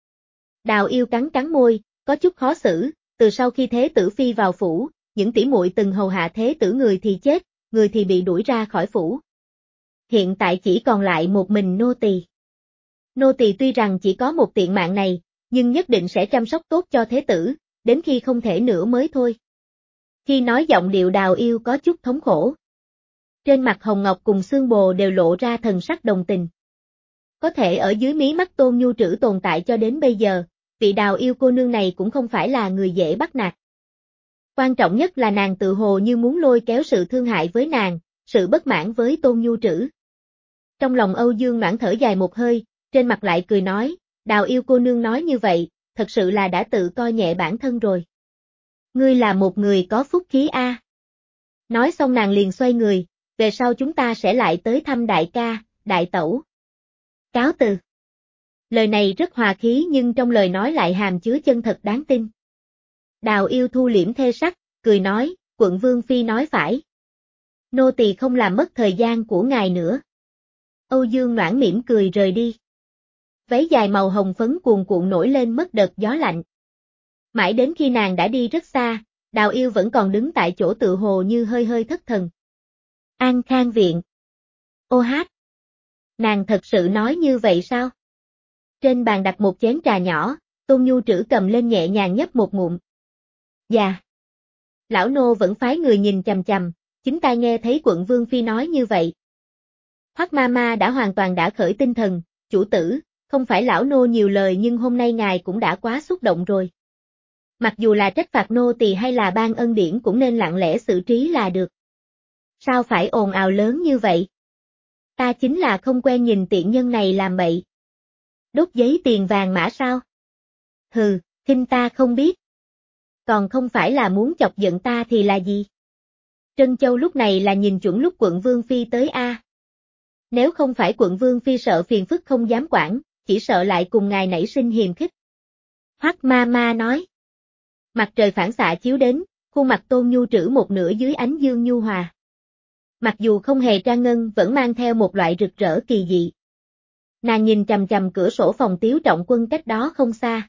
Đào Yêu cắn cắn môi, có chút khó xử, từ sau khi thế tử Phi vào phủ, những tỷ muội từng hầu hạ thế tử người thì chết, người thì bị đuổi ra khỏi phủ. Hiện tại chỉ còn lại một mình nô tỳ. Nô tỳ tuy rằng chỉ có một tiện mạng này, nhưng nhất định sẽ chăm sóc tốt cho thế tử, đến khi không thể nữa mới thôi. Khi nói giọng điệu Đào Yêu có chút thống khổ. Trên mặt Hồng Ngọc cùng Xương Bồ đều lộ ra thần sắc đồng tình. Có thể ở dưới mí mắt Tôn Nhu Trữ tồn tại cho đến bây giờ, vị Đào Yêu cô nương này cũng không phải là người dễ bắt nạt. Quan trọng nhất là nàng tự hồ như muốn lôi kéo sự thương hại với nàng, sự bất mãn với Tôn Nhu Trữ. Trong lòng Âu Dương Noãn thở dài một hơi, trên mặt lại cười nói, Đào Yêu cô nương nói như vậy, thật sự là đã tự coi nhẹ bản thân rồi. Ngươi là một người có phúc khí a. Nói xong nàng liền xoay người, về sau chúng ta sẽ lại tới thăm đại ca, đại tẩu. Cáo từ. Lời này rất hòa khí nhưng trong lời nói lại hàm chứa chân thật đáng tin. Đào Yêu thu liễm thê sắc, cười nói, quận Vương Phi nói phải. Nô tỳ không làm mất thời gian của ngài nữa. Âu Dương Noãn mỉm cười rời đi. Váy dài màu hồng phấn cuồn cuộn nổi lên mất đợt gió lạnh. Mãi đến khi nàng đã đi rất xa, Đào Yêu vẫn còn đứng tại chỗ tự hồ như hơi hơi thất thần. An Khang viện. Ô hát. Nàng thật sự nói như vậy sao? Trên bàn đặt một chén trà nhỏ, Tôn Nhu Trữ cầm lên nhẹ nhàng nhấp một ngụm. Dạ. Lão nô vẫn phái người nhìn chằm chằm, chính tai nghe thấy quận Vương Phi nói như vậy. Hoắc ma ma đã hoàn toàn đã khởi tinh thần, chủ tử, không phải lão nô nhiều lời nhưng hôm nay ngài cũng đã quá xúc động rồi. Mặc dù là trách phạt nô tỳ hay là ban ân điển cũng nên lặng lẽ xử trí là được. Sao phải ồn ào lớn như vậy? Ta chính là không quen nhìn tiện nhân này làm bậy. Đốt giấy tiền vàng mã sao? Hừ, khinh ta không biết. Còn không phải là muốn chọc giận ta thì là gì? Trân Châu lúc này là nhìn chuẩn lúc quận Vương Phi tới a. Nếu không phải quận Vương Phi sợ phiền phức không dám quản, chỉ sợ lại cùng ngài nảy sinh hiềm khích. Hoắc ma ma nói. Mặt trời phản xạ chiếu đến, khuôn mặt Tôn Nhu trữ một nửa dưới ánh dương nhu hòa. Mặc dù không hề trang ngân vẫn mang theo một loại rực rỡ kỳ dị. Nàng nhìn chằm chằm cửa sổ phòng Tiếu Trọng Quân cách đó không xa.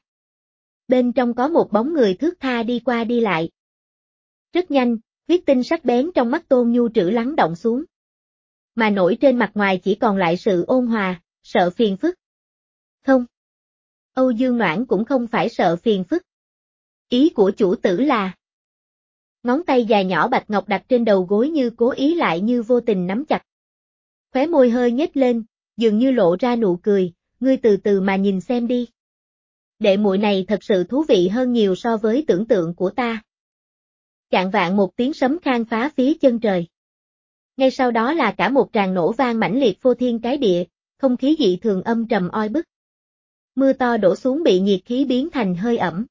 Bên trong có một bóng người thướt tha đi qua đi lại. Rất nhanh, huyết tinh sắc bén trong mắt Tôn Nhu trữ lắng động xuống. Mà nổi trên mặt ngoài chỉ còn lại sự ôn hòa, sợ phiền phức. Không. Âu Dương Noãn cũng không phải sợ phiền phức. Ý của chủ tử là. Ngón tay dài nhỏ bạch ngọc đặt trên đầu gối như cố ý lại như vô tình nắm chặt. Khóe môi hơi nhếch lên, dường như lộ ra nụ cười, ngươi từ từ mà nhìn xem đi. Đệ muội này thật sự thú vị hơn nhiều so với tưởng tượng của ta. Chạng vạng một tiếng sấm khang phá phía chân trời. Ngay sau đó là cả một tràng nổ vang mãnh liệt phô thiên cái địa, không khí dị thường âm trầm oi bức. Mưa to đổ xuống bị nhiệt khí biến thành hơi ẩm.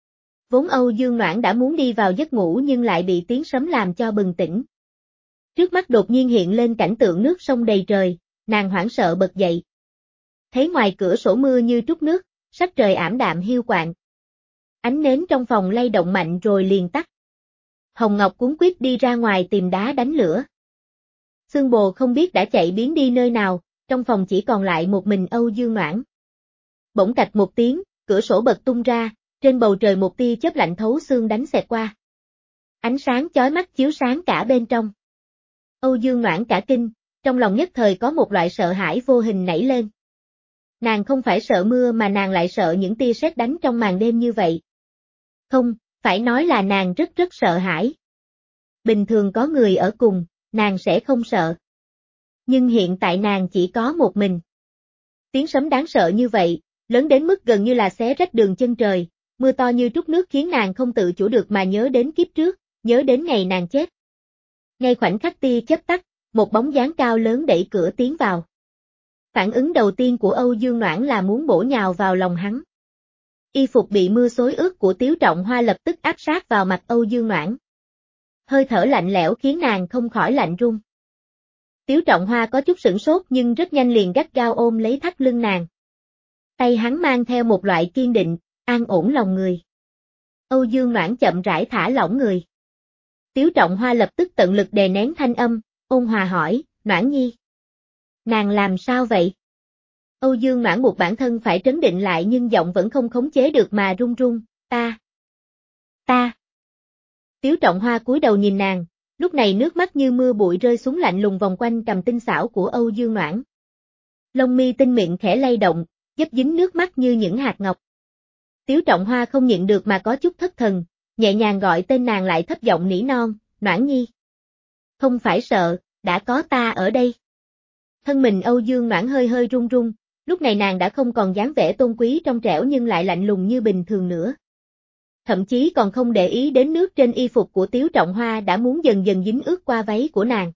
Vốn Âu Dương Noãn đã muốn đi vào giấc ngủ nhưng lại bị tiếng sấm làm cho bừng tỉnh. Trước mắt đột nhiên hiện lên cảnh tượng nước sông đầy trời, nàng hoảng sợ bật dậy. Thấy ngoài cửa sổ mưa như trút nước, sắc trời ảm đạm hiu quạnh. Ánh nến trong phòng lay động mạnh rồi liền tắt. Hồng Ngọc cuống quýt đi ra ngoài tìm đá đánh lửa. Xương Bồ không biết đã chạy biến đi nơi nào, trong phòng chỉ còn lại một mình Âu Dương Noãn. Bỗng cạch một tiếng, cửa sổ bật tung ra, trên bầu trời một tia chớp lạnh thấu xương đánh xẹt qua. Ánh sáng chói mắt chiếu sáng cả bên trong. Âu Dương Noãn cả kinh, trong lòng nhất thời có một loại sợ hãi vô hình nảy lên. Nàng không phải sợ mưa mà nàng lại sợ những tia sét đánh trong màn đêm như vậy. Không, phải nói là nàng rất rất sợ hãi. Bình thường có người ở cùng, nàng sẽ không sợ. Nhưng hiện tại nàng chỉ có một mình. Tiếng sấm đáng sợ như vậy, lớn đến mức gần như là xé rách đường chân trời, mưa to như trút nước khiến nàng không tự chủ được mà nhớ đến kiếp trước, nhớ đến ngày nàng chết. Ngay khoảnh khắc tia chớp tắt, một bóng dáng cao lớn đẩy cửa tiến vào. Phản ứng đầu tiên của Âu Dương Noãn là muốn bổ nhào vào lòng hắn. Y phục bị mưa xối ướt của Tiếu Trọng Hoa lập tức áp sát vào mặt Âu Dương Noãn. Hơi thở lạnh lẽo khiến nàng không khỏi lạnh run. Tiếu Trọng Hoa có chút sửng sốt nhưng rất nhanh liền gắt gao ôm lấy thắt lưng nàng. Tay hắn mang theo một loại kiên định, an ổn lòng người. Âu Dương Noãn chậm rãi thả lỏng người. Tiếu Trọng Hoa lập tức tận lực đè nén thanh âm, ôn hòa hỏi, Noãn nhi. Nàng làm sao vậy? Âu Dương Noãn buộc bản thân phải trấn định lại nhưng giọng vẫn không khống chế được mà run run, ta. Ta. Tiếu Trọng Hoa cúi đầu nhìn nàng, lúc này nước mắt như mưa bụi rơi xuống lạnh lùng vòng quanh cằm tinh xảo của Âu Dương Noãn. Lông mi tinh mịn khẽ lay động, dấp dính nước mắt như những hạt ngọc. Tiếu Trọng Hoa không nhịn được mà có chút thất thần, nhẹ nhàng gọi tên nàng lại thấp giọng nỉ non, Noãn nhi. Không phải sợ, đã có ta ở đây. Thân mình Âu Dương Noãn hơi hơi run run, lúc này nàng đã không còn dáng vẻ tôn quý trong trẻo nhưng lại lạnh lùng như bình thường nữa. Thậm chí còn không để ý đến nước trên y phục của Tiếu Trọng Hoa đã muốn dần dần dính ướt qua váy của nàng.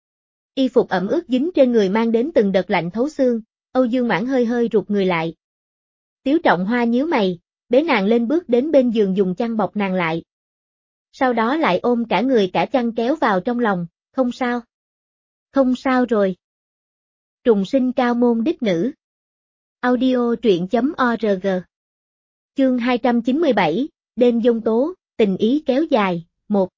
Y phục ẩm ướt dính trên người mang đến từng đợt lạnh thấu xương, Âu Dương Noãn hơi hơi rụt người lại. Tiếu Trọng Hoa nhíu mày, bế nàng lên bước đến bên giường dùng chăn bọc nàng lại. Sau đó lại ôm cả người cả chăn kéo vào trong lòng, không sao. Không sao rồi. Trùng sinh cao môn đích nữ. Audio truyện chấm org. Chương hai trăm chín mươi bảy, đêm giông tố, tình ý kéo dài, một.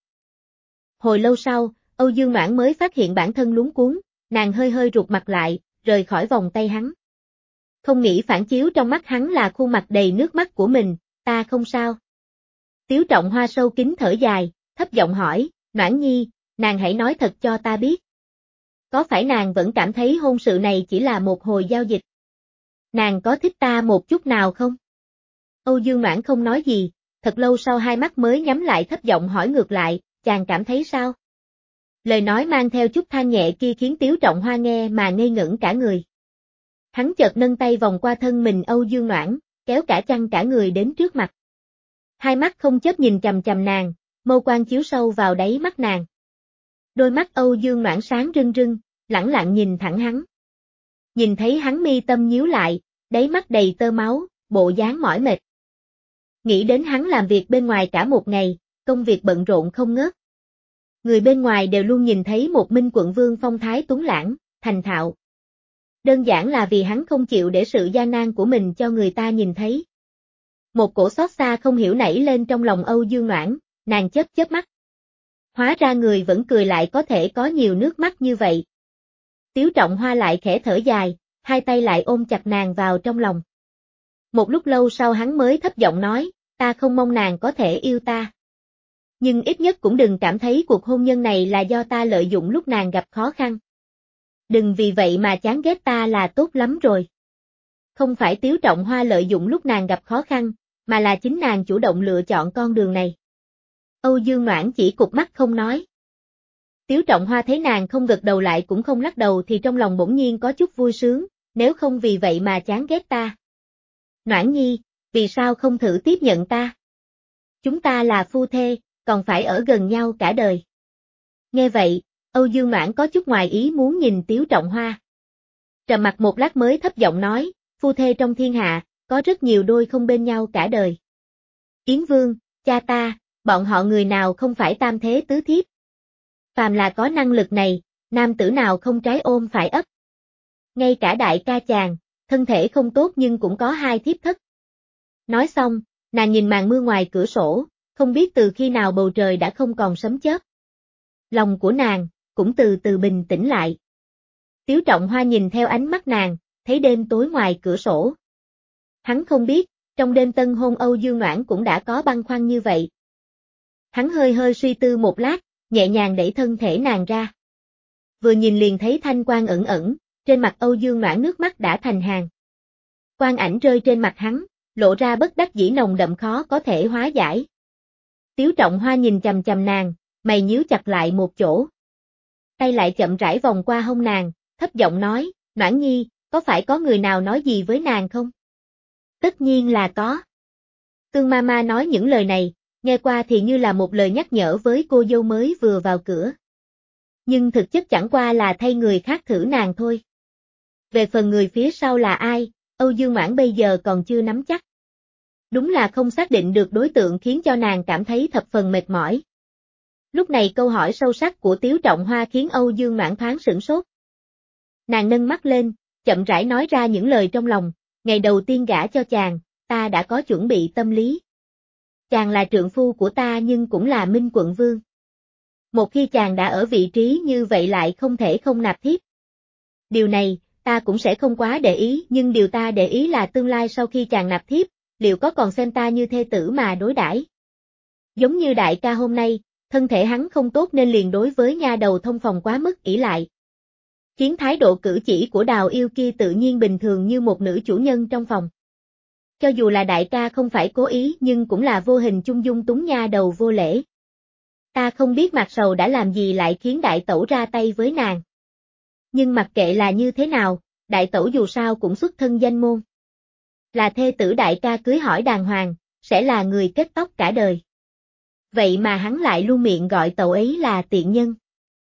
Hồi lâu sau, Âu Dương Noãn mới phát hiện bản thân luống cuống, nàng hơi hơi rụt mặt lại, rời khỏi vòng tay hắn. Không nghĩ phản chiếu trong mắt hắn là khuôn mặt đầy nước mắt của mình, ta không sao. Tiếu Trọng Hoa sâu kín thở dài, thấp giọng hỏi, Noãn nhi, nàng hãy nói thật cho ta biết. Có phải nàng vẫn cảm thấy hôn sự này chỉ là một hồi giao dịch? Nàng có thích ta một chút nào không? Âu Dương Noãn không nói gì, thật lâu sau hai mắt mới nhắm lại thấp giọng hỏi ngược lại, chàng cảm thấy sao? Lời nói mang theo chút than nhẹ kia khiến Tiếu Trọng Hoa nghe mà ngây ngẩn cả người. Hắn chợt nâng tay vòng qua thân mình Âu Dương Noãn, kéo cả chăn cả người đến trước mặt. Hai mắt không chớp nhìn chằm chằm nàng, mâu quang chiếu sâu vào đáy mắt nàng. Đôi mắt Âu Dương Noãn sáng rưng rưng, lẳng lặng nhìn thẳng hắn. Nhìn thấy hắn mi tâm nhíu lại, đáy mắt đầy tơ máu, bộ dáng mỏi mệt. Nghĩ đến hắn làm việc bên ngoài cả một ngày, công việc bận rộn không ngớt. Người bên ngoài đều luôn nhìn thấy một Minh quận vương phong thái tuấn lãng, thành thạo. Đơn giản là vì hắn không chịu để sự gian nan của mình cho người ta nhìn thấy. Một cổ xót xa không hiểu nảy lên trong lòng Âu Dương Noãn, nàng chớp chớp mắt. Hóa ra người vẫn cười lại có thể có nhiều nước mắt như vậy. Tiếu Trọng Hoa lại khẽ thở dài, hai tay lại ôm chặt nàng vào trong lòng. Một lúc lâu sau hắn mới thấp giọng nói, ta không mong nàng có thể yêu ta. Nhưng ít nhất cũng đừng cảm thấy cuộc hôn nhân này là do ta lợi dụng lúc nàng gặp khó khăn. Đừng vì vậy mà chán ghét ta là tốt lắm rồi. Không phải Tiếu Trọng Hoa lợi dụng lúc nàng gặp khó khăn, mà là chính nàng chủ động lựa chọn con đường này. Âu Dương Noãn chỉ cụp mắt không nói. Tiếu Trọng Hoa thấy nàng không gật đầu lại cũng không lắc đầu thì trong lòng bỗng nhiên có chút vui sướng, nếu không vì vậy mà chán ghét ta. Noãn nhi, vì sao không thử tiếp nhận ta? Chúng ta là phu thê, còn phải ở gần nhau cả đời. Nghe vậy, Âu Dương Noãn có chút ngoài ý muốn nhìn Tiếu Trọng Hoa. Trầm mặc một lát mới thấp giọng nói, phu thê trong thiên hạ, có rất nhiều đôi không bên nhau cả đời. Yến Vương, cha ta, bọn họ người nào không phải tam thế tứ thiếp. Phàm là có năng lực này, nam tử nào không trái ôm phải ấp. Ngay cả đại ca chàng, thân thể không tốt nhưng cũng có hai thiếp thất. Nói xong, nàng nhìn màn mưa ngoài cửa sổ, không biết từ khi nào bầu trời đã không còn sấm chớp. Lòng của nàng, cũng từ từ bình tĩnh lại. Tiếu Trọng Hoa nhìn theo ánh mắt nàng, thấy đêm tối ngoài cửa sổ. Hắn không biết, trong đêm tân hôn Âu Dương Noãn cũng đã có băn khoăn như vậy. Hắn hơi hơi suy tư một lát, nhẹ nhàng đẩy thân thể nàng ra. Vừa nhìn liền thấy thanh quang ẩn ẩn, trên mặt Âu Dương Noãn nước mắt đã thành hàng. Quang ảnh rơi trên mặt hắn, lộ ra bất đắc dĩ nồng đậm khó có thể hóa giải. Tiếu Trọng Hoa nhìn chằm chằm nàng, mày nhíu chặt lại một chỗ. Tay lại chậm rãi vòng qua hông nàng, thấp giọng nói, Noãn nhi, có phải có người nào nói gì với nàng không? Tất nhiên là có. Tương Mama nói những lời này, nghe qua thì như là một lời nhắc nhở với cô dâu mới vừa vào cửa. Nhưng thực chất chẳng qua là thay người khác thử nàng thôi. Về phần người phía sau là ai, Âu Dương Noãn bây giờ còn chưa nắm chắc. Đúng là không xác định được đối tượng khiến cho nàng cảm thấy thập phần mệt mỏi. Lúc này câu hỏi sâu sắc của Tiếu Trọng Hoa khiến Âu Dương Noãn thoáng sửng sốt. Nàng nâng mắt lên, chậm rãi nói ra những lời trong lòng, ngày đầu tiên gả cho chàng, ta đã có chuẩn bị tâm lý. Chàng là trượng phu của ta nhưng cũng là Minh Quận Vương. Một khi chàng đã ở vị trí như vậy lại không thể không nạp thiếp. Điều này, ta cũng sẽ không quá để ý, nhưng điều ta để ý là tương lai sau khi chàng nạp thiếp, liệu có còn xem ta như thê tử mà đối đãi? Giống như đại ca hôm nay, thân thể hắn không tốt nên liền đối với nha đầu thông phòng quá mức ỷ lại. Khiến thái độ cử chỉ của Đào Yêu kia tự nhiên bình thường như một nữ chủ nhân trong phòng. Cho dù là đại ca không phải cố ý nhưng cũng là vô hình chung dung túng nha đầu vô lễ. Ta không biết Mạc Sầu đã làm gì lại khiến đại tẩu ra tay với nàng. Nhưng mặc kệ là như thế nào, đại tẩu dù sao cũng xuất thân danh môn. Là thê tử đại ca cưới hỏi đàng hoàng, sẽ là người kết tóc cả đời. Vậy mà hắn lại luôn miệng gọi tẩu ấy là tiện nhân.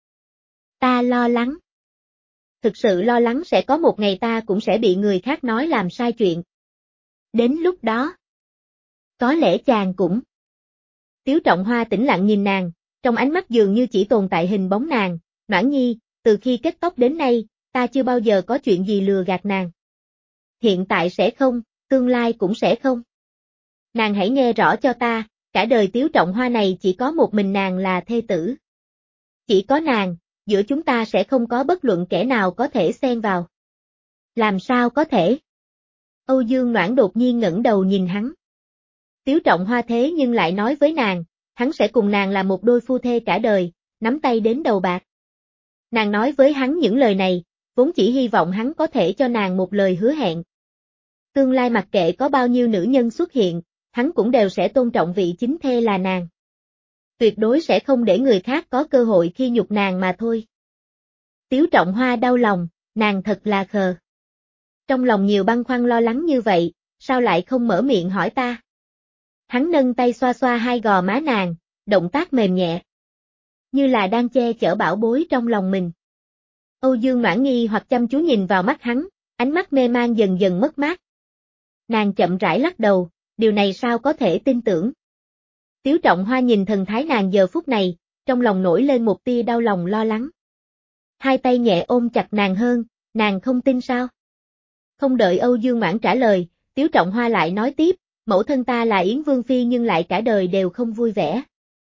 Ta lo lắng. Thực sự lo lắng sẽ có một ngày ta cũng sẽ bị người khác nói làm sai chuyện. Đến lúc đó, có lẽ chàng cũng. Tiếu Trọng Hoa tĩnh lặng nhìn nàng, trong ánh mắt dường như chỉ tồn tại hình bóng nàng, Noãn nhi, từ khi kết tóc đến nay, ta chưa bao giờ có chuyện gì lừa gạt nàng. Hiện tại sẽ không, tương lai cũng sẽ không. Nàng hãy nghe rõ cho ta, cả đời Tiếu Trọng Hoa này chỉ có một mình nàng là thê tử. Chỉ có nàng, giữa chúng ta sẽ không có bất luận kẻ nào có thể xen vào. Làm sao có thể? Âu Dương Noãn đột nhiên ngẩng đầu nhìn hắn. Tiếu Trọng Hoa thế nhưng lại nói với nàng, hắn sẽ cùng nàng là một đôi phu thê cả đời, nắm tay đến đầu bạc. Nàng nói với hắn những lời này, vốn chỉ hy vọng hắn có thể cho nàng một lời hứa hẹn. Tương lai mặc kệ có bao nhiêu nữ nhân xuất hiện, hắn cũng đều sẽ tôn trọng vị chính thê là nàng. Tuyệt đối sẽ không để người khác có cơ hội khi nhục nàng mà thôi. Tiếu Trọng Hoa đau lòng, nàng thật là khờ. Trong lòng nhiều băn khoăn lo lắng như vậy, sao lại không mở miệng hỏi ta? Hắn nâng tay xoa xoa hai gò má nàng, động tác mềm nhẹ. Như là đang che chở bảo bối trong lòng mình. Âu Dương Noãn nghi hoặc chăm chú nhìn vào mắt hắn, ánh mắt mê man dần dần mất mát. Nàng chậm rãi lắc đầu, điều này sao có thể tin tưởng. Tiếu Trọng Hoa nhìn thần thái nàng giờ phút này, trong lòng nổi lên một tia đau lòng lo lắng. Hai tay nhẹ ôm chặt nàng hơn, nàng không tin sao? Không đợi Âu Dương Noãn trả lời, Tiếu Trọng Hoa lại nói tiếp, mẫu thân ta là Yến Vương Phi nhưng lại cả đời đều không vui vẻ.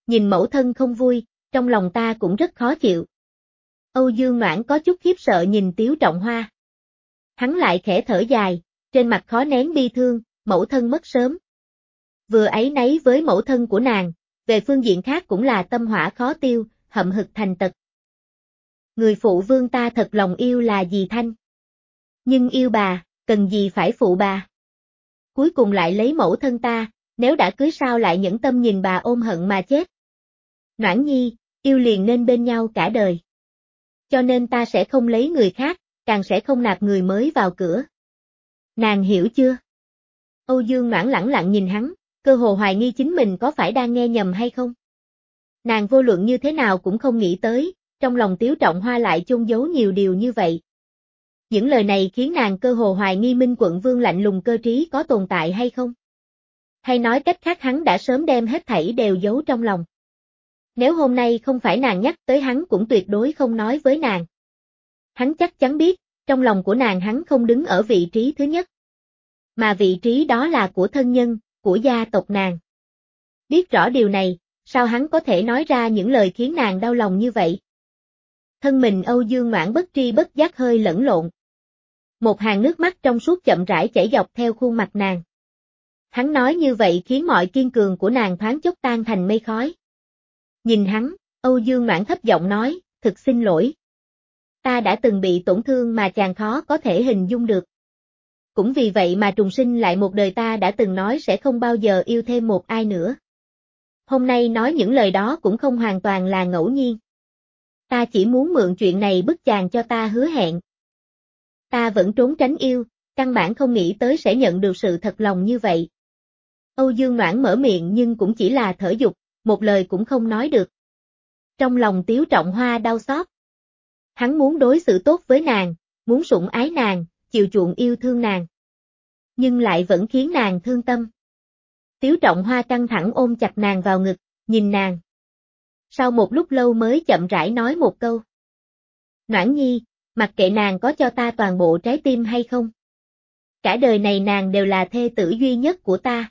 Nhìn mẫu thân không vui, trong lòng ta cũng rất khó chịu. Âu Dương Noãn có chút khiếp sợ nhìn Tiếu Trọng Hoa. Hắn lại khẽ thở dài, trên mặt khó nén bi thương, mẫu thân mất sớm. Vừa áy náy với mẫu thân của nàng, về phương diện khác cũng là tâm hỏa khó tiêu, hậm hực thành tật. Người phụ vương ta thật lòng yêu là dì Thanh. Nhưng yêu bà, cần gì phải phụ bà. Cuối cùng lại lấy mẫu thân ta, nếu đã cưới sao lại nhẫn tâm nhìn bà ôm hận mà chết. Noãn nhi, yêu liền nên bên nhau cả đời. Cho nên ta sẽ không lấy người khác, càng sẽ không nạp người mới vào cửa. Nàng hiểu chưa? Âu Dương Noãn lẳng lặng nhìn hắn, cơ hồ hoài nghi chính mình có phải đang nghe nhầm hay không. Nàng vô luận như thế nào cũng không nghĩ tới, trong lòng Tiếu Trọng Hoa lại chôn giấu nhiều điều như vậy. Những lời này khiến nàng cơ hồ hoài nghi Minh Quận Vương lạnh lùng cơ trí có tồn tại hay không. Hay nói cách khác hắn đã sớm đem hết thảy đều giấu trong lòng. Nếu hôm nay không phải nàng nhắc tới hắn cũng tuyệt đối không nói với nàng. Hắn chắc chắn biết, trong lòng của nàng hắn không đứng ở vị trí thứ nhất. Mà vị trí đó là của thân nhân, của gia tộc nàng. Biết rõ điều này, sao hắn có thể nói ra những lời khiến nàng đau lòng như vậy? Thân mình Âu Dương Noãn bất tri bất giác hơi lẫn lộn. Một hàng nước mắt trong suốt chậm rãi chảy dọc theo khuôn mặt nàng. Hắn nói như vậy khiến mọi kiên cường của nàng thoáng chốc tan thành mây khói. Nhìn hắn, Âu Dương Noãn thấp giọng nói, thực xin lỗi. Ta đã từng bị tổn thương mà chàng khó có thể hình dung được. Cũng vì vậy mà trùng sinh lại một đời ta đã từng nói sẽ không bao giờ yêu thêm một ai nữa. Hôm nay nói những lời đó cũng không hoàn toàn là ngẫu nhiên. Ta chỉ muốn mượn chuyện này bức chàng cho ta hứa hẹn. Ta vẫn trốn tránh yêu, căn bản không nghĩ tới sẽ nhận được sự thật lòng như vậy. Âu Dương Noãn mở miệng nhưng cũng chỉ là thở dục, một lời cũng không nói được. Trong lòng Tiếu Trọng Hoa đau xót. Hắn muốn đối xử tốt với nàng, muốn sủng ái nàng, chiều chuộng yêu thương nàng. Nhưng lại vẫn khiến nàng thương tâm. Tiếu Trọng Hoa căng thẳng ôm chặt nàng vào ngực, nhìn nàng. Sau một lúc lâu mới chậm rãi nói một câu. Noãn nhi, mặc kệ nàng có cho ta toàn bộ trái tim hay không. Cả đời này nàng đều là thê tử duy nhất của ta.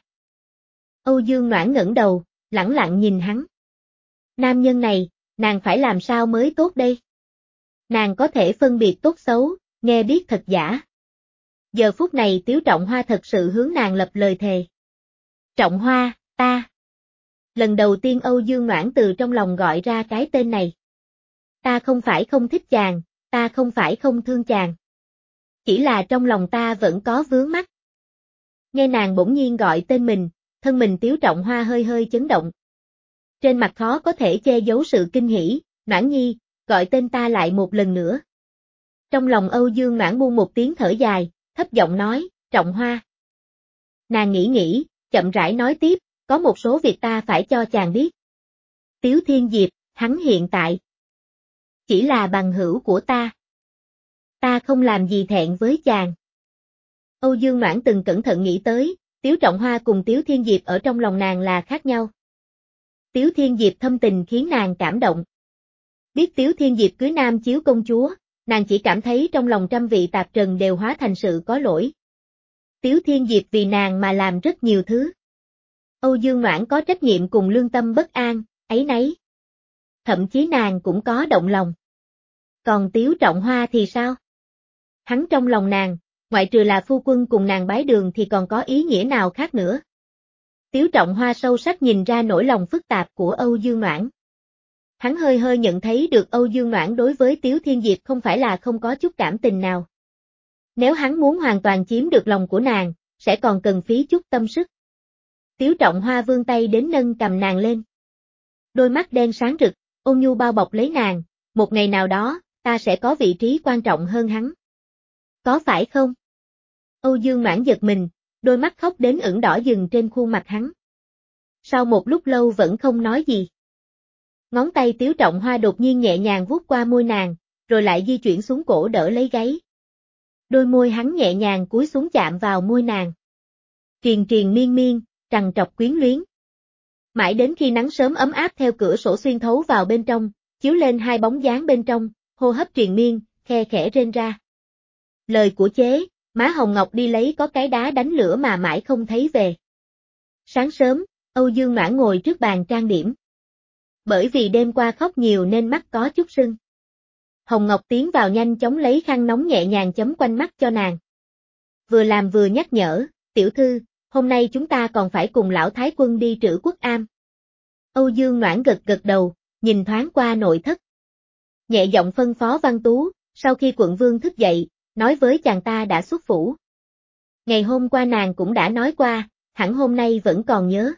Âu Dương Noãn ngẩng đầu, lẳng lặng nhìn hắn. Nam nhân này, nàng phải làm sao mới tốt đây? Nàng có thể phân biệt tốt xấu, nghe biết thật giả. Giờ phút này Tiếu Trọng Hoa thật sự hướng nàng lập lời thề. Trọng Hoa, ta. Lần đầu tiên Âu Dương Noãn từ trong lòng gọi ra cái tên này. Ta không phải không thích chàng, ta không phải không thương chàng. Chỉ là trong lòng ta vẫn có vướng mắc. Nghe nàng bỗng nhiên gọi tên mình, thân mình Tiếu Trọng Hoa hơi hơi chấn động. Trên mặt khó có thể che giấu sự kinh hỉ, Noãn nhi, gọi tên ta lại một lần nữa. Trong lòng Âu Dương Noãn buông một tiếng thở dài, thấp giọng nói, Trọng Hoa. Nàng nghĩ nghĩ, chậm rãi nói tiếp, có một số việc ta phải cho chàng biết. Tiếu Thiên Diệp, hắn hiện tại chỉ là bằng hữu của ta. Ta không làm gì thẹn với chàng. Âu Dương Noãn từng cẩn thận nghĩ tới, Tiếu Trọng Hoa cùng Tiếu Thiên Diệp ở trong lòng nàng là khác nhau. Tiếu Thiên Diệp thâm tình khiến nàng cảm động. Biết Tiếu Thiên Diệp cưới Nam Chiếu công chúa, nàng chỉ cảm thấy trong lòng trăm vị tạp trần đều hóa thành sự có lỗi. Tiếu Thiên Diệp vì nàng mà làm rất nhiều thứ. Âu Dương Noãn có trách nhiệm cùng lương tâm bất an, ấy nấy. Thậm chí nàng cũng có động lòng. Còn Tiếu Trọng Hoa thì sao? Hắn trong lòng nàng, ngoại trừ là phu quân cùng nàng bái đường thì còn có ý nghĩa nào khác nữa? Tiếu Trọng Hoa sâu sắc nhìn ra nỗi lòng phức tạp của Âu Dương Noãn. Hắn hơi hơi nhận thấy được Âu Dương Noãn đối với Tiếu Thiên Diệp không phải là không có chút cảm tình nào. Nếu hắn muốn hoàn toàn chiếm được lòng của nàng, sẽ còn cần phí chút tâm sức. Tiếu Trọng Hoa vươn tay đến nâng cầm nàng lên. Đôi mắt đen sáng rực, ôn nhu bao bọc lấy nàng, một ngày nào đó, ta sẽ có vị trí quan trọng hơn hắn. Có phải không? Âu Dương Noãn giật mình, đôi mắt khóc đến ửng đỏ dừng trên khuôn mặt hắn. Sau một lúc lâu vẫn không nói gì. Ngón tay Tiếu Trọng Hoa đột nhiên nhẹ nhàng vuốt qua môi nàng, rồi lại di chuyển xuống cổ đỡ lấy gáy. Đôi môi hắn nhẹ nhàng cúi xuống chạm vào môi nàng. Triền triền miên miên, trằn trọc quyến luyến. Mãi đến khi nắng sớm ấm áp theo cửa sổ xuyên thấu vào bên trong, chiếu lên hai bóng dáng bên trong, hô hấp triền miên, khe khẽ rên ra. Lời của chế, má Hồng Ngọc đi lấy có cái đá đánh lửa mà mãi không thấy về. Sáng sớm, Âu Dương Noãn ngồi trước bàn trang điểm. bởi vì đêm qua khóc nhiều nên mắt có chút sưng. Hồng Ngọc tiến vào nhanh chóng lấy khăn nóng nhẹ nhàng chấm quanh mắt cho nàng. Vừa làm vừa nhắc nhở, tiểu thư, hôm nay chúng ta còn phải cùng lão thái quân đi Trữ Quốc Am. Âu Dương Noãn gật gật đầu, nhìn thoáng qua nội thất. Nhẹ giọng phân phó Văn Tú, sau khi quận vương thức dậy, nói với chàng ta đã xuất phủ. Ngày hôm qua nàng cũng đã nói qua, hẳn hôm nay vẫn còn nhớ.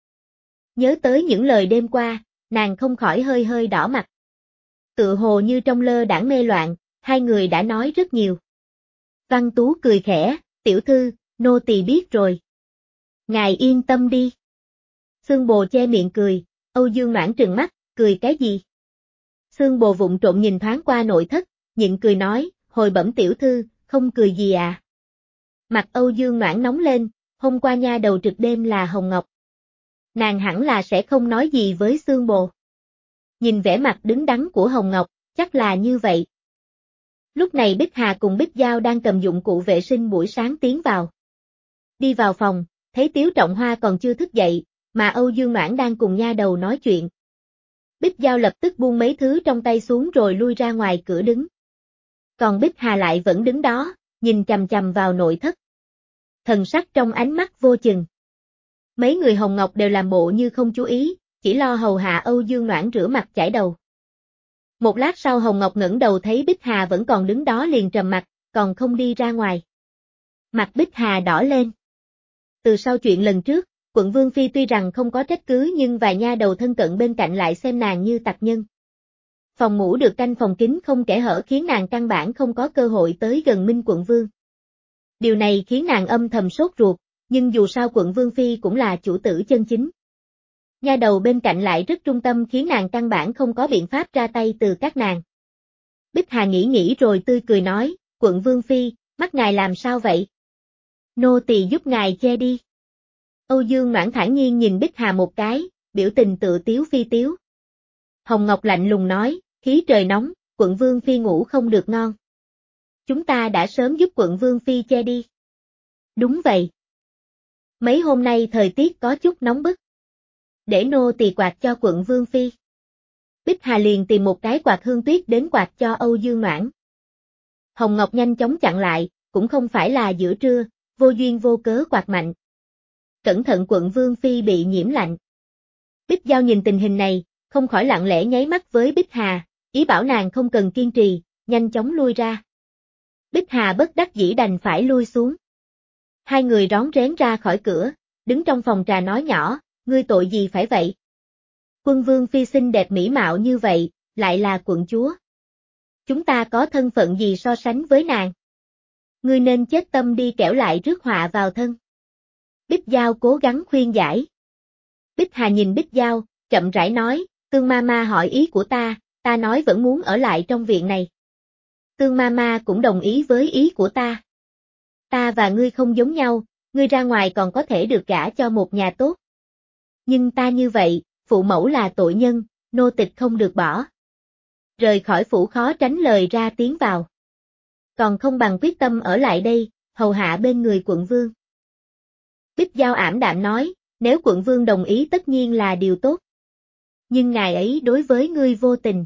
Nhớ tới những lời đêm qua, nàng không khỏi hơi hơi đỏ mặt. Tự hồ như trong lơ đãng mê loạn, hai người đã nói rất nhiều. Văn Tú cười khẽ, tiểu thư, nô tỳ biết rồi. Ngài yên tâm đi. Xương Bồ che miệng cười, Âu Dương Noãn trừng mắt, cười cái gì? Xương Bồ vụng trộm nhìn thoáng qua nội thất, nhịn cười nói, hồi bẩm tiểu thư, không cười gì à? Mặt Âu Dương Noãn nóng lên, hôm qua nha đầu trực đêm là Hồng Ngọc. Nàng hẳn là sẽ không nói gì với Xương Bồ. Nhìn vẻ mặt đứng đắn của Hồng Ngọc, chắc là như vậy. Lúc này Bích Hà cùng Bích Giao đang cầm dụng cụ vệ sinh buổi sáng tiến vào. Đi vào phòng, thấy Tiếu Trọng Hoa còn chưa thức dậy, mà Âu Dương Noãn đang cùng nha đầu nói chuyện. Bích Giao lập tức buông mấy thứ trong tay xuống rồi lui ra ngoài cửa đứng. Còn Bích Hà lại vẫn đứng đó, nhìn chằm chằm vào nội thất. Thần sắc trong ánh mắt vô chừng. Mấy người Hồng Ngọc đều làm bộ như không chú ý, chỉ lo hầu hạ Âu Dương Noãn rửa mặt chải đầu. Một lát sau Hồng Ngọc ngẩng đầu thấy Bích Hà vẫn còn đứng đó liền trầm mặt, còn không đi ra ngoài. Mặt Bích Hà đỏ lên. Từ sau chuyện lần trước, quận Vương Phi tuy rằng không có trách cứ nhưng vài nha đầu thân cận bên cạnh lại xem nàng như tặc nhân. Phòng ngủ được canh phòng kín không kẽ hở khiến nàng căn bản không có cơ hội tới gần Minh quận Vương. Điều này khiến nàng âm thầm sốt ruột, nhưng dù sao quận Vương Phi cũng là chủ tử chân chính. Nha đầu bên cạnh lại rất trung tâm khiến nàng căn bản không có biện pháp ra tay từ các nàng. Bích Hà nghĩ nghĩ rồi tươi cười nói, quận Vương Phi, mắt ngài làm sao vậy? Nô tỳ giúp ngài che đi. Âu Dương Noãn thản nhiên nhìn Bích Hà một cái, biểu tình tự tiếu phi tiếu. Hồng Ngọc lạnh lùng nói, khí trời nóng, quận Vương Phi ngủ không được ngon. Chúng ta đã sớm giúp quận Vương Phi che đi. Đúng vậy. Mấy hôm nay thời tiết có chút nóng bức. Để nô tỳ quạt cho quận Vương Phi. Bích Hà liền tìm một cái quạt hương tuyết đến quạt cho Âu Dương Noãn. Hồng Ngọc nhanh chóng chặn lại, cũng không phải là giữa trưa, vô duyên vô cớ quạt mạnh. Cẩn thận quận Vương Phi bị nhiễm lạnh. Bích Giao nhìn tình hình này, không khỏi lặng lẽ nháy mắt với Bích Hà, ý bảo nàng không cần kiên trì, nhanh chóng lui ra. Bích Hà bất đắc dĩ đành phải lui xuống. Hai người rón rén ra khỏi cửa, đứng trong phòng trà nói nhỏ, ngươi tội gì phải vậy? Quân Vương Phi xinh đẹp mỹ mạo như vậy, lại là quận chúa. Chúng ta có thân phận gì so sánh với nàng? Ngươi nên chết tâm đi kẻo lại rước họa vào thân. Bích Giao cố gắng khuyên giải. Bích Hà nhìn Bích Giao, chậm rãi nói, Tương Mama hỏi ý của ta, ta nói vẫn muốn ở lại trong viện này. Tương Mama cũng đồng ý với ý của ta. Ta và ngươi không giống nhau, ngươi ra ngoài còn có thể được gả cho một nhà tốt. Nhưng ta như vậy, phụ mẫu là tội nhân, nô tịch không được bỏ. Rời khỏi phủ khó tránh lời ra tiếng vào. Còn không bằng quyết tâm ở lại đây, hầu hạ bên người quận vương. Bích Giao ảm đạm nói, nếu quận vương đồng ý tất nhiên là điều tốt. Nhưng ngài ấy đối với ngươi vô tình.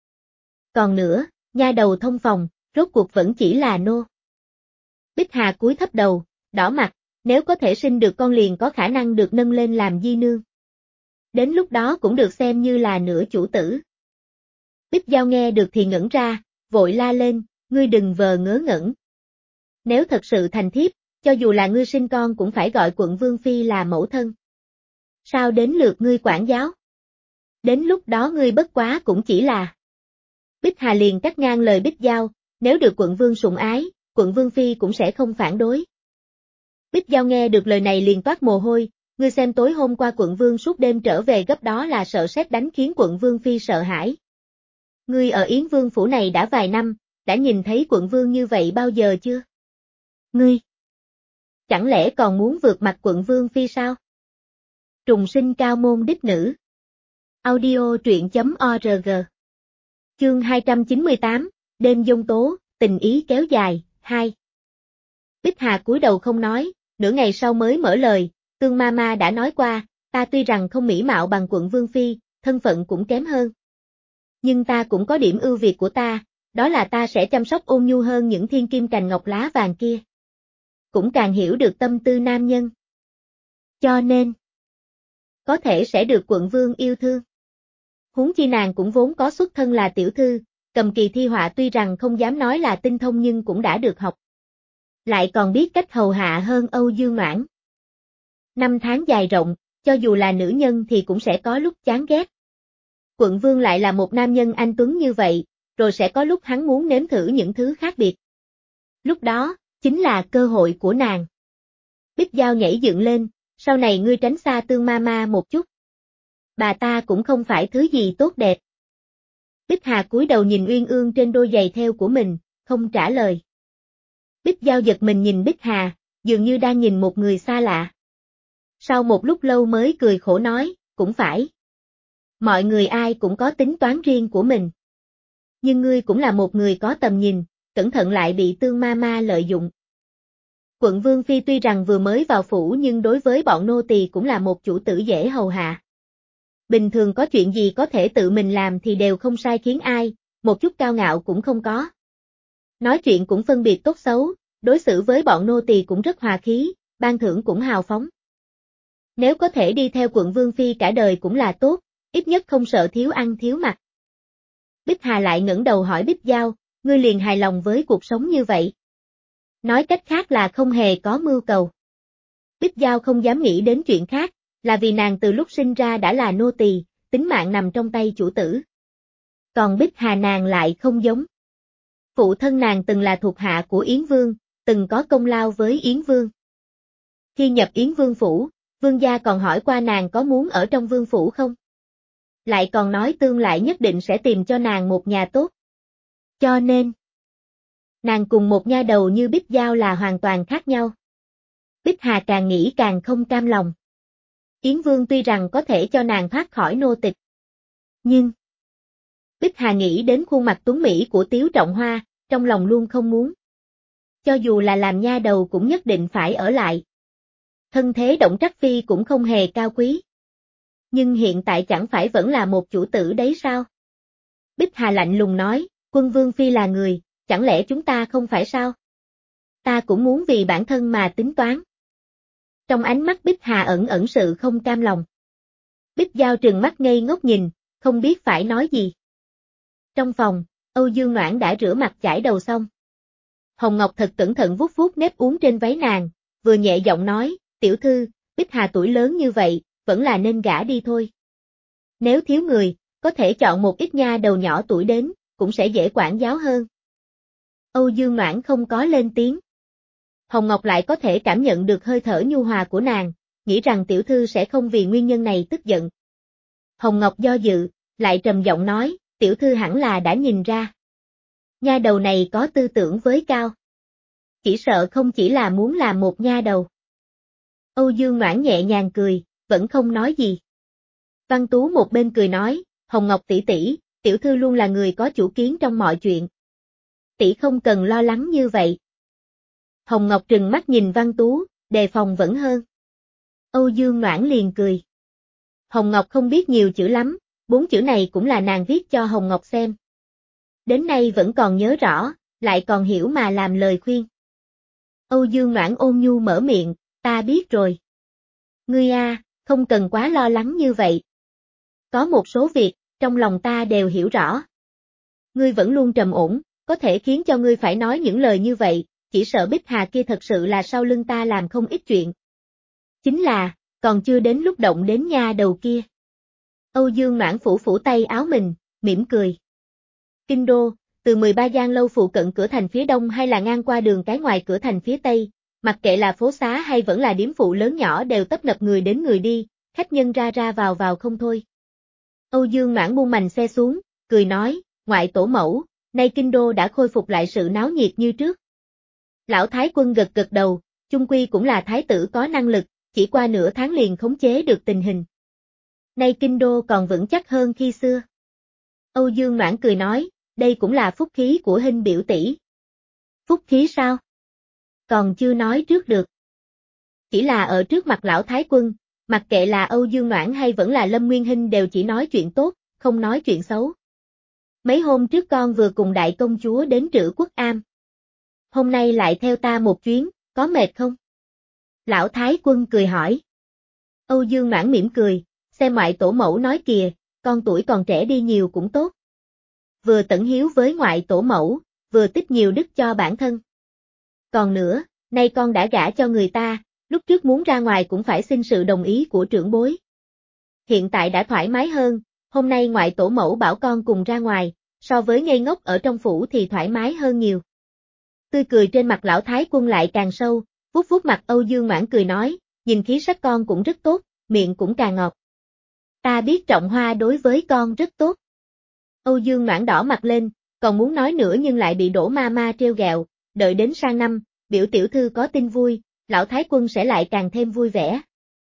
Còn nữa, nha đầu thông phòng, rốt cuộc vẫn chỉ là nô. Bích Hà cúi thấp đầu, đỏ mặt, nếu có thể sinh được con liền có khả năng được nâng lên làm di nương. Đến lúc đó cũng được xem như là nửa chủ tử. Bích Giao nghe được thì ngẩn ra, vội la lên, ngươi đừng vờ ngớ ngẩn. Nếu thật sự thành thiếp, cho dù là ngươi sinh con cũng phải gọi quận Vương Phi là mẫu thân. Sao đến lượt ngươi quản giáo? Đến lúc đó ngươi bất quá cũng chỉ là. Bích Hà liền cắt ngang lời Bích Giao, nếu được quận Vương sủng ái, quận Vương Phi cũng sẽ không phản đối. Bích Giao nghe được lời này liền toát mồ hôi, ngươi xem tối hôm qua quận Vương suốt đêm trở về gấp đó là sợ sét đánh khiến quận Vương Phi sợ hãi. Ngươi ở Yến Vương phủ này đã vài năm, đã nhìn thấy quận Vương như vậy bao giờ chưa? Ngươi! Chẳng lẽ còn muốn vượt mặt quận Vương Phi sao? Trùng sinh cao môn đích nữ. Audio truyện chấm org. Chương hai trăm chín mươi tám, đêm giông tố, tình ý kéo dài, hai. Bích Hà cúi đầu không nói, nửa ngày sau mới mở lời, Tương Mama đã nói qua, ta tuy rằng không mỹ mạo bằng quận Vương Phi, thân phận cũng kém hơn. Nhưng ta cũng có điểm ưu việt của ta, đó là ta sẽ chăm sóc ôn nhu hơn những thiên kim cành ngọc lá vàng kia. Cũng càng hiểu được tâm tư nam nhân. Cho nên, có thể sẽ được quận vương yêu thương. Huống chi nàng cũng vốn có xuất thân là tiểu thư, cầm kỳ thi họa tuy rằng không dám nói là tinh thông nhưng cũng đã được học. Lại còn biết cách hầu hạ hơn Âu Dương Noãn. Năm tháng dài rộng, cho dù là nữ nhân thì cũng sẽ có lúc chán ghét. Quận vương lại là một nam nhân anh tuấn như vậy, rồi sẽ có lúc hắn muốn nếm thử những thứ khác biệt. Lúc đó, chính là cơ hội của nàng. Bích Giao nhảy dựng lên, sau này ngươi tránh xa Tương ma ma một chút. Bà ta cũng không phải thứ gì tốt đẹp. Bích Hà cúi đầu nhìn Uyên Ương trên đôi giày thêu của mình, không trả lời. Bích Giao giật mình nhìn Bích Hà, dường như đang nhìn một người xa lạ. Sau một lúc lâu mới cười khổ nói, cũng phải. Mọi người ai cũng có tính toán riêng của mình. Nhưng ngươi cũng là một người có tầm nhìn, cẩn thận lại bị Tương ma ma lợi dụng. Quận Vương Phi tuy rằng vừa mới vào phủ nhưng đối với bọn nô tỳ cũng là một chủ tử dễ hầu hạ. Bình thường có chuyện gì có thể tự mình làm thì đều không sai khiến ai, một chút cao ngạo cũng không có. Nói chuyện cũng phân biệt tốt xấu, đối xử với bọn nô tỳ cũng rất hòa khí, ban thưởng cũng hào phóng. Nếu có thể đi theo quận Vương Phi cả đời cũng là tốt, ít nhất không sợ thiếu ăn thiếu mặc. Bích Hà lại ngẩng đầu hỏi Bích Giao, ngươi liền hài lòng với cuộc sống như vậy. Nói cách khác là không hề có mưu cầu. Bích Giao không dám nghĩ đến chuyện khác, là vì nàng từ lúc sinh ra đã là nô tỳ, tính mạng nằm trong tay chủ tử. Còn Bích Hà nàng lại không giống. Phụ thân nàng từng là thuộc hạ của Yến Vương, từng có công lao với Yến Vương. Khi nhập Yến Vương phủ, Vương gia còn hỏi qua nàng có muốn ở trong Vương phủ không? Lại còn nói tương lai nhất định sẽ tìm cho nàng một nhà tốt. Cho nên, nàng cùng một nha đầu như Bích Giao là hoàn toàn khác nhau. Bích Hà càng nghĩ càng không cam lòng. Yến Vương tuy rằng có thể cho nàng thoát khỏi nô tịch. Nhưng, Bích Hà nghĩ đến khuôn mặt tuấn mỹ của Tiếu Trọng Hoa, trong lòng luôn không muốn. Cho dù là làm nha đầu cũng nhất định phải ở lại. Thân thế Động Trắc Phi cũng không hề cao quý. Nhưng hiện tại chẳng phải vẫn là một chủ tử đấy sao? Bích Hà lạnh lùng nói, Quân Vương Phi là người, chẳng lẽ chúng ta không phải sao? Ta cũng muốn vì bản thân mà tính toán. Trong ánh mắt Bích Hà ẩn ẩn sự không cam lòng. Bích Giao trừng mắt ngây ngốc nhìn, không biết phải nói gì. Trong phòng, Âu Dương Noãn đã rửa mặt chải đầu xong. Hồng Ngọc thật cẩn thận vuốt vuốt nếp uốn trên váy nàng, vừa nhẹ giọng nói, tiểu thư, Bích Hà tuổi lớn như vậy, vẫn là nên gả đi thôi. Nếu thiếu người, có thể chọn một ít nha đầu nhỏ tuổi đến, cũng sẽ dễ quản giáo hơn. Âu Dương Noãn không có lên tiếng. Hồng Ngọc lại có thể cảm nhận được hơi thở nhu hòa của nàng, nghĩ rằng tiểu thư sẽ không vì nguyên nhân này tức giận. Hồng Ngọc do dự, lại trầm giọng nói, tiểu thư hẳn là đã nhìn ra. Nha đầu này có tư tưởng với cao. Chỉ sợ không chỉ là muốn làm một nha đầu. Âu Dương Noãn nhẹ nhàng cười, vẫn không nói gì. Văn Tú một bên cười nói, Hồng Ngọc tỷ tỷ, tiểu thư luôn là người có chủ kiến trong mọi chuyện. Tỷ không cần lo lắng như vậy. Hồng Ngọc trừng mắt nhìn Văn Tú, đề phòng vẫn hơn. Âu Dương Noãn liền cười. Hồng Ngọc không biết nhiều chữ lắm, bốn chữ này cũng là nàng viết cho Hồng Ngọc xem. Đến nay vẫn còn nhớ rõ, lại còn hiểu mà làm lời khuyên. Âu Dương Noãn ôn nhu mở miệng, ta biết rồi. Ngươi a, không cần quá lo lắng như vậy. Có một số việc, trong lòng ta đều hiểu rõ. Ngươi vẫn luôn trầm ổn, có thể khiến cho ngươi phải nói những lời như vậy, chỉ sợ Bích Hà kia thật sự là sau lưng ta làm không ít chuyện. Chính là, còn chưa đến lúc động đến nha đầu kia. Âu Dương Noãn phủ phủ tay áo mình, mỉm cười. Kinh đô, từ mười ba giang lâu phụ cận cửa thành phía đông hay là ngang qua đường cái ngoài cửa thành phía tây, mặc kệ là phố xá hay vẫn là điếm phụ lớn nhỏ đều tấp nập người đến người đi, khách nhân ra ra vào vào không thôi. Âu Dương Noãn buông mành xe xuống, cười nói, ngoại tổ mẫu, nay kinh đô đã khôi phục lại sự náo nhiệt như trước. Lão Thái Quân gật gật đầu, chung quy cũng là thái tử có năng lực, chỉ qua nửa tháng liền khống chế được tình hình. Nay kinh đô còn vững chắc hơn khi xưa. Âu Dương Noãn cười nói, đây cũng là phúc khí của Hinh biểu tỷ. Phúc khí sao? Còn chưa nói trước được. Chỉ là ở trước mặt lão Thái Quân, Mặc kệ là Âu Dương Noãn hay vẫn là Lâm Nguyên Hinh đều chỉ nói chuyện tốt, không nói chuyện xấu. Mấy hôm trước con vừa cùng đại công chúa đến Trữ Quốc Am. Hôm nay lại theo ta một chuyến, có mệt không? Lão Thái Quân cười hỏi. Âu Dương Noãn mỉm cười, xem ngoại tổ mẫu nói kìa, con tuổi còn trẻ đi nhiều cũng tốt. Vừa tận hiếu với ngoại tổ mẫu, vừa tích nhiều đức cho bản thân. Còn nữa, nay con đã gả cho người ta, lúc trước muốn ra ngoài cũng phải xin sự đồng ý của trưởng bối. Hiện tại đã thoải mái hơn, hôm nay ngoại tổ mẫu bảo con cùng ra ngoài, so với ngây ngốc ở trong phủ thì thoải mái hơn nhiều. Tươi cười trên mặt lão Thái Quân lại càng sâu, vuốt vuốt mặt Âu Dương Noãn cười nói, nhìn khí sắc con cũng rất tốt, miệng cũng càng ngọt. Ta biết Trọng Hoa đối với con rất tốt. Âu Dương Noãn đỏ mặt lên, còn muốn nói nữa nhưng lại bị Đỗ ma ma trêu ghẹo, đợi đến sang năm, biểu tiểu thư có tin vui, lão Thái Quân sẽ lại càng thêm vui vẻ.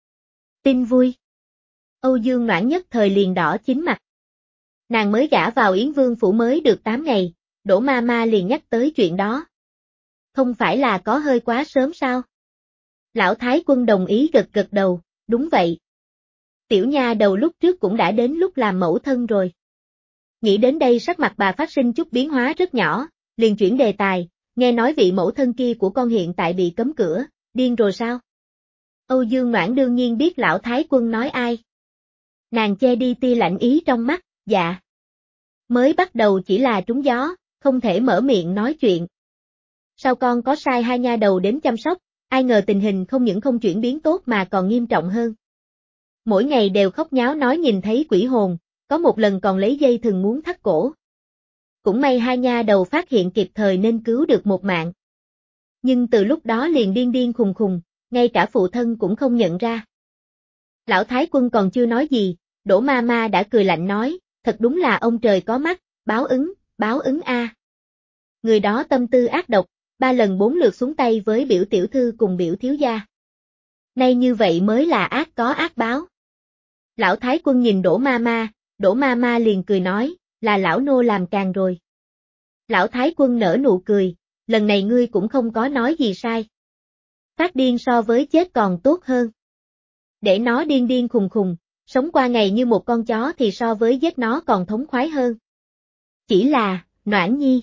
Tin vui. Âu Dương Noãn nhất thời liền đỏ chín mặt. Nàng mới gả vào Yến Vương phủ mới được tám ngày, Đỗ ma ma liền nhắc tới chuyện đó. Không phải là có hơi quá sớm sao? Lão Thái Quân đồng ý gật gật đầu, đúng vậy. Tiểu nha đầu lúc trước cũng đã đến lúc làm mẫu thân rồi. Nghĩ đến đây sắc mặt bà phát sinh chút biến hóa rất nhỏ, liền chuyển đề tài, nghe nói vị mẫu thân kia của con hiện tại bị cấm cửa, điên rồi sao? Âu Dương Noãn đương nhiên biết lão Thái Quân nói ai. Nàng che đi tia lạnh ý trong mắt, dạ. Mới bắt đầu chỉ là trúng gió, không thể mở miệng nói chuyện. Sao con có sai hai nha đầu đến chăm sóc, ai ngờ tình hình không những không chuyển biến tốt mà còn nghiêm trọng hơn. Mỗi ngày đều khóc nháo nói nhìn thấy quỷ hồn, có một lần còn lấy dây thừng muốn thắt cổ. Cũng may hai nha đầu phát hiện kịp thời nên cứu được một mạng. Nhưng từ lúc đó liền điên điên khùng khùng, ngay cả phụ thân cũng không nhận ra. Lão Thái Quân còn chưa nói gì, Đỗ ma ma đã cười lạnh nói, thật đúng là ông trời có mắt, báo ứng, báo ứng a. Người đó tâm tư ác độc, ba lần bốn lượt xuống tay với biểu tiểu thư cùng biểu thiếu gia. Nay như vậy mới là ác có ác báo. Lão Thái Quân nhìn Đỗ ma ma, Đỗ ma ma liền cười nói, là lão nô làm càng rồi. Lão Thái Quân nở nụ cười, lần này ngươi cũng không có nói gì sai. Phát điên so với chết còn tốt hơn. Để nó điên điên khùng khùng, sống qua ngày như một con chó thì so với giết nó còn thống khoái hơn. Chỉ là, Noãn Nhi.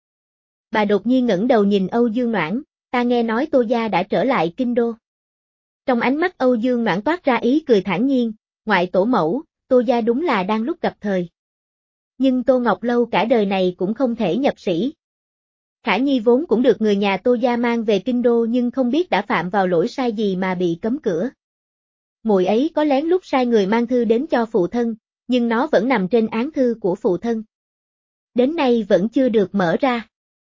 Bà đột nhiên ngẩng đầu nhìn Âu Dương Noãn, ta nghe nói Tô gia đã trở lại kinh đô. Trong ánh mắt Âu Dương Noãn toát ra ý cười thản nhiên, ngoại tổ mẫu, Tô gia đúng là đang lúc gặp thời. Nhưng Tô Ngọc Lâu cả đời này cũng không thể nhập sĩ. Khả Nhi vốn cũng được người nhà Tô gia mang về kinh đô nhưng không biết đã phạm vào lỗi sai gì mà bị cấm cửa. Muội ấy có lén lút sai người mang thư đến cho phụ thân, nhưng nó vẫn nằm trên án thư của phụ thân. Đến nay vẫn chưa được mở ra.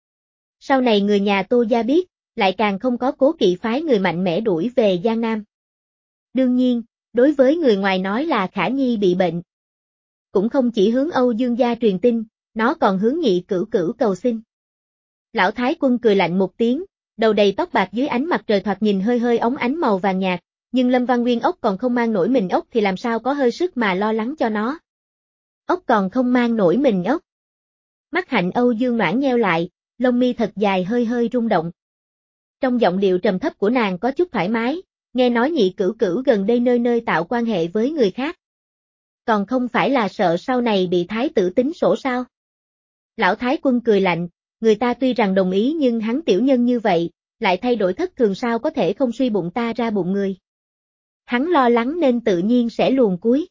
Sau này người nhà Tô gia biết, lại càng không có cố kỵ phái người mạnh mẽ đuổi về Giang Nam. Đương nhiên, đối với người ngoài nói là Khả Nhi bị bệnh. Cũng không chỉ hướng Âu Dương gia truyền tin, nó còn hướng Nhị Cửu Cửu cầu xin. Lão Thái Quân cười lạnh một tiếng, đầu đầy tóc bạc dưới ánh mặt trời thoạt nhìn hơi hơi óng ánh màu vàng nhạt, nhưng Lâm Văn Nguyên ốc còn không mang nổi mình ốc thì làm sao có hơi sức mà lo lắng cho nó. Ốc còn không mang nổi mình ốc. Mắt hạnh Âu Dương Noãn nheo lại, lông mi thật dài hơi hơi rung động. Trong giọng điệu trầm thấp của nàng có chút thoải mái, nghe nói Nhị Cửu Cửu gần đây nơi nơi tạo quan hệ với người khác. Còn không phải là sợ sau này bị thái tử tính sổ sao? Lão Thái Quân cười lạnh, người ta tuy rằng đồng ý nhưng hắn tiểu nhân như vậy, lại thay đổi thất thường sao có thể không suy bụng ta ra bụng người. Hắn lo lắng nên tự nhiên sẽ luồn cuối.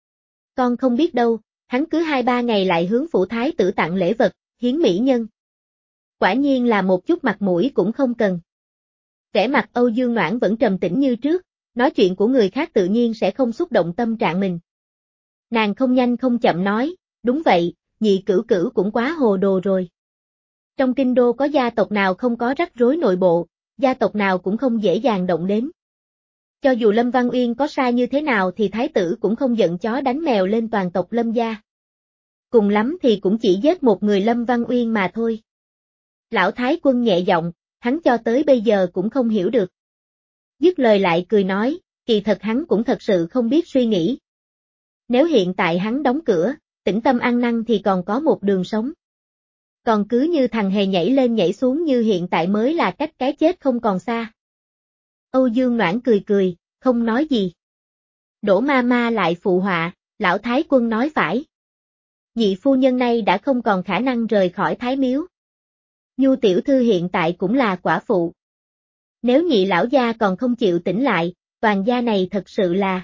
Con không biết đâu, hắn cứ hai ba ngày lại hướng phủ thái tử tặng lễ vật, hiến mỹ nhân. Quả nhiên là một chút mặt mũi cũng không cần. Vẻ mặt Âu Dương Noãn vẫn trầm tĩnh như trước, nói chuyện của người khác tự nhiên sẽ không xúc động tâm trạng mình. Nàng không nhanh không chậm nói, đúng vậy, Nhị Cửu Cửu cũng quá hồ đồ rồi. Trong kinh đô có gia tộc nào không có rắc rối nội bộ, gia tộc nào cũng không dễ dàng động đến. Cho dù Lâm Văn Uyên có sai như thế nào thì thái tử cũng không giận chó đánh mèo lên toàn tộc Lâm gia. Cùng lắm thì cũng chỉ giết một người Lâm Văn Uyên mà thôi. Lão Thái Quân nhẹ giọng, hắn cho tới bây giờ cũng không hiểu được. Dứt lời lại cười nói, kỳ thật hắn cũng thật sự không biết suy nghĩ. Nếu hiện tại hắn đóng cửa, tĩnh tâm ăn năn thì còn có một đường sống. Còn cứ như thằng hề nhảy lên nhảy xuống như hiện tại mới là cách cái chết không còn xa. Âu Dương Noãn cười cười, không nói gì. Đỗ ma ma lại phụ họa, lão thái quân nói phải. Nhị phu nhân này đã không còn khả năng rời khỏi thái miếu. Nhu tiểu thư hiện tại cũng là quả phụ. Nếu nhị lão gia còn không chịu tỉnh lại, toàn gia này thật sự là...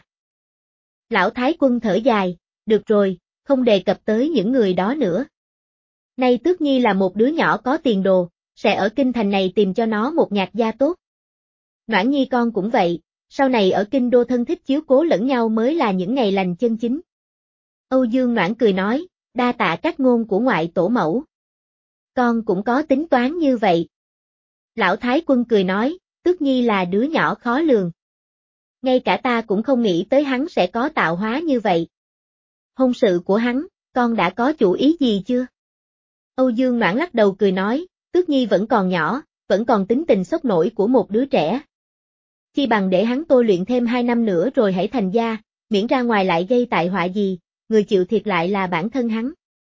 Lão thái quân thở dài, được rồi, không đề cập tới những người đó nữa. Nay Tước Nhi là một đứa nhỏ có tiền đồ, sẽ ở kinh thành này tìm cho nó một nhạc gia tốt. Noãn Nhi con cũng vậy, sau này ở kinh đô thân thích chiếu cố lẫn nhau mới là những ngày lành chân chính. Âu Dương Noãn cười nói, đa tạ các ngôn của ngoại tổ mẫu. Con cũng có tính toán như vậy. Lão thái quân cười nói, Tước Nhi là đứa nhỏ khó lường. Ngay cả ta cũng không nghĩ tới hắn sẽ có tạo hóa như vậy. Hôn sự của hắn, con đã có chủ ý gì chưa? Âu Dương Noãn lắc đầu cười nói, Tước Nhi vẫn còn nhỏ, vẫn còn tính tình sốc nổi của một đứa trẻ. Chi bằng để hắn tôi luyện thêm hai năm nữa rồi hãy thành gia, miễn ra ngoài lại gây tai họa gì, người chịu thiệt lại là bản thân hắn.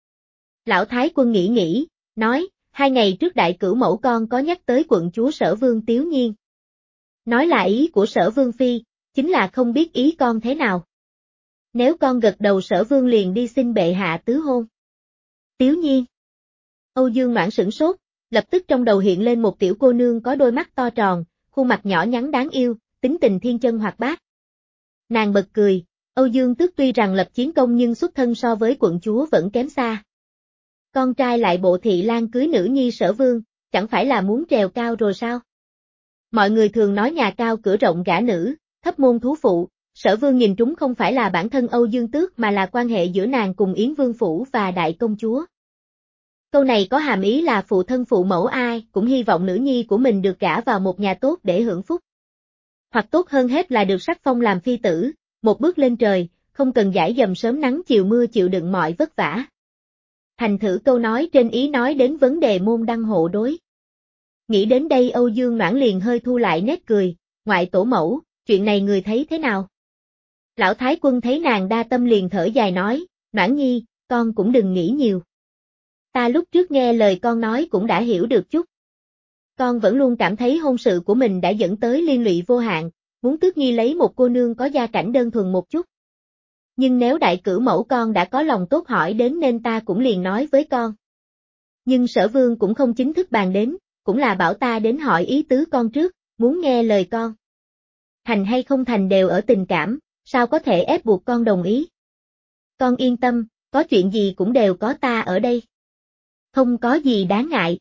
Lão thái quân nghĩ nghĩ, nói, hai ngày trước đại cửu mẫu con có nhắc tới quận chúa Sở Vương Tiếu Nhiên. Nói là ý của Sở Vương Phi, chính là không biết ý con thế nào. Nếu con gật đầu Sở Vương liền đi xin bệ hạ tứ hôn. Tiếu Nhiên. Âu Dương Noãn sửng sốt, lập tức trong đầu hiện lên một tiểu cô nương có đôi mắt to tròn, khuôn mặt nhỏ nhắn đáng yêu, tính tình thiên chân hoạt bát. Nàng bật cười, Âu Dương Tước tuy rằng lập chiến công nhưng xuất thân so với quận chúa vẫn kém xa. Con trai lại bộ thị lang cưới nữ nhi Sở Vương, chẳng phải là muốn trèo cao rồi sao? Mọi người thường nói nhà cao cửa rộng gả nữ, thấp môn thú phụ, Sở Vương nhìn trúng không phải là bản thân Âu Dương Tước mà là quan hệ giữa nàng cùng Yến Vương Phủ và đại công chúa. Câu này có hàm ý là phụ thân phụ mẫu ai cũng hy vọng nữ nhi của mình được gả vào một nhà tốt để hưởng phúc. Hoặc tốt hơn hết là được sắc phong làm phi tử, một bước lên trời, không cần dãi dầm sớm nắng chiều mưa chịu đựng mọi vất vả. Thành thử câu nói trên ý nói đến vấn đề môn đăng hộ đối. Nghĩ đến đây Âu Dương Noãn liền hơi thu lại nét cười, ngoại tổ mẫu, chuyện này người thấy thế nào? Lão thái quân thấy nàng đa tâm liền thở dài nói, Noãn Nhi, con cũng đừng nghĩ nhiều. Ta lúc trước nghe lời con nói cũng đã hiểu được chút. Con vẫn luôn cảm thấy hôn sự của mình đã dẫn tới liên lụy vô hạn, muốn Tước Nhi lấy một cô nương có gia cảnh đơn thuần một chút. Nhưng nếu đại cửu mẫu con đã có lòng tốt hỏi đến nên ta cũng liền nói với con. Nhưng Sở Vương cũng không chính thức bàn đến, cũng là bảo ta đến hỏi ý tứ con trước, muốn nghe lời con. Thành hay không thành đều ở tình cảm, sao có thể ép buộc con đồng ý. Con yên tâm, có chuyện gì cũng đều có ta ở đây. Không có gì đáng ngại.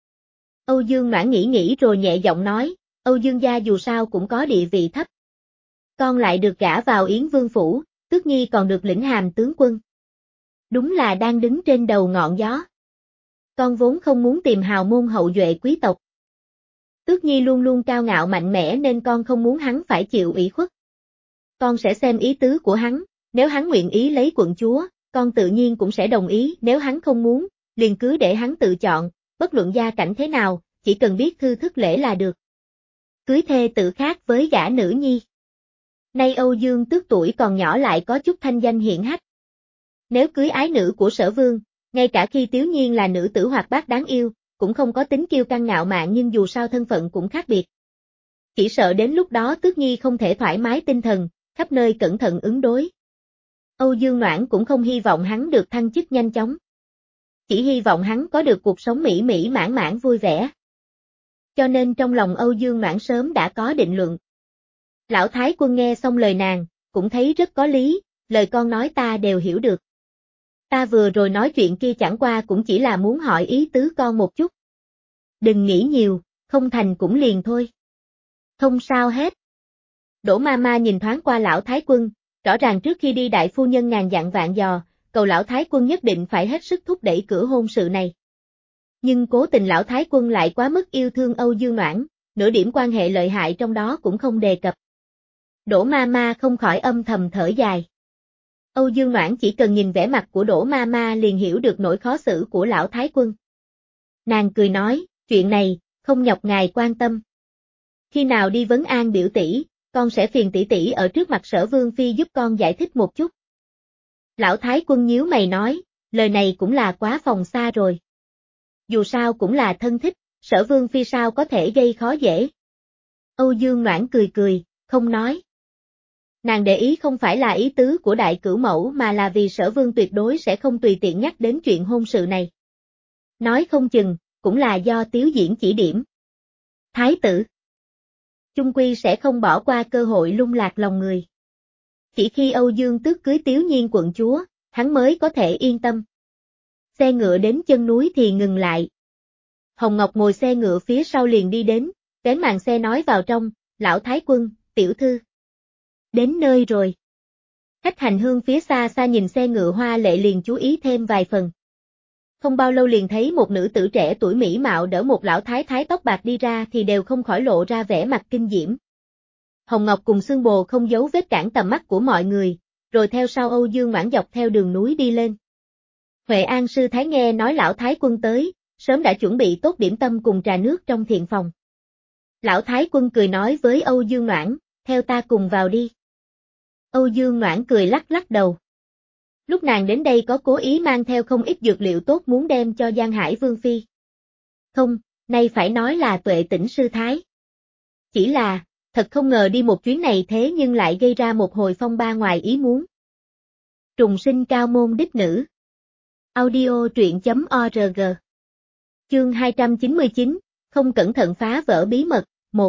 Âu Dương Noãn nghĩ nghĩ rồi nhẹ giọng nói, Âu Dương gia dù sao cũng có địa vị thấp. Con lại được gả vào Yến Vương Phủ, Tước Nhi còn được lĩnh hàm tướng quân. Đúng là đang đứng trên đầu ngọn gió. Con vốn không muốn tìm hào môn hậu duệ quý tộc. Tước Nhi luôn luôn cao ngạo mạnh mẽ nên con không muốn hắn phải chịu ủy khuất. Con sẽ xem ý tứ của hắn, nếu hắn nguyện ý lấy quận chúa, con tự nhiên cũng sẽ đồng ý, nếu hắn không muốn, liền cứ để hắn tự chọn, bất luận gia cảnh thế nào, chỉ cần biết thư thức lễ là được. Cưới thê tự khác với gả nữ nhi. Nay Âu Dương Tước tuổi còn nhỏ lại có chút thanh danh hiển hách. Nếu cưới ái nữ của Sở Vương, ngay cả khi Tiếu Nhiên là nữ tử hoạt bát đáng yêu, cũng không có tính kiêu căng ngạo mạn nhưng dù sao thân phận cũng khác biệt. Chỉ sợ đến lúc đó Tước Nhi không thể thoải mái tinh thần, khắp nơi cẩn thận ứng đối. Âu Dương Noãn cũng không hy vọng hắn được thăng chức nhanh chóng. Chỉ hy vọng hắn có được cuộc sống mỹ mỹ mãn mãn vui vẻ. Cho nên trong lòng Âu Dương Noãn sớm đã có định luận. Lão Thái Quân nghe xong lời nàng, cũng thấy rất có lý, lời con nói ta đều hiểu được. Ta vừa rồi nói chuyện kia chẳng qua cũng chỉ là muốn hỏi ý tứ con một chút. Đừng nghĩ nhiều, không thành cũng liền thôi. Không sao hết. Đỗ ma ma nhìn thoáng qua lão Thái Quân, rõ ràng trước khi đi đại phu nhân ngàn dặn vạn dò, cầu lão Thái Quân nhất định phải hết sức thúc đẩy cửa hôn sự này. Nhưng cố tình lão Thái Quân lại quá mức yêu thương Âu Dương Noãn, nửa điểm quan hệ lợi hại trong đó cũng không đề cập. Đỗ ma ma không khỏi âm thầm thở dài. Âu Dương Noãn chỉ cần nhìn vẻ mặt của Đỗ ma ma liền hiểu được nỗi khó xử của lão Thái Quân. Nàng cười nói, chuyện này, không nhọc ngài quan tâm. Khi nào đi vấn an biểu tỷ, con sẽ phiền tỷ tỷ ở trước mặt Sở Vương Phi giúp con giải thích một chút. Lão Thái Quân nhíu mày nói, lời này cũng là quá phòng xa rồi. Dù sao cũng là thân thích, Sở Vương Phi sao có thể gây khó dễ. Âu Dương Noãn cười cười, không nói. Nàng để ý không phải là ý tứ của đại cửu mẫu mà là vì Sở Vương tuyệt đối sẽ không tùy tiện nhắc đến chuyện hôn sự này. Nói không chừng, cũng là do Tiếu Diễn chỉ điểm. Thái tử chung quy sẽ không bỏ qua cơ hội lung lạc lòng người. Chỉ khi Âu Dương Tước cưới Tiếu Nhiên quận chúa, hắn mới có thể yên tâm. Xe ngựa đến chân núi thì ngừng lại. Hồng Ngọc ngồi xe ngựa phía sau liền đi đến, vén màn xe nói vào trong, lão thái quân, tiểu thư. Đến nơi rồi. Khách hành hương phía xa xa nhìn xe ngựa hoa lệ liền chú ý thêm vài phần. Không bao lâu liền thấy một nữ tử trẻ tuổi mỹ mạo đỡ một lão thái thái tóc bạc đi ra thì đều không khỏi lộ ra vẻ mặt kinh diễm. Hồng Ngọc cùng Xương Bồ không giấu vết cản tầm mắt của mọi người, rồi theo sau Âu Dương Ngoãn dọc theo đường núi đi lên. Huệ An sư thái nghe nói lão thái quân tới, sớm đã chuẩn bị tốt điểm tâm cùng trà nước trong thiện phòng. Lão thái quân cười nói với Âu Dương Ngoãn, theo ta cùng vào đi. Âu Dương Ngoãn cười lắc lắc đầu. Lúc nàng đến đây có cố ý mang theo không ít dược liệu tốt muốn đem cho Giang Hải Vương Phi. Không, nay phải nói là Tuệ Tĩnh sư thái. Chỉ là, thật không ngờ đi một chuyến này thế nhưng lại gây ra một hồi phong ba ngoài ý muốn. Trùng sinh cao môn đích nữ. Audio truyện chấm org. Chương hai trăm chín mươi chín, không cẩn thận phá vỡ bí mật, một.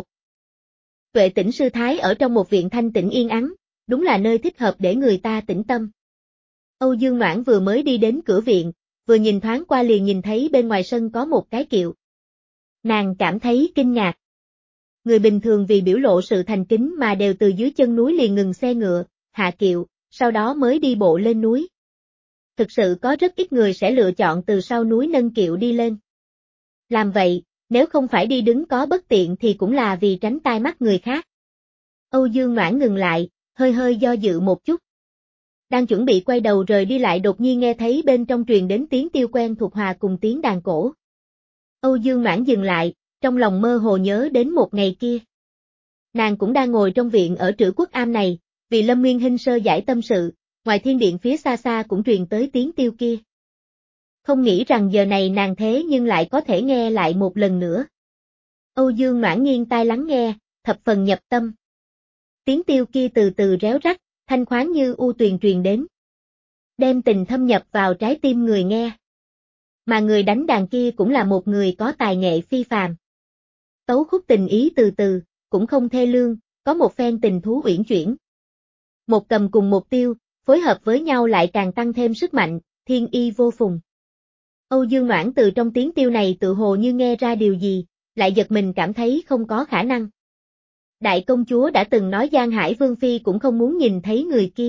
Tuệ Tĩnh sư thái ở trong một viện thanh tĩnh yên ắng, đúng là nơi thích hợp để người ta tĩnh tâm. Âu Dương Ngoãn vừa mới đi đến cửa viện, vừa nhìn thoáng qua liền nhìn thấy bên ngoài sân có một cái kiệu. Nàng cảm thấy kinh ngạc. Người bình thường vì biểu lộ sự thành kính mà đều từ dưới chân núi liền ngừng xe ngựa, hạ kiệu, sau đó mới đi bộ lên núi. Thực sự có rất ít người sẽ lựa chọn từ sau núi nâng kiệu đi lên. Làm vậy, nếu không phải đi đứng có bất tiện thì cũng là vì tránh tai mắt người khác. Âu Dương Ngoãn ngừng lại, hơi hơi do dự một chút. Đang chuẩn bị quay đầu rời đi lại đột nhiên nghe thấy bên trong truyền đến tiếng tiêu quen thuộc hòa cùng tiếng đàn cổ. Âu Dương Ngoãn dừng lại, trong lòng mơ hồ nhớ đến một ngày kia. Nàng cũng đang ngồi trong viện ở Trữ Quốc Am này, vì Lâm Nguyên Hinh sơ giải tâm sự, ngoài thiên điện phía xa xa cũng truyền tới tiếng tiêu kia. Không nghĩ rằng giờ này nàng thế nhưng lại có thể nghe lại một lần nữa. Âu Dương Ngoãn nghiêng tai lắng nghe, thập phần nhập tâm. Tiếng tiêu kia từ từ réo rắt, thanh khoáng như u tuyền truyền đến. Đem tình thâm nhập vào trái tim người nghe. Mà người đánh đàn kia cũng là một người có tài nghệ phi phàm. Tấu khúc tình ý từ từ, cũng không thê lương, có một phen tình thú uyển chuyển. Một cầm cùng một tiêu, phối hợp với nhau lại càng tăng thêm sức mạnh, thiên y vô phùng. Âu Dương Ngoãn từ trong tiếng tiêu này tự hồ như nghe ra điều gì, lại giật mình cảm thấy không có khả năng. Đại công chúa đã từng nói Giang Hải Vương Phi cũng không muốn nhìn thấy người kia.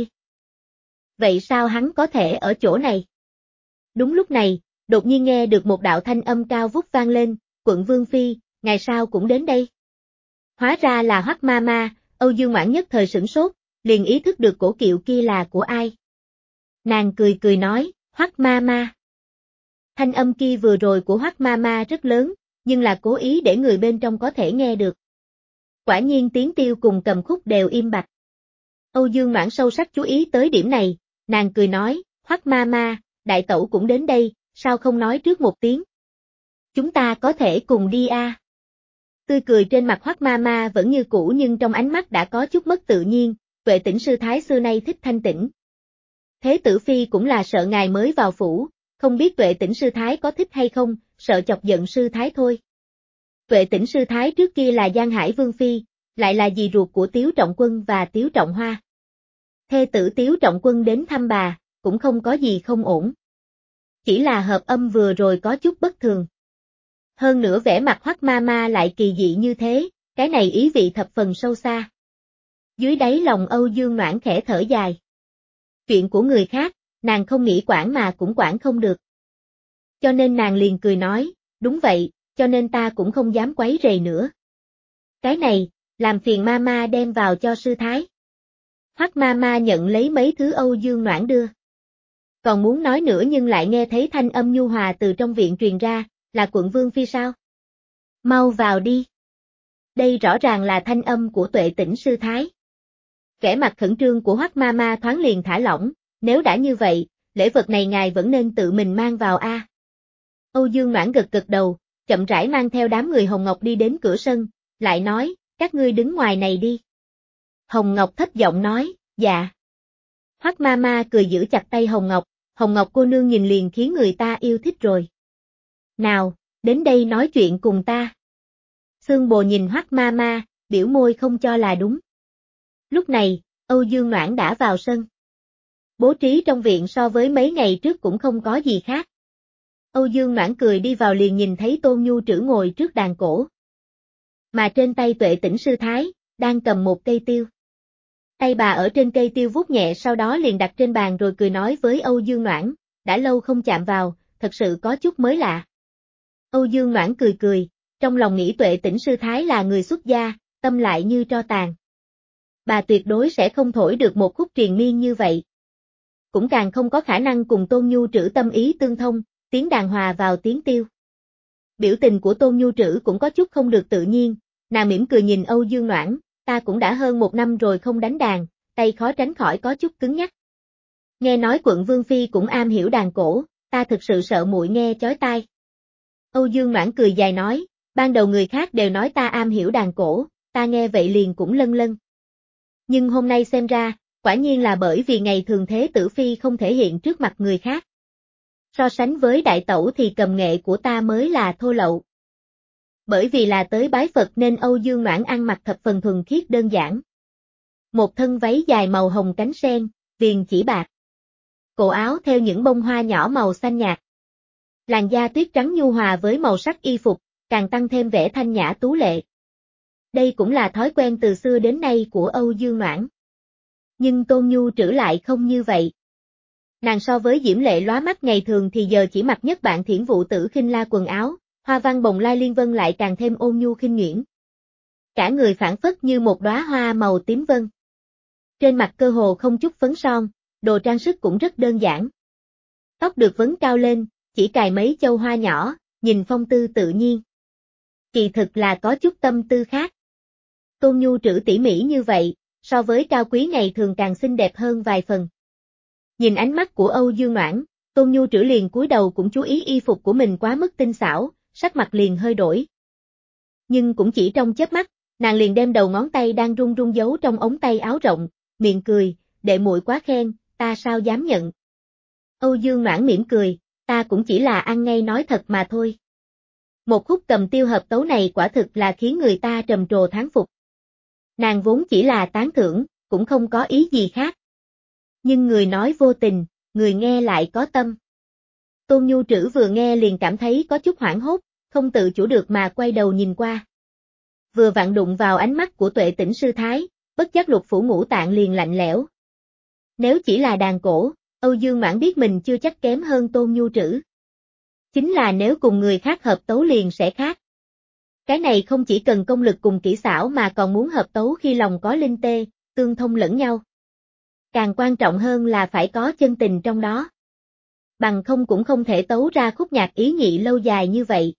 Vậy sao hắn có thể ở chỗ này? Đúng lúc này, đột nhiên nghe được một đạo thanh âm cao vút vang lên, quận Vương Phi, ngày sau cũng đến đây. Hóa ra là Hoắc ma ma, Âu Dương Ngoãn nhất thời sửng sốt, liền ý thức được cổ kiệu kia là của ai. Nàng cười cười nói, Hoắc ma ma. Thanh âm kia vừa rồi của Hoắc ma ma rất lớn, nhưng là cố ý để người bên trong có thể nghe được. Quả nhiên tiếng tiêu cùng cầm khúc đều im bặt. Âu Dương Ngoãn sâu sắc chú ý tới điểm này, nàng cười nói, Hoắc ma ma, đại tẩu cũng đến đây, sao không nói trước một tiếng? Chúng ta có thể cùng đi a. À? Tươi cười trên mặt Hoắc ma ma vẫn như cũ nhưng trong ánh mắt đã có chút mất tự nhiên, Tuệ Tĩnh sư thái xưa nay thích thanh tĩnh. Thế tử phi cũng là sợ ngài mới vào phủ, không biết Tuệ Tĩnh sư thái có thích hay không, sợ chọc giận sư thái thôi. Tuệ Tĩnh sư thái trước kia là Giang Hải Vương Phi, lại là dì ruột của Tiếu Trọng Quân và Tiếu Trọng Hoa. Thê tử Tiếu Trọng Quân đến thăm bà, cũng không có gì không ổn. Chỉ là hợp âm vừa rồi có chút bất thường. Hơn nữa vẻ mặt Hoắc ma ma lại kỳ dị như thế, cái này ý vị thập phần sâu xa. Dưới đáy lòng Âu Dương Ngoãn khẽ thở dài. Chuyện của người khác, nàng không nghĩ quản mà cũng quản không được. Cho nên nàng liền cười nói, đúng vậy, cho nên ta cũng không dám quấy rầy nữa. Cái này, làm phiền ma ma đem vào cho sư thái. Hoắc ma ma nhận lấy mấy thứ Âu Dương Ngoãn đưa. Còn muốn nói nữa nhưng lại nghe thấy thanh âm nhu hòa từ trong viện truyền ra, là quận Vương Phi sao? Mau vào đi. Đây rõ ràng là thanh âm của Tuệ Tĩnh sư thái. Vẻ mặt khẩn trương của Hoắc ma ma thoáng liền thả lỏng, nếu đã như vậy, lễ vật này ngài vẫn nên tự mình mang vào a. À. Âu Dương Ngoãn gật gật đầu, chậm rãi mang theo đám người Hồng Ngọc đi đến cửa sân, lại nói, các ngươi đứng ngoài này đi. Hồng Ngọc thấp giọng nói, dạ. Hoắc ma ma cười giữ chặt tay Hồng Ngọc, Hồng Ngọc cô nương nhìn liền khiến người ta yêu thích rồi. Nào, đến đây nói chuyện cùng ta. Xương Bồ nhìn Hoắc ma ma, biểu môi không cho là đúng. Lúc này, Âu Dương Noãn đã vào sân. Bố trí trong viện so với mấy ngày trước cũng không có gì khác. Âu Dương Noãn cười đi vào liền nhìn thấy Tôn Nhu Trữ ngồi trước đàn cổ. Mà trên tay Tuệ Tĩnh sư thái, đang cầm một cây tiêu. Tay bà ở trên cây tiêu vuốt nhẹ sau đó liền đặt trên bàn rồi cười nói với Âu Dương Noãn, đã lâu không chạm vào, thật sự có chút mới lạ. Âu Dương Noãn cười cười, trong lòng nghĩ Tuệ Tĩnh sư thái là người xuất gia, tâm lại như tro tàn. Bà tuyệt đối sẽ không thổi được một khúc triền miên như vậy. Cũng càng không có khả năng cùng Tôn Nhu Trữ tâm ý tương thông, tiếng đàn hòa vào tiếng tiêu. Biểu tình của Tôn Nhu Trữ cũng có chút không được tự nhiên, nàng mỉm cười nhìn Âu Dương Noãn, ta cũng đã hơn một năm rồi không đánh đàn, tay khó tránh khỏi có chút cứng nhắc. Nghe nói quận Vương Phi cũng am hiểu đàn cổ, ta thực sự sợ muội nghe chói tai. Âu Dương Noãn cười dài nói, ban đầu người khác đều nói ta am hiểu đàn cổ, ta nghe vậy liền cũng lân lân. Nhưng hôm nay xem ra, quả nhiên là bởi vì ngày thường thế tử Phi không thể hiện trước mặt người khác. So sánh với đại tẩu thì cầm nghệ của ta mới là thô lậu. Bởi vì là tới bái Phật nên Âu Dương Noãn ăn mặc thập phần thuần khiết đơn giản. Một thân váy dài màu hồng cánh sen, viền chỉ bạc. Cổ áo theo những bông hoa nhỏ màu xanh nhạt. Làn da tuyết trắng nhu hòa với màu sắc y phục, càng tăng thêm vẻ thanh nhã tú lệ. Đây cũng là thói quen từ xưa đến nay của Âu Dương Noãn. Nhưng Tôn Nhu Trữ lại không như vậy. Nàng so với diễm lệ lóa mắt ngày thường thì giờ chỉ mặc nhất bạn thiển vụ tử khinh la quần áo, hoa văn bồng lai liên vân lại càng thêm ôn nhu khinh nhuyễn. Cả người phảng phất như một đóa hoa màu tím vân. Trên mặt cơ hồ không chút phấn son, đồ trang sức cũng rất đơn giản. Tóc được vấn cao lên, chỉ cài mấy châu hoa nhỏ, nhìn phong tư tự nhiên. Kỳ thực là có chút tâm tư khác. Tôn Nhu Trữ tỉ mỉ như vậy, so với cao quý ngày thường càng xinh đẹp hơn vài phần. Nhìn ánh mắt của Âu Dương Noãn, Tôn Nhu Trữ liền cúi đầu cũng chú ý y phục của mình quá mức tinh xảo, sắc mặt liền hơi đổi. Nhưng cũng chỉ trong chớp mắt, nàng liền đem đầu ngón tay đang run run giấu trong ống tay áo rộng, miệng cười, đệ muội quá khen, ta sao dám nhận. Âu Dương Noãn mỉm cười, ta cũng chỉ là ăn ngay nói thật mà thôi. Một khúc cầm tiêu hợp tấu này quả thực là khiến người ta trầm trồ thán phục. Nàng vốn chỉ là tán thưởng, cũng không có ý gì khác. Nhưng người nói vô tình, người nghe lại có tâm. Tôn Nhu Trữ vừa nghe liền cảm thấy có chút hoảng hốt, không tự chủ được mà quay đầu nhìn qua. Vừa vặn đụng vào ánh mắt của Tuệ Tĩnh sư thái, bất giác lục phủ ngũ tạng liền lạnh lẽo. Nếu chỉ là đàn cổ, Âu Dương Noãn biết mình chưa chắc kém hơn Tôn Nhu Trữ. Chính là nếu cùng người khác hợp tấu liền sẽ khác. Cái này không chỉ cần công lực cùng kỹ xảo mà còn muốn hợp tấu khi lòng có linh tê, tương thông lẫn nhau. Càng quan trọng hơn là phải có chân tình trong đó. Bằng không cũng không thể tấu ra khúc nhạc ý nhị lâu dài như vậy.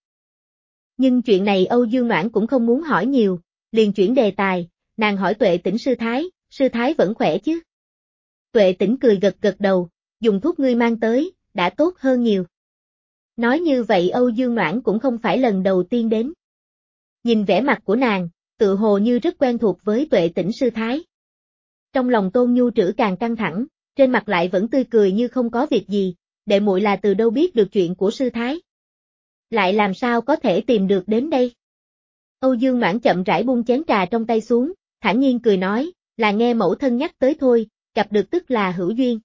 Nhưng chuyện này Âu Dương Noãn cũng không muốn hỏi nhiều, liền chuyển đề tài, nàng hỏi Tuệ Tĩnh sư thái, sư thái vẫn khỏe chứ? Tuệ Tĩnh cười gật gật đầu, dùng thuốc ngươi mang tới, đã tốt hơn nhiều. Nói như vậy Âu Dương Noãn cũng không phải lần đầu tiên đến. Nhìn vẻ mặt của nàng, tự hồ như rất quen thuộc với Tuệ Tĩnh sư thái. Trong lòng Tôn Nhu Trữ càng căng thẳng, trên mặt lại vẫn tươi cười như không có việc gì, đệ muội là từ đâu biết được chuyện của sư thái? Lại làm sao có thể tìm được đến đây? Âu Dương Noãn chậm rãi buông chén trà trong tay xuống, thản nhiên cười nói, là nghe mẫu thân nhắc tới thôi, gặp được tức là hữu duyên.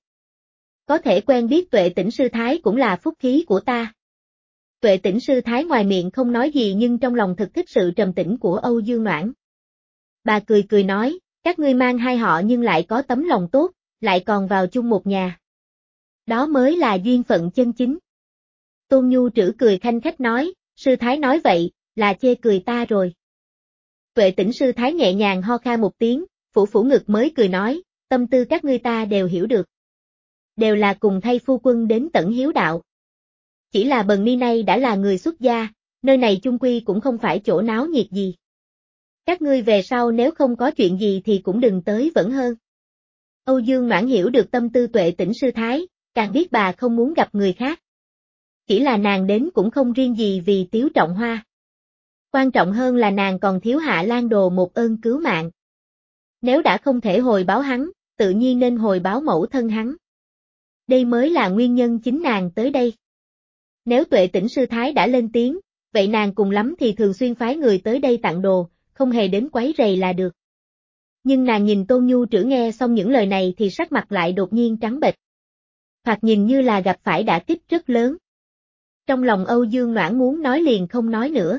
Có thể quen biết Tuệ Tĩnh sư thái cũng là phúc khí của ta. Tuệ Tĩnh sư thái ngoài miệng không nói gì nhưng trong lòng thực thích sự trầm tĩnh của Âu Dương Noãn. Bà cười cười nói, các ngươi mang hai họ nhưng lại có tấm lòng tốt, lại còn vào chung một nhà. Đó mới là duyên phận chân chính. Tôn Nhu Trữ cười khanh khách nói, sư thái nói vậy, là chê cười ta rồi. Tuệ Tĩnh sư thái nhẹ nhàng ho khan một tiếng, phủ phủ ngực mới cười nói, tâm tư các ngươi ta đều hiểu được. Đều là cùng thay phu quân đến tận hiếu đạo. Chỉ là bần ni nay đã là người xuất gia, nơi này chung quy cũng không phải chỗ náo nhiệt gì. Các ngươi về sau nếu không có chuyện gì thì cũng đừng tới vẫn hơn. Âu Dương Noãn hiểu được tâm tư Tuệ Tĩnh sư thái, càng biết bà không muốn gặp người khác. Chỉ là nàng đến cũng không riêng gì vì Tiếu Trọng Hoa. Quan trọng hơn là nàng còn thiếu Hạ Lan Đồ một ơn cứu mạng. Nếu đã không thể hồi báo hắn, tự nhiên nên hồi báo mẫu thân hắn. Đây mới là nguyên nhân chính nàng tới đây. Nếu Tuệ Tĩnh sư thái đã lên tiếng, vậy nàng cùng lắm thì thường xuyên phái người tới đây tặng đồ, không hề đến quấy rầy là được. Nhưng nàng nhìn Tôn Nhu Trữ nghe xong những lời này thì sắc mặt lại đột nhiên trắng bệch. Thoạt nhìn như là gặp phải đả kích rất lớn. Trong lòng Âu Dương Noãn muốn nói liền không nói nữa.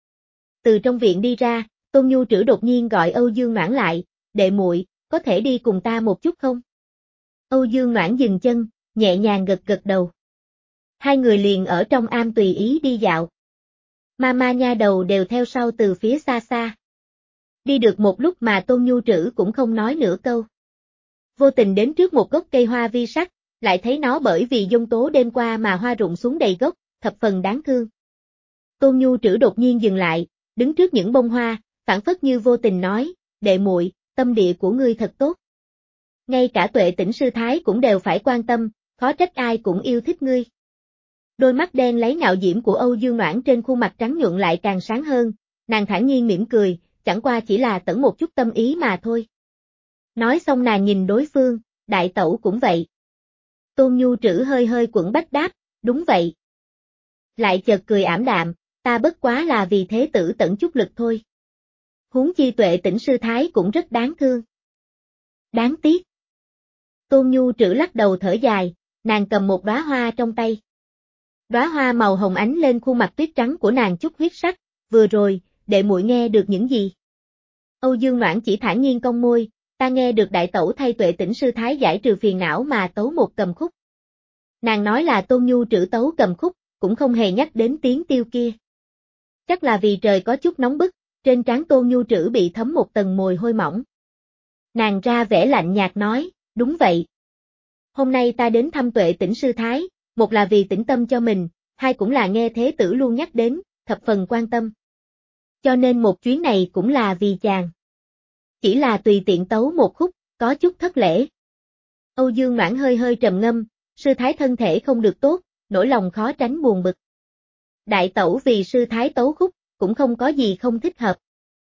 Từ trong viện đi ra, Tôn Nhu Trữ đột nhiên gọi Âu Dương Noãn lại, đệ muội, có thể đi cùng ta một chút không? Âu Dương Noãn dừng chân, nhẹ nhàng gật gật đầu. Hai người liền ở trong am tùy ý đi dạo. Mama nha đầu đều theo sau từ phía xa xa. Đi được một lúc mà Tôn Nhu Trữ cũng không nói nửa câu. Vô tình đến trước một gốc cây hoa vi sắc, lại thấy nó bởi vì giông tố đêm qua mà hoa rụng xuống đầy gốc, thập phần đáng thương. Tôn Nhu Trữ đột nhiên dừng lại, đứng trước những bông hoa, phảng phất như vô tình nói, đệ muội, tâm địa của ngươi thật tốt. Ngay cả Tuệ Tĩnh sư thái cũng đều phải quan tâm, khó trách ai cũng yêu thích ngươi. Đôi mắt đen lấy ngạo diễm của Âu Dương Noãn trên khuôn mặt trắng nhuận lại càng sáng hơn, nàng thản nhiên mỉm cười, chẳng qua chỉ là tẩn một chút tâm ý mà thôi. Nói xong nàng nhìn đối phương, đại tẩu cũng vậy. Tôn Nhu Trữ hơi hơi quẫn bách đáp, đúng vậy. Lại chợt cười ảm đạm, ta bất quá là vì thế tử tẩn chút lực thôi. Huống chi Tuệ Tĩnh sư thái cũng rất đáng thương. Đáng tiếc. Tôn Nhu Trữ lắc đầu thở dài, nàng cầm một đóa hoa trong tay. Đóa hoa màu hồng ánh lên khuôn mặt tuyết trắng của nàng chút huyết sắc, vừa rồi, đệ muội nghe được những gì? Âu Dương Noãn chỉ thản nhiên cong môi, ta nghe được đại tẩu thay Tuệ Tĩnh sư thái giải trừ phiền não mà tấu một cầm khúc. Nàng nói là Tôn Nhu Trữ tấu cầm khúc, cũng không hề nhắc đến tiếng tiêu kia. Chắc là vì trời có chút nóng bức, trên trán Tôn Nhu Trữ bị thấm một tầng mồ hôi mỏng. Nàng ra vẻ lạnh nhạt nói, đúng vậy. Hôm nay ta đến thăm Tuệ Tĩnh sư thái, một là vì tĩnh tâm cho mình, hai cũng là nghe thế tử luôn nhắc đến, thập phần quan tâm. Cho nên một chuyến này cũng là vì chàng. Chỉ là tùy tiện tấu một khúc, có chút thất lễ. Âu Dương Noãn hơi hơi trầm ngâm, sư thái thân thể không được tốt, nỗi lòng khó tránh buồn bực. Đại tẩu vì sư thái tấu khúc, cũng không có gì không thích hợp.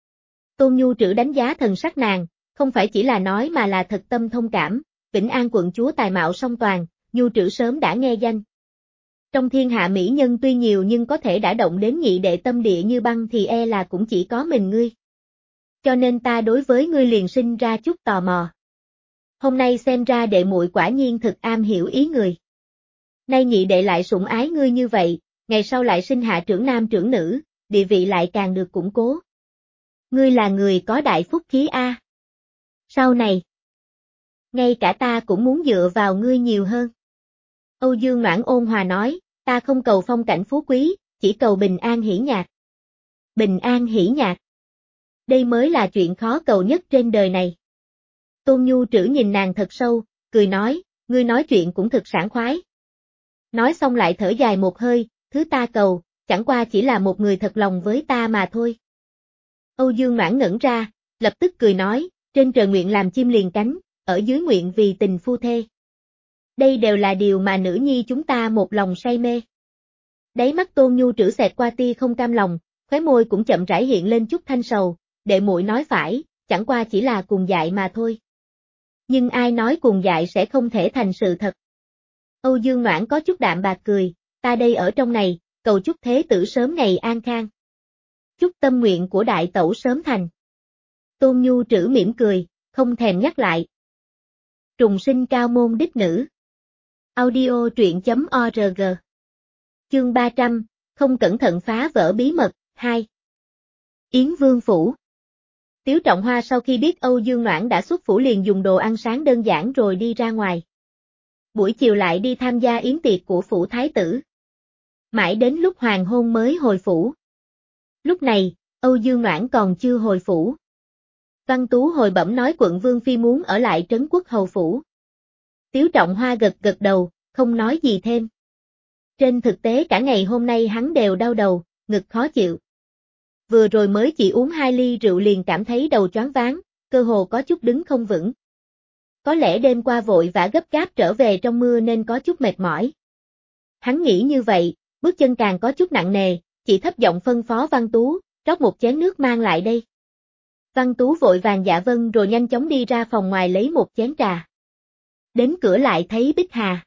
Tôn Nhu Trữ đánh giá thần sắc nàng, không phải chỉ là nói mà là thật tâm thông cảm, Vĩnh An quận chúa tài mạo song toàn, Nhu Trữ sớm đã nghe danh. Trong thiên hạ mỹ nhân tuy nhiều nhưng có thể đã động đến nhị đệ tâm địa như băng thì e là cũng chỉ có mình ngươi. Cho nên ta đối với ngươi liền sinh ra chút tò mò. Hôm nay xem ra đệ muội quả nhiên thực am hiểu ý người. Nay nhị đệ lại sủng ái ngươi như vậy, ngày sau lại sinh hạ trưởng nam trưởng nữ, địa vị lại càng được củng cố. Ngươi là người có đại phúc khí a. Sau này, ngay cả ta cũng muốn dựa vào ngươi nhiều hơn. Âu Dương Noãn ôn hòa nói, ta không cầu phong cảnh phú quý, chỉ cầu bình an hỷ nhạc. Bình an hỷ nhạc. Đây mới là chuyện khó cầu nhất trên đời này. Tôn Nhu Trữ nhìn nàng thật sâu, cười nói, ngươi nói chuyện cũng thực sảng khoái. Nói xong lại thở dài một hơi, thứ ta cầu, chẳng qua chỉ là một người thật lòng với ta mà thôi. Âu Dương Noãn ngẩn ra, lập tức cười nói, trên trời nguyện làm chim liền cánh, ở dưới nguyện vì tình phu thê. Đây đều là điều mà nữ nhi chúng ta một lòng say mê. Đáy mắt Tôn Nhu Trữ xẹt qua tia không cam lòng, khóe môi cũng chậm rãi hiện lên chút thanh sầu, đệ muội nói phải, chẳng qua chỉ là cuồng dại mà thôi. Nhưng ai nói cuồng dại sẽ không thể thành sự thật. Âu Dương Noãn có chút đạm bạc cười, ta đây ở trong này, cầu chúc thế tử sớm ngày an khang. Chúc tâm nguyện của đại tẩu sớm thành. Tôn Nhu Trữ mỉm cười, không thèm nhắc lại. Trùng sinh cao môn đích nữ. Audio truyện chấm org. Chương ba trăm, không cẩn thận phá vỡ bí mật, hai. Yến Vương Phủ. Tiếu Trọng Hoa sau khi biết Âu Dương Noãn đã xuất phủ liền dùng đồ ăn sáng đơn giản rồi đi ra ngoài. Buổi chiều lại đi tham gia yến tiệc của phủ thái tử. Mãi đến lúc hoàng hôn mới hồi phủ. Lúc này, Âu Dương Noãn còn chưa hồi phủ. Văn Tú hồi bẩm nói quận Vương Phi muốn ở lại trấn quốc hầu phủ. Tiếu Trọng Hoa gật gật đầu, không nói gì thêm. Trên thực tế cả ngày hôm nay hắn đều đau đầu, ngực khó chịu. Vừa rồi mới chỉ uống hai ly rượu liền cảm thấy đầu choáng váng, cơ hồ có chút đứng không vững. Có lẽ đêm qua vội vã gấp gáp trở về trong mưa nên có chút mệt mỏi. Hắn nghĩ như vậy, bước chân càng có chút nặng nề, chỉ thấp giọng phân phó Văn Tú, rót một chén nước mang lại đây. Văn Tú vội vàng dạ vâng rồi nhanh chóng đi ra phòng ngoài lấy một chén trà. Đến cửa lại thấy Bích Hà.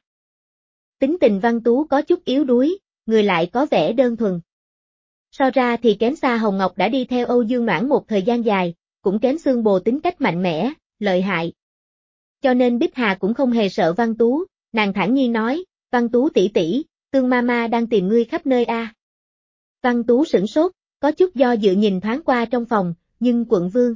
Tính tình Văn Tú có chút yếu đuối, người lại có vẻ đơn thuần. So ra thì kém xa Hồng Ngọc đã đi theo Âu Dương Noãn một thời gian dài, cũng kém Xương Bồ tính cách mạnh mẽ, lợi hại. Cho nên Bích Hà cũng không hề sợ Văn Tú, nàng thản nhiên nói, Văn Tú tỷ tỷ, Tương Mama đang tìm ngươi khắp nơi a. À. Văn Tú sửng sốt, có chút do dự nhìn thoáng qua trong phòng, nhưng quận vương.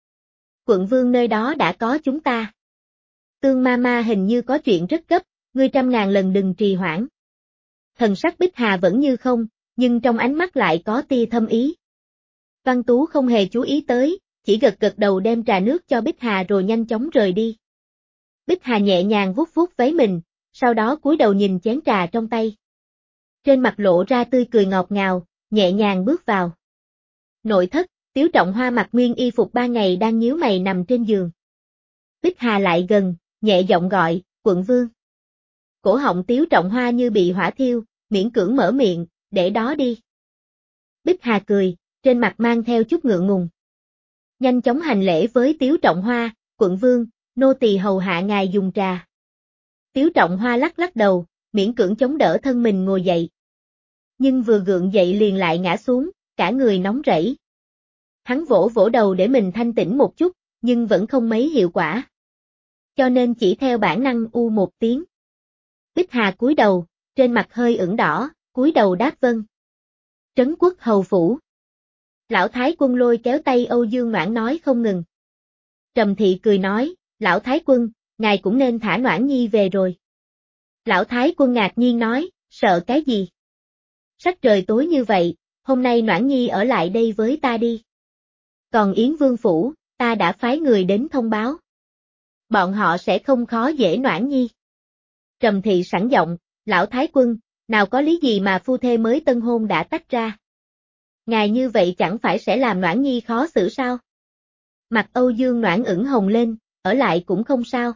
Quận vương nơi đó đã có chúng ta. Tương Mama hình như có chuyện rất gấp, ngươi trăm ngàn lần đừng trì hoãn. Thần sắc Bích Hà vẫn như không, nhưng trong ánh mắt lại có tia thâm ý. Văn Tú không hề chú ý tới, chỉ gật gật đầu đem trà nước cho Bích Hà rồi nhanh chóng rời đi. Bích Hà nhẹ nhàng vuốt vuốt váy mình, sau đó cúi đầu nhìn chén trà trong tay. Trên mặt lộ ra tươi cười ngọt ngào, nhẹ nhàng bước vào. Nội thất, Tiếu Trọng Hoa mặc nguyên y phục ba ngày đang nhíu mày nằm trên giường. Bích Hà lại gần, nhẹ giọng gọi, quận vương. Cổ họng Tiếu Trọng Hoa như bị hỏa thiêu, miễn cưỡng mở miệng, để đó đi. Bích Hà cười, trên mặt mang theo chút ngượng ngùng. Nhanh chóng hành lễ với Tiếu Trọng Hoa, quận vương, nô tỳ hầu hạ ngài dùng trà. Tiếu Trọng Hoa lắc lắc đầu, miễn cưỡng chống đỡ thân mình ngồi dậy. Nhưng vừa gượng dậy liền lại ngã xuống, cả người nóng rẫy. Hắn vỗ vỗ đầu để mình thanh tĩnh một chút, nhưng vẫn không mấy hiệu quả. Cho nên chỉ theo bản năng u một tiếng. Bích Hà cúi đầu, trên mặt hơi ửng đỏ, cúi đầu đáp vâng. Trấn Quốc hầu phủ. Lão Thái Quân lôi kéo tay Âu Dương Noãn nói không ngừng. Trầm Thị cười nói, Lão Thái Quân, ngài cũng nên thả Noãn Nhi về rồi. Lão Thái Quân ngạc nhiên nói, sợ cái gì? Sắc trời tối như vậy, hôm nay Noãn Nhi ở lại đây với ta đi. Còn Yến Vương Phủ, ta đã phái người đến thông báo. Bọn họ sẽ không khó dễ Noãn Nhi. Trầm Thị sẵn giọng, Lão Thái Quân, nào có lý gì mà phu thê mới tân hôn đã tách ra. Ngài như vậy chẳng phải sẽ làm Noãn Nhi khó xử sao? Mặt Âu Dương Noãn ửng hồng lên, ở lại cũng không sao.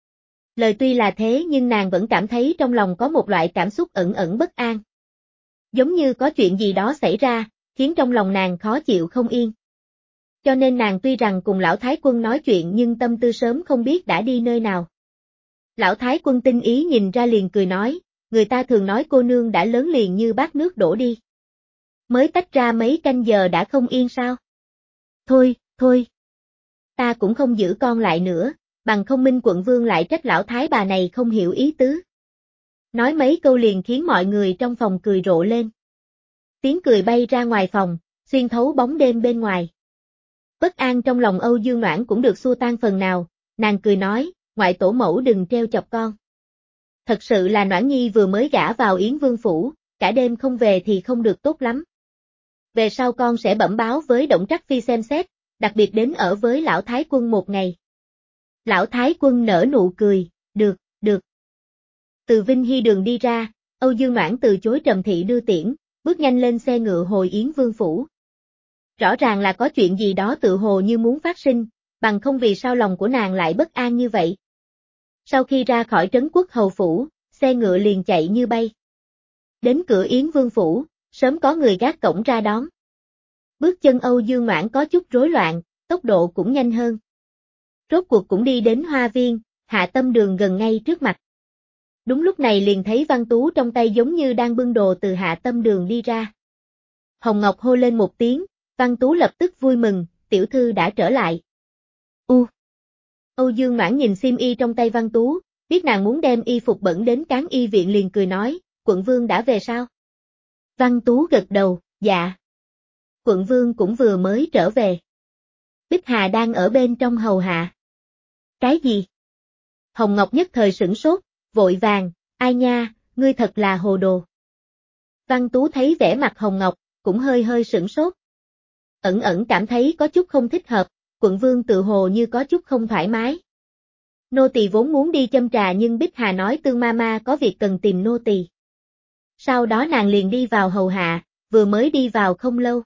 Lời tuy là thế nhưng nàng vẫn cảm thấy trong lòng có một loại cảm xúc ẩn ẩn bất an. Giống như có chuyện gì đó xảy ra, khiến trong lòng nàng khó chịu không yên. Cho nên nàng tuy rằng cùng Lão Thái Quân nói chuyện nhưng tâm tư sớm không biết đã đi nơi nào. Lão Thái Quân tinh ý nhìn ra liền cười nói, người ta thường nói cô nương đã lớn liền như bát nước đổ đi. Mới tách ra mấy canh giờ đã không yên sao? Thôi, thôi. Ta cũng không giữ con lại nữa, bằng không Minh quận vương lại trách lão thái bà này không hiểu ý tứ. Nói mấy câu liền khiến mọi người trong phòng cười rộ lên. Tiếng cười bay ra ngoài phòng, xuyên thấu bóng đêm bên ngoài. Bất an trong lòng Âu Dương Noãn cũng được xua tan phần nào, nàng cười nói, ngoại tổ mẫu đừng treo chọc con. Thật sự là Noãn Nhi vừa mới gả vào Yến Vương Phủ, cả đêm không về thì không được tốt lắm. Về sau con sẽ bẩm báo với Động Trắc Phi xem xét, đặc biệt đến ở với Lão Thái Quân một ngày. Lão Thái Quân nở nụ cười, được, được. Từ Vinh Hy đường đi ra, Âu Dương Noãn từ chối Trầm Thị đưa tiễn, bước nhanh lên xe ngựa hồi Yến Vương Phủ. Rõ ràng là có chuyện gì đó tự hồ như muốn phát sinh, bằng không vì sao lòng của nàng lại bất an như vậy. Sau khi ra khỏi Trấn Quốc hầu phủ, xe ngựa liền chạy như bay. Đến cửa Yến Vương Phủ, sớm có người gác cổng ra đón. Bước chân Âu Dương Noãn có chút rối loạn, tốc độ cũng nhanh hơn. Rốt cuộc cũng đi đến Hoa Viên, Hạ Tâm Đường gần ngay trước mặt. Đúng lúc này liền thấy Văn Tú trong tay giống như đang bưng đồ từ Hạ Tâm Đường đi ra. Hồng Ngọc hô lên một tiếng, Văn Tú lập tức vui mừng, tiểu thư đã trở lại. U. Âu Dương Noãn nhìn xiêm y trong tay Văn Tú, biết nàng muốn đem y phục bẩn đến Cán Y viện liền cười nói, quận vương đã về sao? Văn Tú gật đầu, dạ. Quận vương cũng vừa mới trở về. Bích Hà đang ở bên trong hầu hạ. Cái gì? Hồng Ngọc nhất thời sửng sốt, vội vàng, ai nha, ngươi thật là hồ đồ. Văn Tú thấy vẻ mặt Hồng Ngọc, cũng hơi hơi sửng sốt. Ẩn ẩn cảm thấy có chút không thích hợp, quận vương tự hồ như có chút không thoải mái. Nô tỳ vốn muốn đi châm trà nhưng Bích Hà nói Tương Mama có việc cần tìm nô tỳ. Sau đó nàng liền đi vào hầu hạ, vừa mới đi vào không lâu.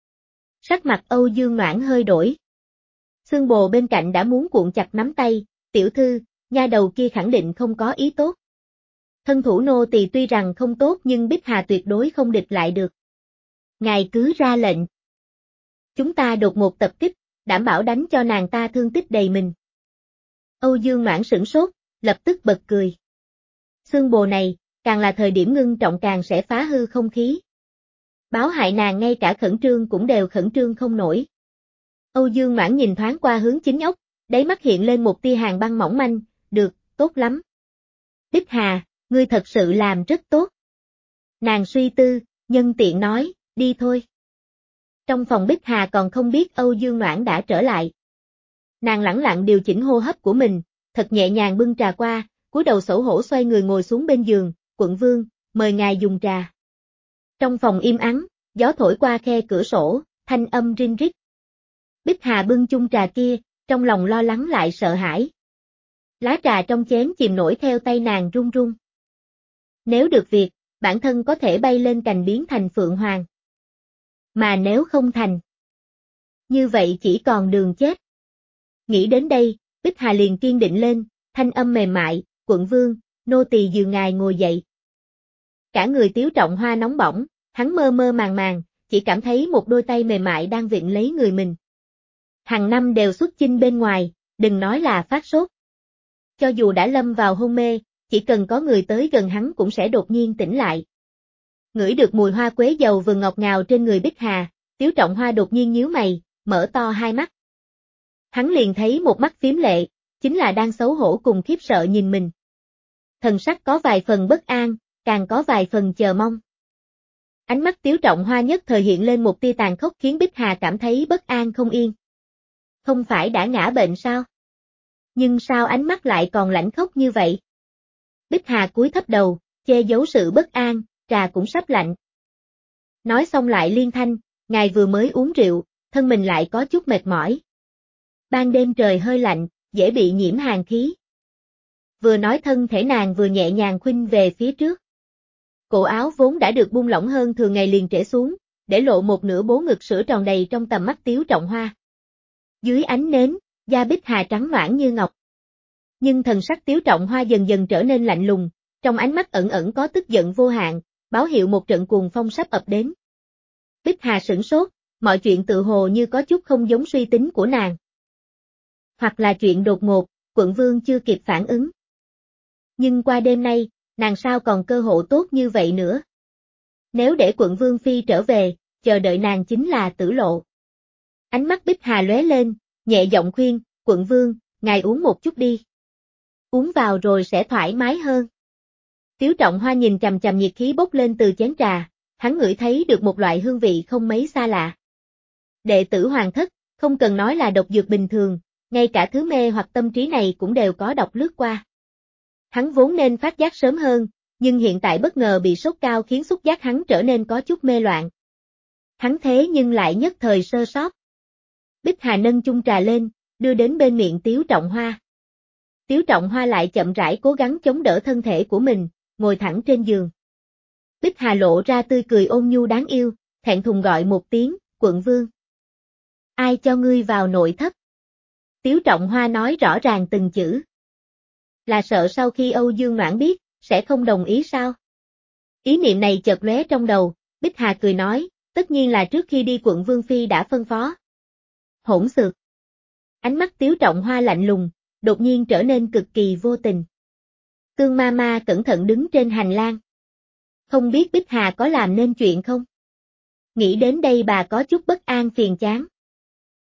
Sắc mặt Âu Dương Noãn hơi đổi. Xương Bồ bên cạnh đã muốn cuộn chặt nắm tay, tiểu thư, nha đầu kia khẳng định không có ý tốt. Thân thủ nô tỳ tuy rằng không tốt nhưng Bích Hà tuyệt đối không địch lại được. Ngài cứ ra lệnh. Chúng ta đột ngột tập kích, đảm bảo đánh cho nàng ta thương tích đầy mình. Âu Dương Noãn sửng sốt, lập tức bật cười. Xương bồ này, càng là thời điểm ngưng trọng càng sẽ phá hư không khí. Báo hại nàng ngay cả khẩn trương cũng đều khẩn trương không nổi. Âu Dương Noãn nhìn thoáng qua hướng Chính Ốc, đáy mắt hiện lên một tia hàn băng mỏng manh, được, tốt lắm. Bích Hà, ngươi thật sự làm rất tốt. Nàng suy tư, nhân tiện nói, đi thôi. Trong phòng Bích Hà còn không biết Âu Dương Noãn đã trở lại. Nàng lẳng lặng điều chỉnh hô hấp của mình, thật nhẹ nhàng bưng trà qua, cúi đầu xấu hổ xoay người ngồi xuống bên giường, quận vương, mời ngài dùng trà. Trong phòng im ắng, gió thổi qua khe cửa sổ, thanh âm rinh rít. Bích Hà bưng chung trà kia, trong lòng lo lắng lại sợ hãi. Lá trà trong chén chìm nổi theo tay nàng run run. Nếu được việc, bản thân có thể bay lên cành biến thành Phượng Hoàng. Mà nếu không thành, như vậy chỉ còn đường chết. Nghĩ đến đây, Bích Hà liền kiên định lên, thanh âm mềm mại, quận vương, nô tỳ dìu ngài ngồi dậy. Cả người Tiếu Trọng Hoa nóng bỏng, hắn mơ mơ màng màng, chỉ cảm thấy một đôi tay mềm mại đang vịn lấy người mình. Hàng năm đều xuất chinh bên ngoài, đừng nói là phát sốt. Cho dù đã lâm vào hôn mê, chỉ cần có người tới gần hắn cũng sẽ đột nhiên tỉnh lại. Ngửi được mùi hoa quế dầu vừng ngọt ngào trên người Bích Hà, Tiếu Trọng Hoa đột nhiên nhíu mày, mở to hai mắt. Hắn liền thấy một mắt phím lệ, chính là đang xấu hổ cùng khiếp sợ nhìn mình. Thần sắc có vài phần bất an, càng có vài phần chờ mong. Ánh mắt Tiếu Trọng Hoa nhất thời hiện lên một tia tàn khốc khiến Bích Hà cảm thấy bất an không yên. Không phải đã ngã bệnh sao? Nhưng sao ánh mắt lại còn lãnh khốc như vậy? Bích Hà cúi thấp đầu, che giấu sự bất an, trà cũng sắp lạnh. Nói xong lại liên thanh, ngài vừa mới uống rượu, thân mình lại có chút mệt mỏi. Ban đêm trời hơi lạnh, dễ bị nhiễm hàn khí. Vừa nói thân thể nàng vừa nhẹ nhàng khuynh về phía trước. Cổ áo vốn đã được buông lỏng hơn thường ngày liền trễ xuống, để lộ một nửa bố ngực sữa tròn đầy trong tầm mắt Tiếu Trọng Hoa. Dưới ánh nến, da Bích Hà trắng nõn như ngọc. Nhưng thần sắc Tiếu Trọng Hoa dần dần trở nên lạnh lùng, trong ánh mắt ẩn ẩn có tức giận vô hạn, báo hiệu một trận cuồng phong sắp ập đến. Bích Hà sửng sốt, mọi chuyện tự hồ như có chút không giống suy tính của nàng. Hoặc là chuyện đột ngột, quận vương chưa kịp phản ứng. Nhưng qua đêm nay, nàng sao còn cơ hội tốt như vậy nữa. Nếu để quận vương phi trở về, chờ đợi nàng chính là tử lộ. Ánh mắt Bích Hà lóe lên, nhẹ giọng khuyên, quận vương, ngài uống một chút đi. Uống vào rồi sẽ thoải mái hơn. Tiếu Trọng Hoa nhìn chằm chằm nhiệt khí bốc lên từ chén trà, hắn ngửi thấy được một loại hương vị không mấy xa lạ. Đệ tử hoàng thất, không cần nói là độc dược bình thường, ngay cả thứ mê hoặc tâm trí này cũng đều có độc lướt qua. Hắn vốn nên phát giác sớm hơn, nhưng hiện tại bất ngờ bị sốt cao khiến xúc giác hắn trở nên có chút mê loạn. Hắn thế nhưng lại nhất thời sơ sót. Bích Hà nâng chung trà lên, đưa đến bên miệng Tiếu Trọng Hoa. Tiếu Trọng Hoa lại chậm rãi cố gắng chống đỡ thân thể của mình, ngồi thẳng trên giường. Bích Hà lộ ra tươi cười ôn nhu đáng yêu, thẹn thùng gọi một tiếng, quận vương. Ai cho ngươi vào nội thất? Tiếu Trọng Hoa nói rõ ràng từng chữ. Là sợ sau khi Âu Dương Noãn biết, sẽ không đồng ý sao? Ý niệm này chợt lóe trong đầu, Bích Hà cười nói, tất nhiên là trước khi đi quận vương phi đã phân phó. Hỗn xược. Ánh mắt Tiếu Trọng Hoa lạnh lùng, đột nhiên trở nên cực kỳ vô tình. Tương ma ma cẩn thận đứng trên hành lang. Không biết Bích Hà có làm nên chuyện không? Nghĩ đến đây bà có chút bất an phiền chán.